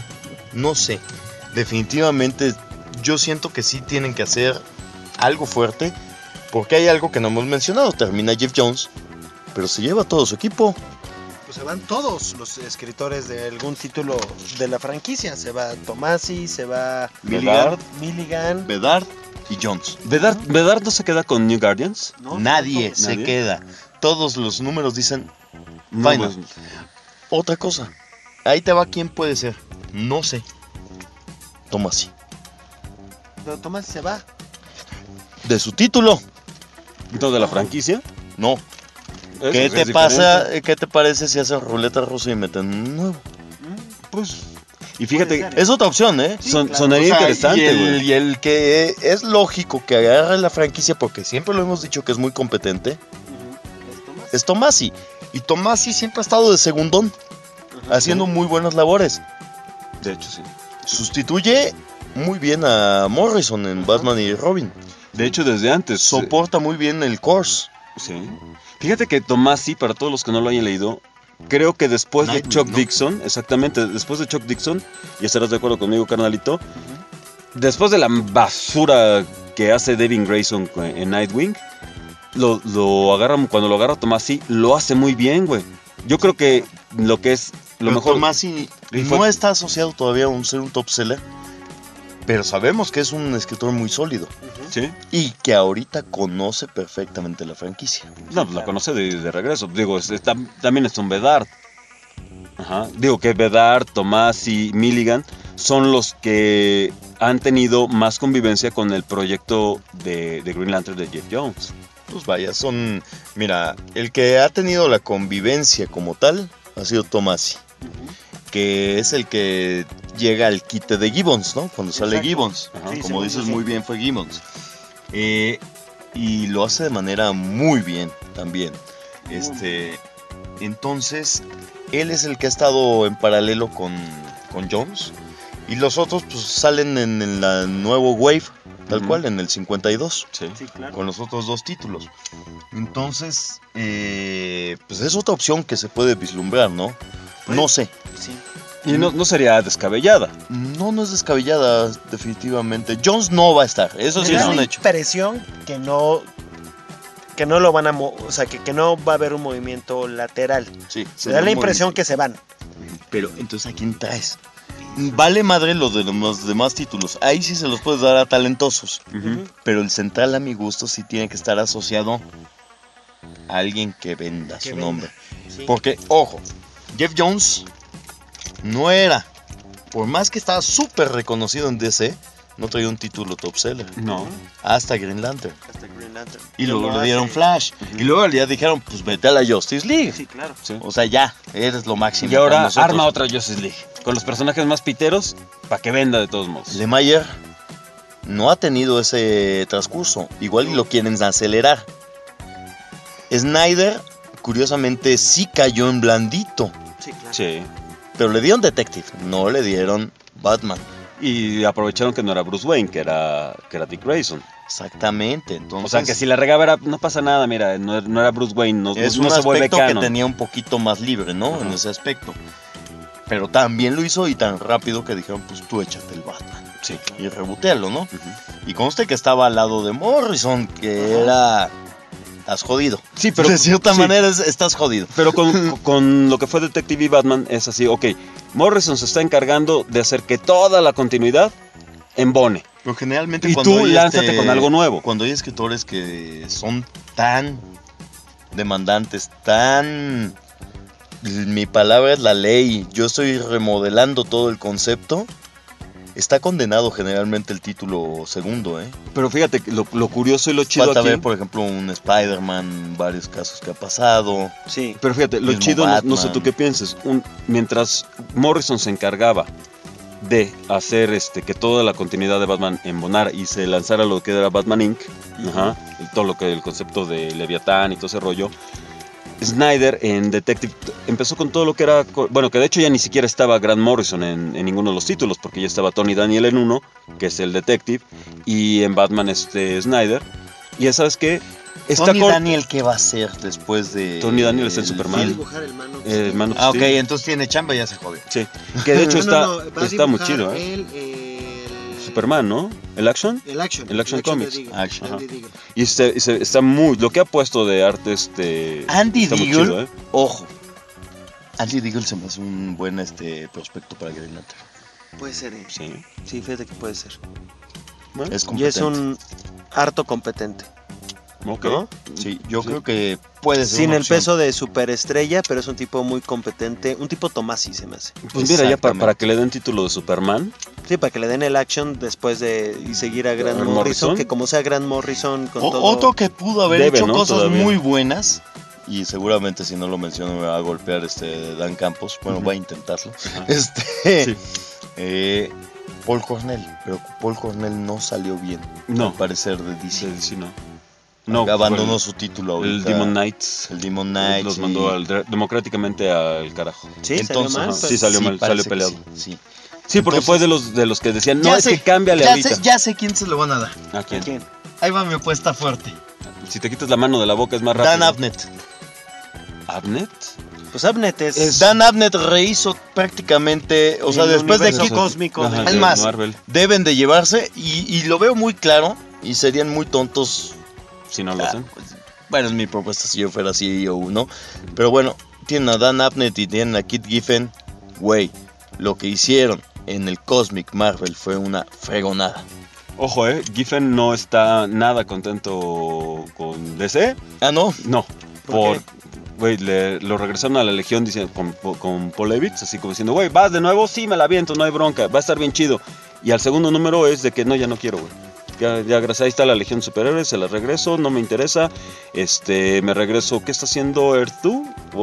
Definitivamente yo siento que sí tienen que hacer algo fuerte, porque hay algo que no hemos mencionado. Termina Jeff Jones, pero se lleva todo su equipo. Pues se van todos los escritores de algún título de la franquicia. Se va Tomasi, se va Milligan. Bedard y Jones. ¿Bedard no se queda con New Guardians? ¿no? Nadie se ¿Nadie? queda. Todos los números dicen No, final. pues, Otra cosa. Ahí te va quién puede ser. No sé. Tomasi. Pero Tomasi se va. De su título. ¿todo de la franquicia? No. Es- ¿Qué es te diferente. pasa? ¿Qué te parece si hacen ruleta rusa y meten un nuevo? Pues, y fíjate, Puede ser. Es otra opción, ¿eh? sonaría O sea, interesante, y güey. el que es lógico que agarre la franquicia, porque siempre lo hemos dicho que es muy competente, es Tomasi. Y Tomasi siempre ha estado de segundón, haciendo muy buenas labores. De hecho, sí. Sustituye muy bien a Morrison en Batman y Robin. De hecho, desde antes. Soporta muy bien el course. Sí. Fíjate que Tomasi, para todos los que no lo hayan leído, creo que después de Nightwing, Chuck ¿no? Dixon, exactamente, después de Chuck Dixon, y estarás de acuerdo conmigo, carnalito, después de la basura que hace Devin Grayson en Nightwing, lo agarra, cuando lo agarra Tomasi, lo hace muy bien, güey. Yo creo que lo que es lo Pero mejor... Tomasi Y fue- no está asociado todavía a ser un top seller, pero sabemos que es un escritor muy sólido Sí. y que ahorita conoce perfectamente la franquicia. No, pues la conoce de regreso. Digo, también es un Bedard. Ajá. Digo que Bedard, Tomasi, Milligan son los que han tenido más convivencia con el proyecto de Green Lantern de Jeff Jones. Pues vaya, mira, el que ha tenido la convivencia como tal ha sido Tomasi, que es el que llega al quite de Gibbons, ¿no? Cuando sale Exacto. Gibbons. Ajá. Sí, Como sí, dices sí. muy bien, fue Gibbons. Y lo hace de manera muy bien también. Entonces, él es el que ha estado en paralelo con Jones. Y los otros pues salen en la nuevo Wave, tal cual, en el 52. Sí. Sí, claro. Con los otros 2 títulos. Entonces, pues es otra opción que se puede vislumbrar, ¿no? No sé. Sí. Y no sería descabellada. No es descabellada, definitivamente. Jones no va a estar, eso sí Me es da un la hecho. impresión que no lo van a o sea, que no va a haber un movimiento lateral. Sí, Me da la impresión que se van. Pero, entonces, ¿a quién traes? Vale madre los de los demás títulos. Ahí sí se los puedes dar a talentosos. Pero el central, a mi gusto, sí tiene que estar asociado a alguien que venda su nombre. Sí. Porque, ojo, Jeff Jones no era, por más que estaba súper reconocido en DC, no traía un título top seller. No. Hasta Green Lantern. Hasta Green Lantern. Y luego lo le dieron hace. Flash. Y luego ya dijeron, pues vete a la Justice League. Sí, claro. Sí. O sea, ya, eres lo máximo. Y ahora para nosotros. arma otra Justice League. Con los personajes más piteros, para que venda de todos modos. Lemaier no ha tenido ese transcurso. Igual y lo quieren acelerar. Snyder, curiosamente, sí cayó en blandito. Sí, claro. Sí. Pero le dieron Detective, no le dieron Batman. Y aprovecharon que no era Bruce Wayne, que era Dick Grayson. Exactamente. Entonces, O sea, que si la regaba era, no pasa nada, mira, no era Bruce Wayne, no es no un se vuelve aspecto que canon. tenía un poquito más libre, ¿no? Ajá. En ese aspecto. Pero también lo hizo y tan rápido que dijeron, pues tú échate el Batman. Sí. Y rebotealo, ¿no? Y conste que estaba al lado de Morrison, que era... Estás jodido. Sí, pero de cierta sí. manera estás jodido. Pero con lo que fue Detective y Batman es así, ok, Morrison se está encargando de hacer que toda la continuidad embone. Pero generalmente Y cuando tú hay lánzate con algo nuevo. Cuando hay escritores que son tan demandantes, tan... Mi palabra es la ley, yo estoy remodelando todo el concepto, está condenado generalmente el título segundo, ¿eh? Pero fíjate, lo curioso y lo chido Falta aquí... ver, por ejemplo, un Spider-Man, varios casos que ha pasado. Sí. Pero fíjate, lo Mismo chido, no sé Batman. tú qué pienses, mientras Morrison se encargaba de hacer que toda la continuidad de Batman embonara y se lanzara lo que era Batman Inc., ajá, todo lo que el concepto de Leviatán y todo ese rollo, Snyder en Detective empezó con todo lo que era, bueno, que de hecho ya ni siquiera estaba Grant Morrison en ninguno de los títulos, porque ya estaba Tony Daniel en uno, que es el Detective, y en Batman Snyder, y ya sabes qué, Tony Daniel, ¿qué va a hacer después de...? Tony Daniel está en el Superman. film? Dibujar el Man of Man of Ah, ok, Steel. entonces tiene chamba y ya se jodió. Sí, que de hecho va a está muy dibujar chido, ¿eh? el Superman, ¿no? ¿El Action? El Action. El Action Comics. de Diggle, Action. Andy Diggle. Y está muy... Lo que ha puesto de arte Andy está muy Diggle, chido, ¿eh? ojo. Andy Diggle se me hace un buen prospecto para Green Lantern. Puede ser, Sí. Sí, fíjate que puede ser. Bueno, Es Y competente. es un harto competente. ok. ¿no? Sí, yo creo que puede ser Sin una el opción. peso de superestrella, pero es un tipo muy competente. Un tipo Tomasi se me hace. Pues mira, ya Exactamente. para que le den título de Superman, Sí, para que le den el action después de y seguir a Grant Grant Morrison, Morrison. que como sea Grant Morrison con todo... Otro que pudo haber Debe, hecho ¿no? cosas Todavía. muy buenas. Y seguramente si no lo menciono me va a golpear Dan Campos. Bueno, voy a intentarlo. Sí. Paul Cornell. Pero Paul Cornell no salió bien. No. Al parecer de DC. sí, no. No, Abandonó fue su título el ahorita. Demon Knights. El Demon Knight. Los sí. mandó democráticamente al carajo. Sí, Entonces, salió mal. ajá, pues. sí salió mal, parece salió peleado. que Sí. Sí, porque Entonces- fue de los que decían, no, Ya es sé, que cámbiale ya ahorita. ya sé quién se lo van a dar. ¿A quién? ¿Quién? Ahí va mi apuesta fuerte. Si te quitas la mano de la boca es más rápido. Dan Abnett. ¿Abnett? Pues Abnett es... Dan Abnett rehizo prácticamente, o sea, el después de universo que cósmico Ajá, de- Es más, Marvel, deben de llevarse y lo veo muy claro y serían muy tontos. si no lo hacen. Bueno, es mi propuesta si yo fuera CEO, ¿no? Pero bueno, tienen a Dan Abnett y tienen a Kit Giffen. Güey, lo que hicieron en el Cosmic Marvel fue una fregonada. Ojo, Giffen no está nada contento con DC. Ah, ¿no? No, ¿Por qué? güey, lo regresaron a la Legión diciendo, con Paul Levitz, así como diciendo, güey, ¿vas de nuevo? Sí, me la aviento, no hay bronca, va a estar bien chido. Y al segundo número es de que no, ya no quiero, güey. Ya gracias, ahí está la Legión de Superhéroes, se la regreso, no me interesa. Me regreso, ¿qué está haciendo Earth 2?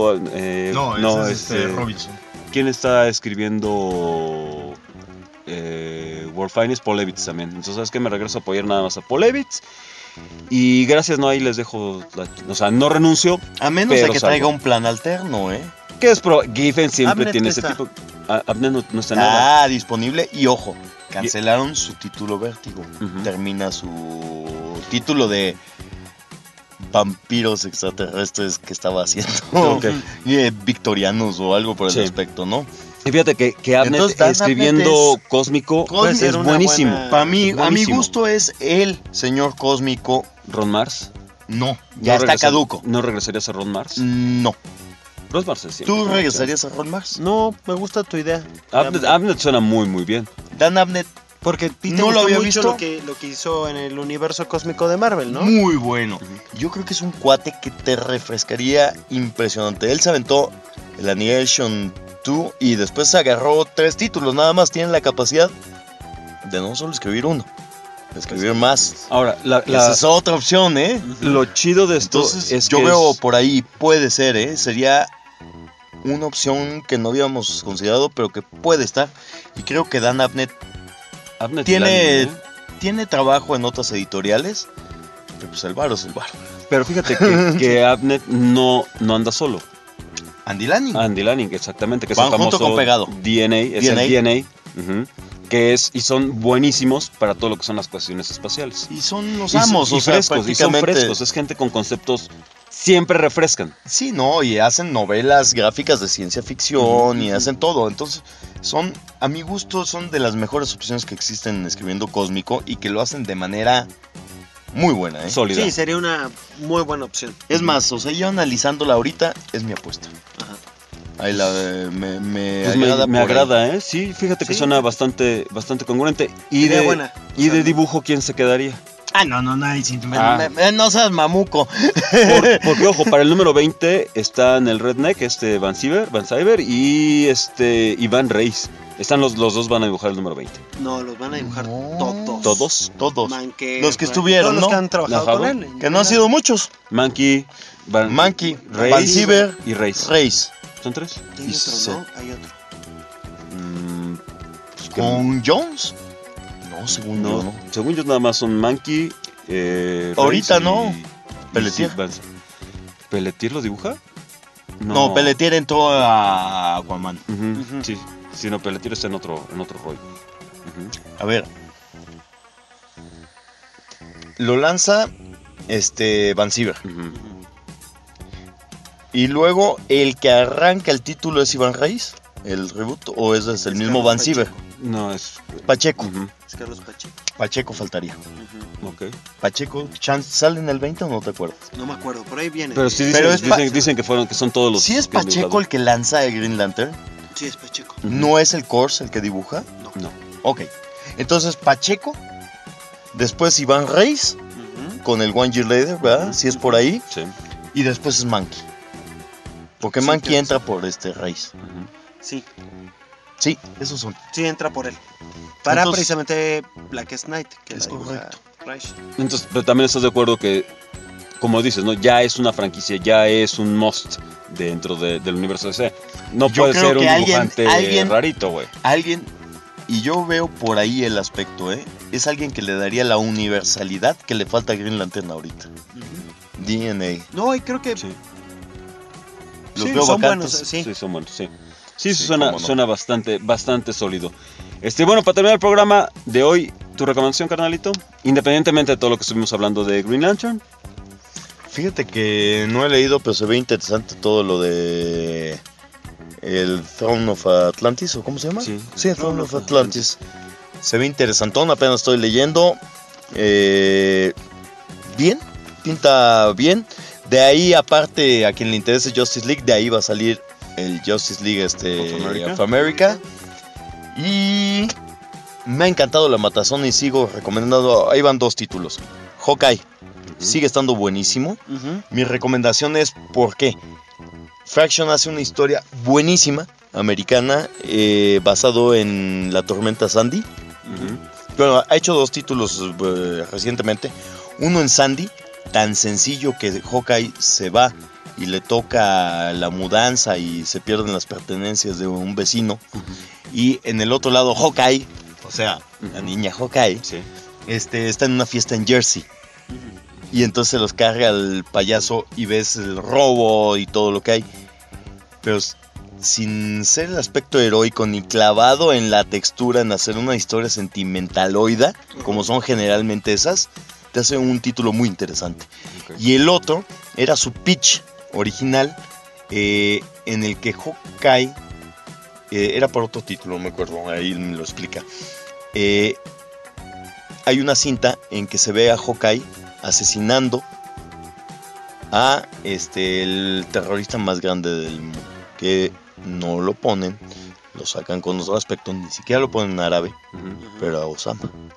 Robinson. ¿Quién está escribiendo World Finest? Paul Levitz también. Entonces, ¿sabes qué? Me regreso a apoyar nada más a Paul Levitz. Y gracias, no, ahí les dejo. O sea, no renuncio. A menos de pero que salgo. traiga un plan alterno, ¿eh? ¿Qué es? Giffen siempre Abnett tiene que ese está. tipo. Abnett no está nada. Disponible. Y ojo, cancelaron su título Vértigo. Termina su título de vampiros extraterrestres que estaba haciendo. Victorianos o algo por el aspecto, ¿no? Y fíjate que Abnett Entonces, escribiendo Cósmico es buenísimo. Para mí, a mi gusto es el señor Cósmico. ¿Ron Mars? No, ya está caduco. ¿No regresarías a Ron Mars? No. Ron Mars es ¿Tú regresarías a Ron Mars? No, me gusta tu idea. Abnett suena muy, muy bien. Dan Abnett. Porque no lo había visto. Lo que hizo en el universo cósmico de Marvel, ¿no? Muy bueno. Yo creo que es un cuate que te refrescaría impresionante. Él se aventó el Annihilation 2 y después se agarró 3 títulos. Nada más tiene la capacidad de no solo escribir uno, de escribir más. Ahora, esa es otra opción, ¿eh? Lo chido de esto es yo veo por ahí, puede ser, ¿eh? Sería una opción que no habíamos considerado, pero que puede estar. Y creo que Dan Abnett tiene trabajo en otras editoriales, pero pues el varo es el varo. Pero fíjate que Abnett no anda solo. Andy Lanning, exactamente, que van es el famoso junto con pegado. DNA, es el DNA, que es, y son buenísimos para todo lo que son las cuestiones espaciales. Y son los amos, y frescos, y son frescos, es gente con conceptos, siempre refrescan. Sí, no, y hacen novelas gráficas de ciencia ficción y hacen todo, entonces a mi gusto, son de las mejores opciones que existen escribiendo Cósmico y que lo hacen de manera muy buena, ¿eh? Sólida. Sí, sería una muy buena opción. Es más, o sea, yo analizándola ahorita, es mi apuesta. Ajá. Ahí me pues agrada. Me agrada, ¿eh? Sí, fíjate que suena bastante congruente. Y de dibujo, ¿quién se quedaría? No seas mamuco. Porque, ojo, para el número 20 están el Redneck, Van Cyber y Iván Reis. Están los dos van a dibujar el número 20. No, los van a dibujar todos. Los que estuvieron, todos los ¿no? que han trabajado con él. Que no han sido muchos. Monkey, Van Cyber y Reis. ¿Son 3? Hay otro, ¿no? Hay otro. ¿Con Jones? No, según yo no. Según yo nada más son Monkey, ahorita Reis no. Pelletier. ¿Pelletier lo dibuja? No, Pelletier entró a Aquaman. Sí, no, Pelletier está en otro rollo. A ver. Lo lanza Van Cyber. Y luego el que arranca el título es Iván Reis, el reboot, o es el mismo Van Cyber. No, es Pacheco. Es Carlos Pacheco. Pacheco faltaría. Ok. Pacheco, ¿sale en el 20 o no te acuerdas? No me acuerdo, por ahí viene. Pero sí dicen que son todos los. ¿Sí es Pacheco el que lanza el Green Lantern? Sí, es Pacheco. ¿No es el Corse el que dibuja? No. Ok. Entonces Pacheco, después Iván Reis, con el One Year Later, ¿verdad? Si es por ahí. Sí. Y después es Monkey. Porque Monkey entra por Reis. Sí. Sí, esos son. Sí, entra por él. Para precisamente Blackest Night, que es correcto. Entonces, pero también estás de acuerdo que, como dices, ¿no? Ya es una franquicia, ya es un must dentro del universo DC. No puede ser un dibujante rarito, güey. Alguien, y yo veo por ahí el aspecto, es alguien que le daría la universalidad que le falta a Green Lantern ahorita. DNA. No, y creo que los veo son vacantes. Buenos, sí, son buenos, sí. Sí, suena bastante sólido. Bueno, para terminar el programa de hoy, ¿tu recomendación, carnalito? Independientemente de todo lo que estuvimos hablando de Green Lantern. Fíjate que no he leído, pero se ve interesante todo lo de el Throne of Atlantis, ¿o cómo se llama? Sí, el Throne of Atlantis. Se ve interesantón, apenas estoy leyendo. Bien, pinta bien. De ahí, aparte, a quien le interese Justice League, de ahí va a salir el Justice League of America. Y me ha encantado la matazón y sigo recomendando. Ahí van 2 títulos. Hawkeye sigue estando buenísimo. Mi recomendación es ¿por qué? Fraction hace una historia buenísima americana, basado en la tormenta Sandy. Bueno, ha hecho 2 títulos recientemente. Uno en Sandy, tan sencillo que Hawkeye se va y le toca la mudanza y se pierden las pertenencias de un vecino. Y en el otro lado, Hawkeye, o sea, la niña Hawkeye, está en una fiesta en Jersey. Y entonces se los carga el payaso y ves el robo y todo lo que hay. Pero sin ser el aspecto heroico ni clavado en la textura, en hacer una historia sentimentaloida, como son generalmente esas, te hace un título muy interesante. Y el otro era su pitch original, en el que Hawkeye, era por otro título, no me acuerdo, ahí me lo explica. Hay una cinta en que se ve a Hawkeye asesinando a el terrorista más grande del mundo, que no lo ponen, lo sacan con otro aspecto, ni siquiera lo ponen en árabe, pero a Osama.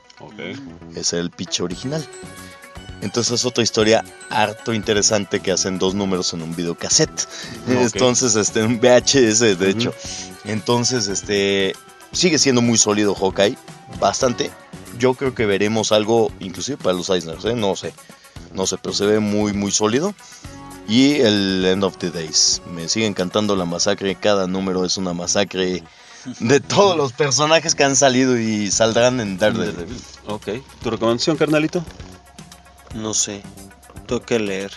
Ese es el pitch original. Entonces es otra historia harto interesante que hacen 2 números en un videocassette. Entonces, un VHS, de hecho. Entonces, sigue siendo muy sólido Hawkeye, bastante. Yo creo que veremos algo, inclusive para los Eisners, no sé, pero se ve muy, muy sólido. Y el End of the Days, me sigue encantando la masacre, cada número es una masacre de todos los personajes que han salido y saldrán en Daredevil. Ok, ¿tu recomendación, carnalito? No sé, tengo que leer.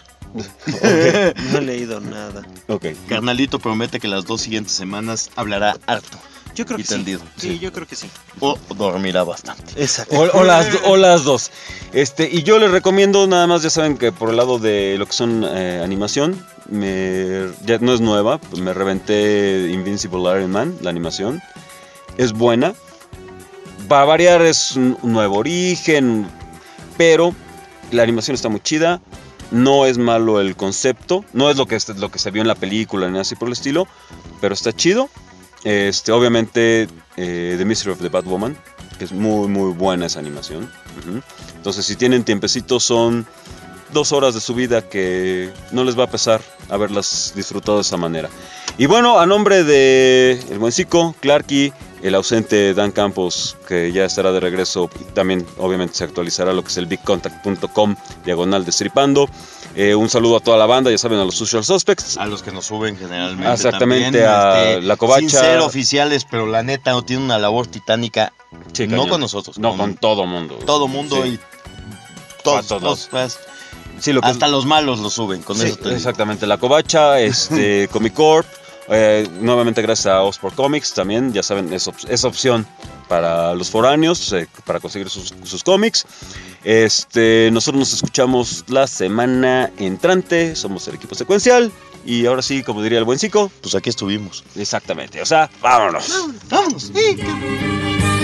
No he leído nada. Carnalito promete que las 2 siguientes semanas hablará harto. Yo creo que tendido. Sí, yo creo que sí. O dormirá bastante. Exacto. O las dos. Y yo les recomiendo, nada más, ya saben que por el lado de lo que son animación, ya no es nueva, me reventé Invincible Iron Man, la animación. Es buena. Va a variar, es un nuevo origen, pero la animación está muy chida. No es malo el concepto, no es lo que se vio en la película ni así por el estilo, pero está chido. Obviamente The Mystery of the Batwoman, que es muy muy buena esa animación. Entonces, si tienen tiempecito, son 2 horas de su vida que no les va a pesar haberlas disfrutado de esa manera. Y bueno, a nombre de el buen Zico, Clarky, el ausente Dan Campos, que ya estará de regreso, y también obviamente se actualizará lo que es el bigcontact.com/destripando. Un saludo a toda la banda, ya saben, a los Social Suspects, a los que nos suben generalmente. Exactamente, también, a La Covacha. Sin ser oficiales, pero la neta no tiene una labor titánica. Sí, no cañón. con nosotros, no, con todo mundo. Todo mundo, sí. Y todos. Sí, lo que hasta los malos lo suben, con eso te digo. Exactamente, La Covacha, Comic Corp, nuevamente gracias a Osport Comics también, ya saben, es opción para los foráneos, para conseguir sus cómics. Nosotros nos escuchamos la semana entrante, somos el equipo secuencial, y ahora sí, como diría el buen Zico, pues aquí estuvimos. Exactamente, o sea, vámonos. Vámonos.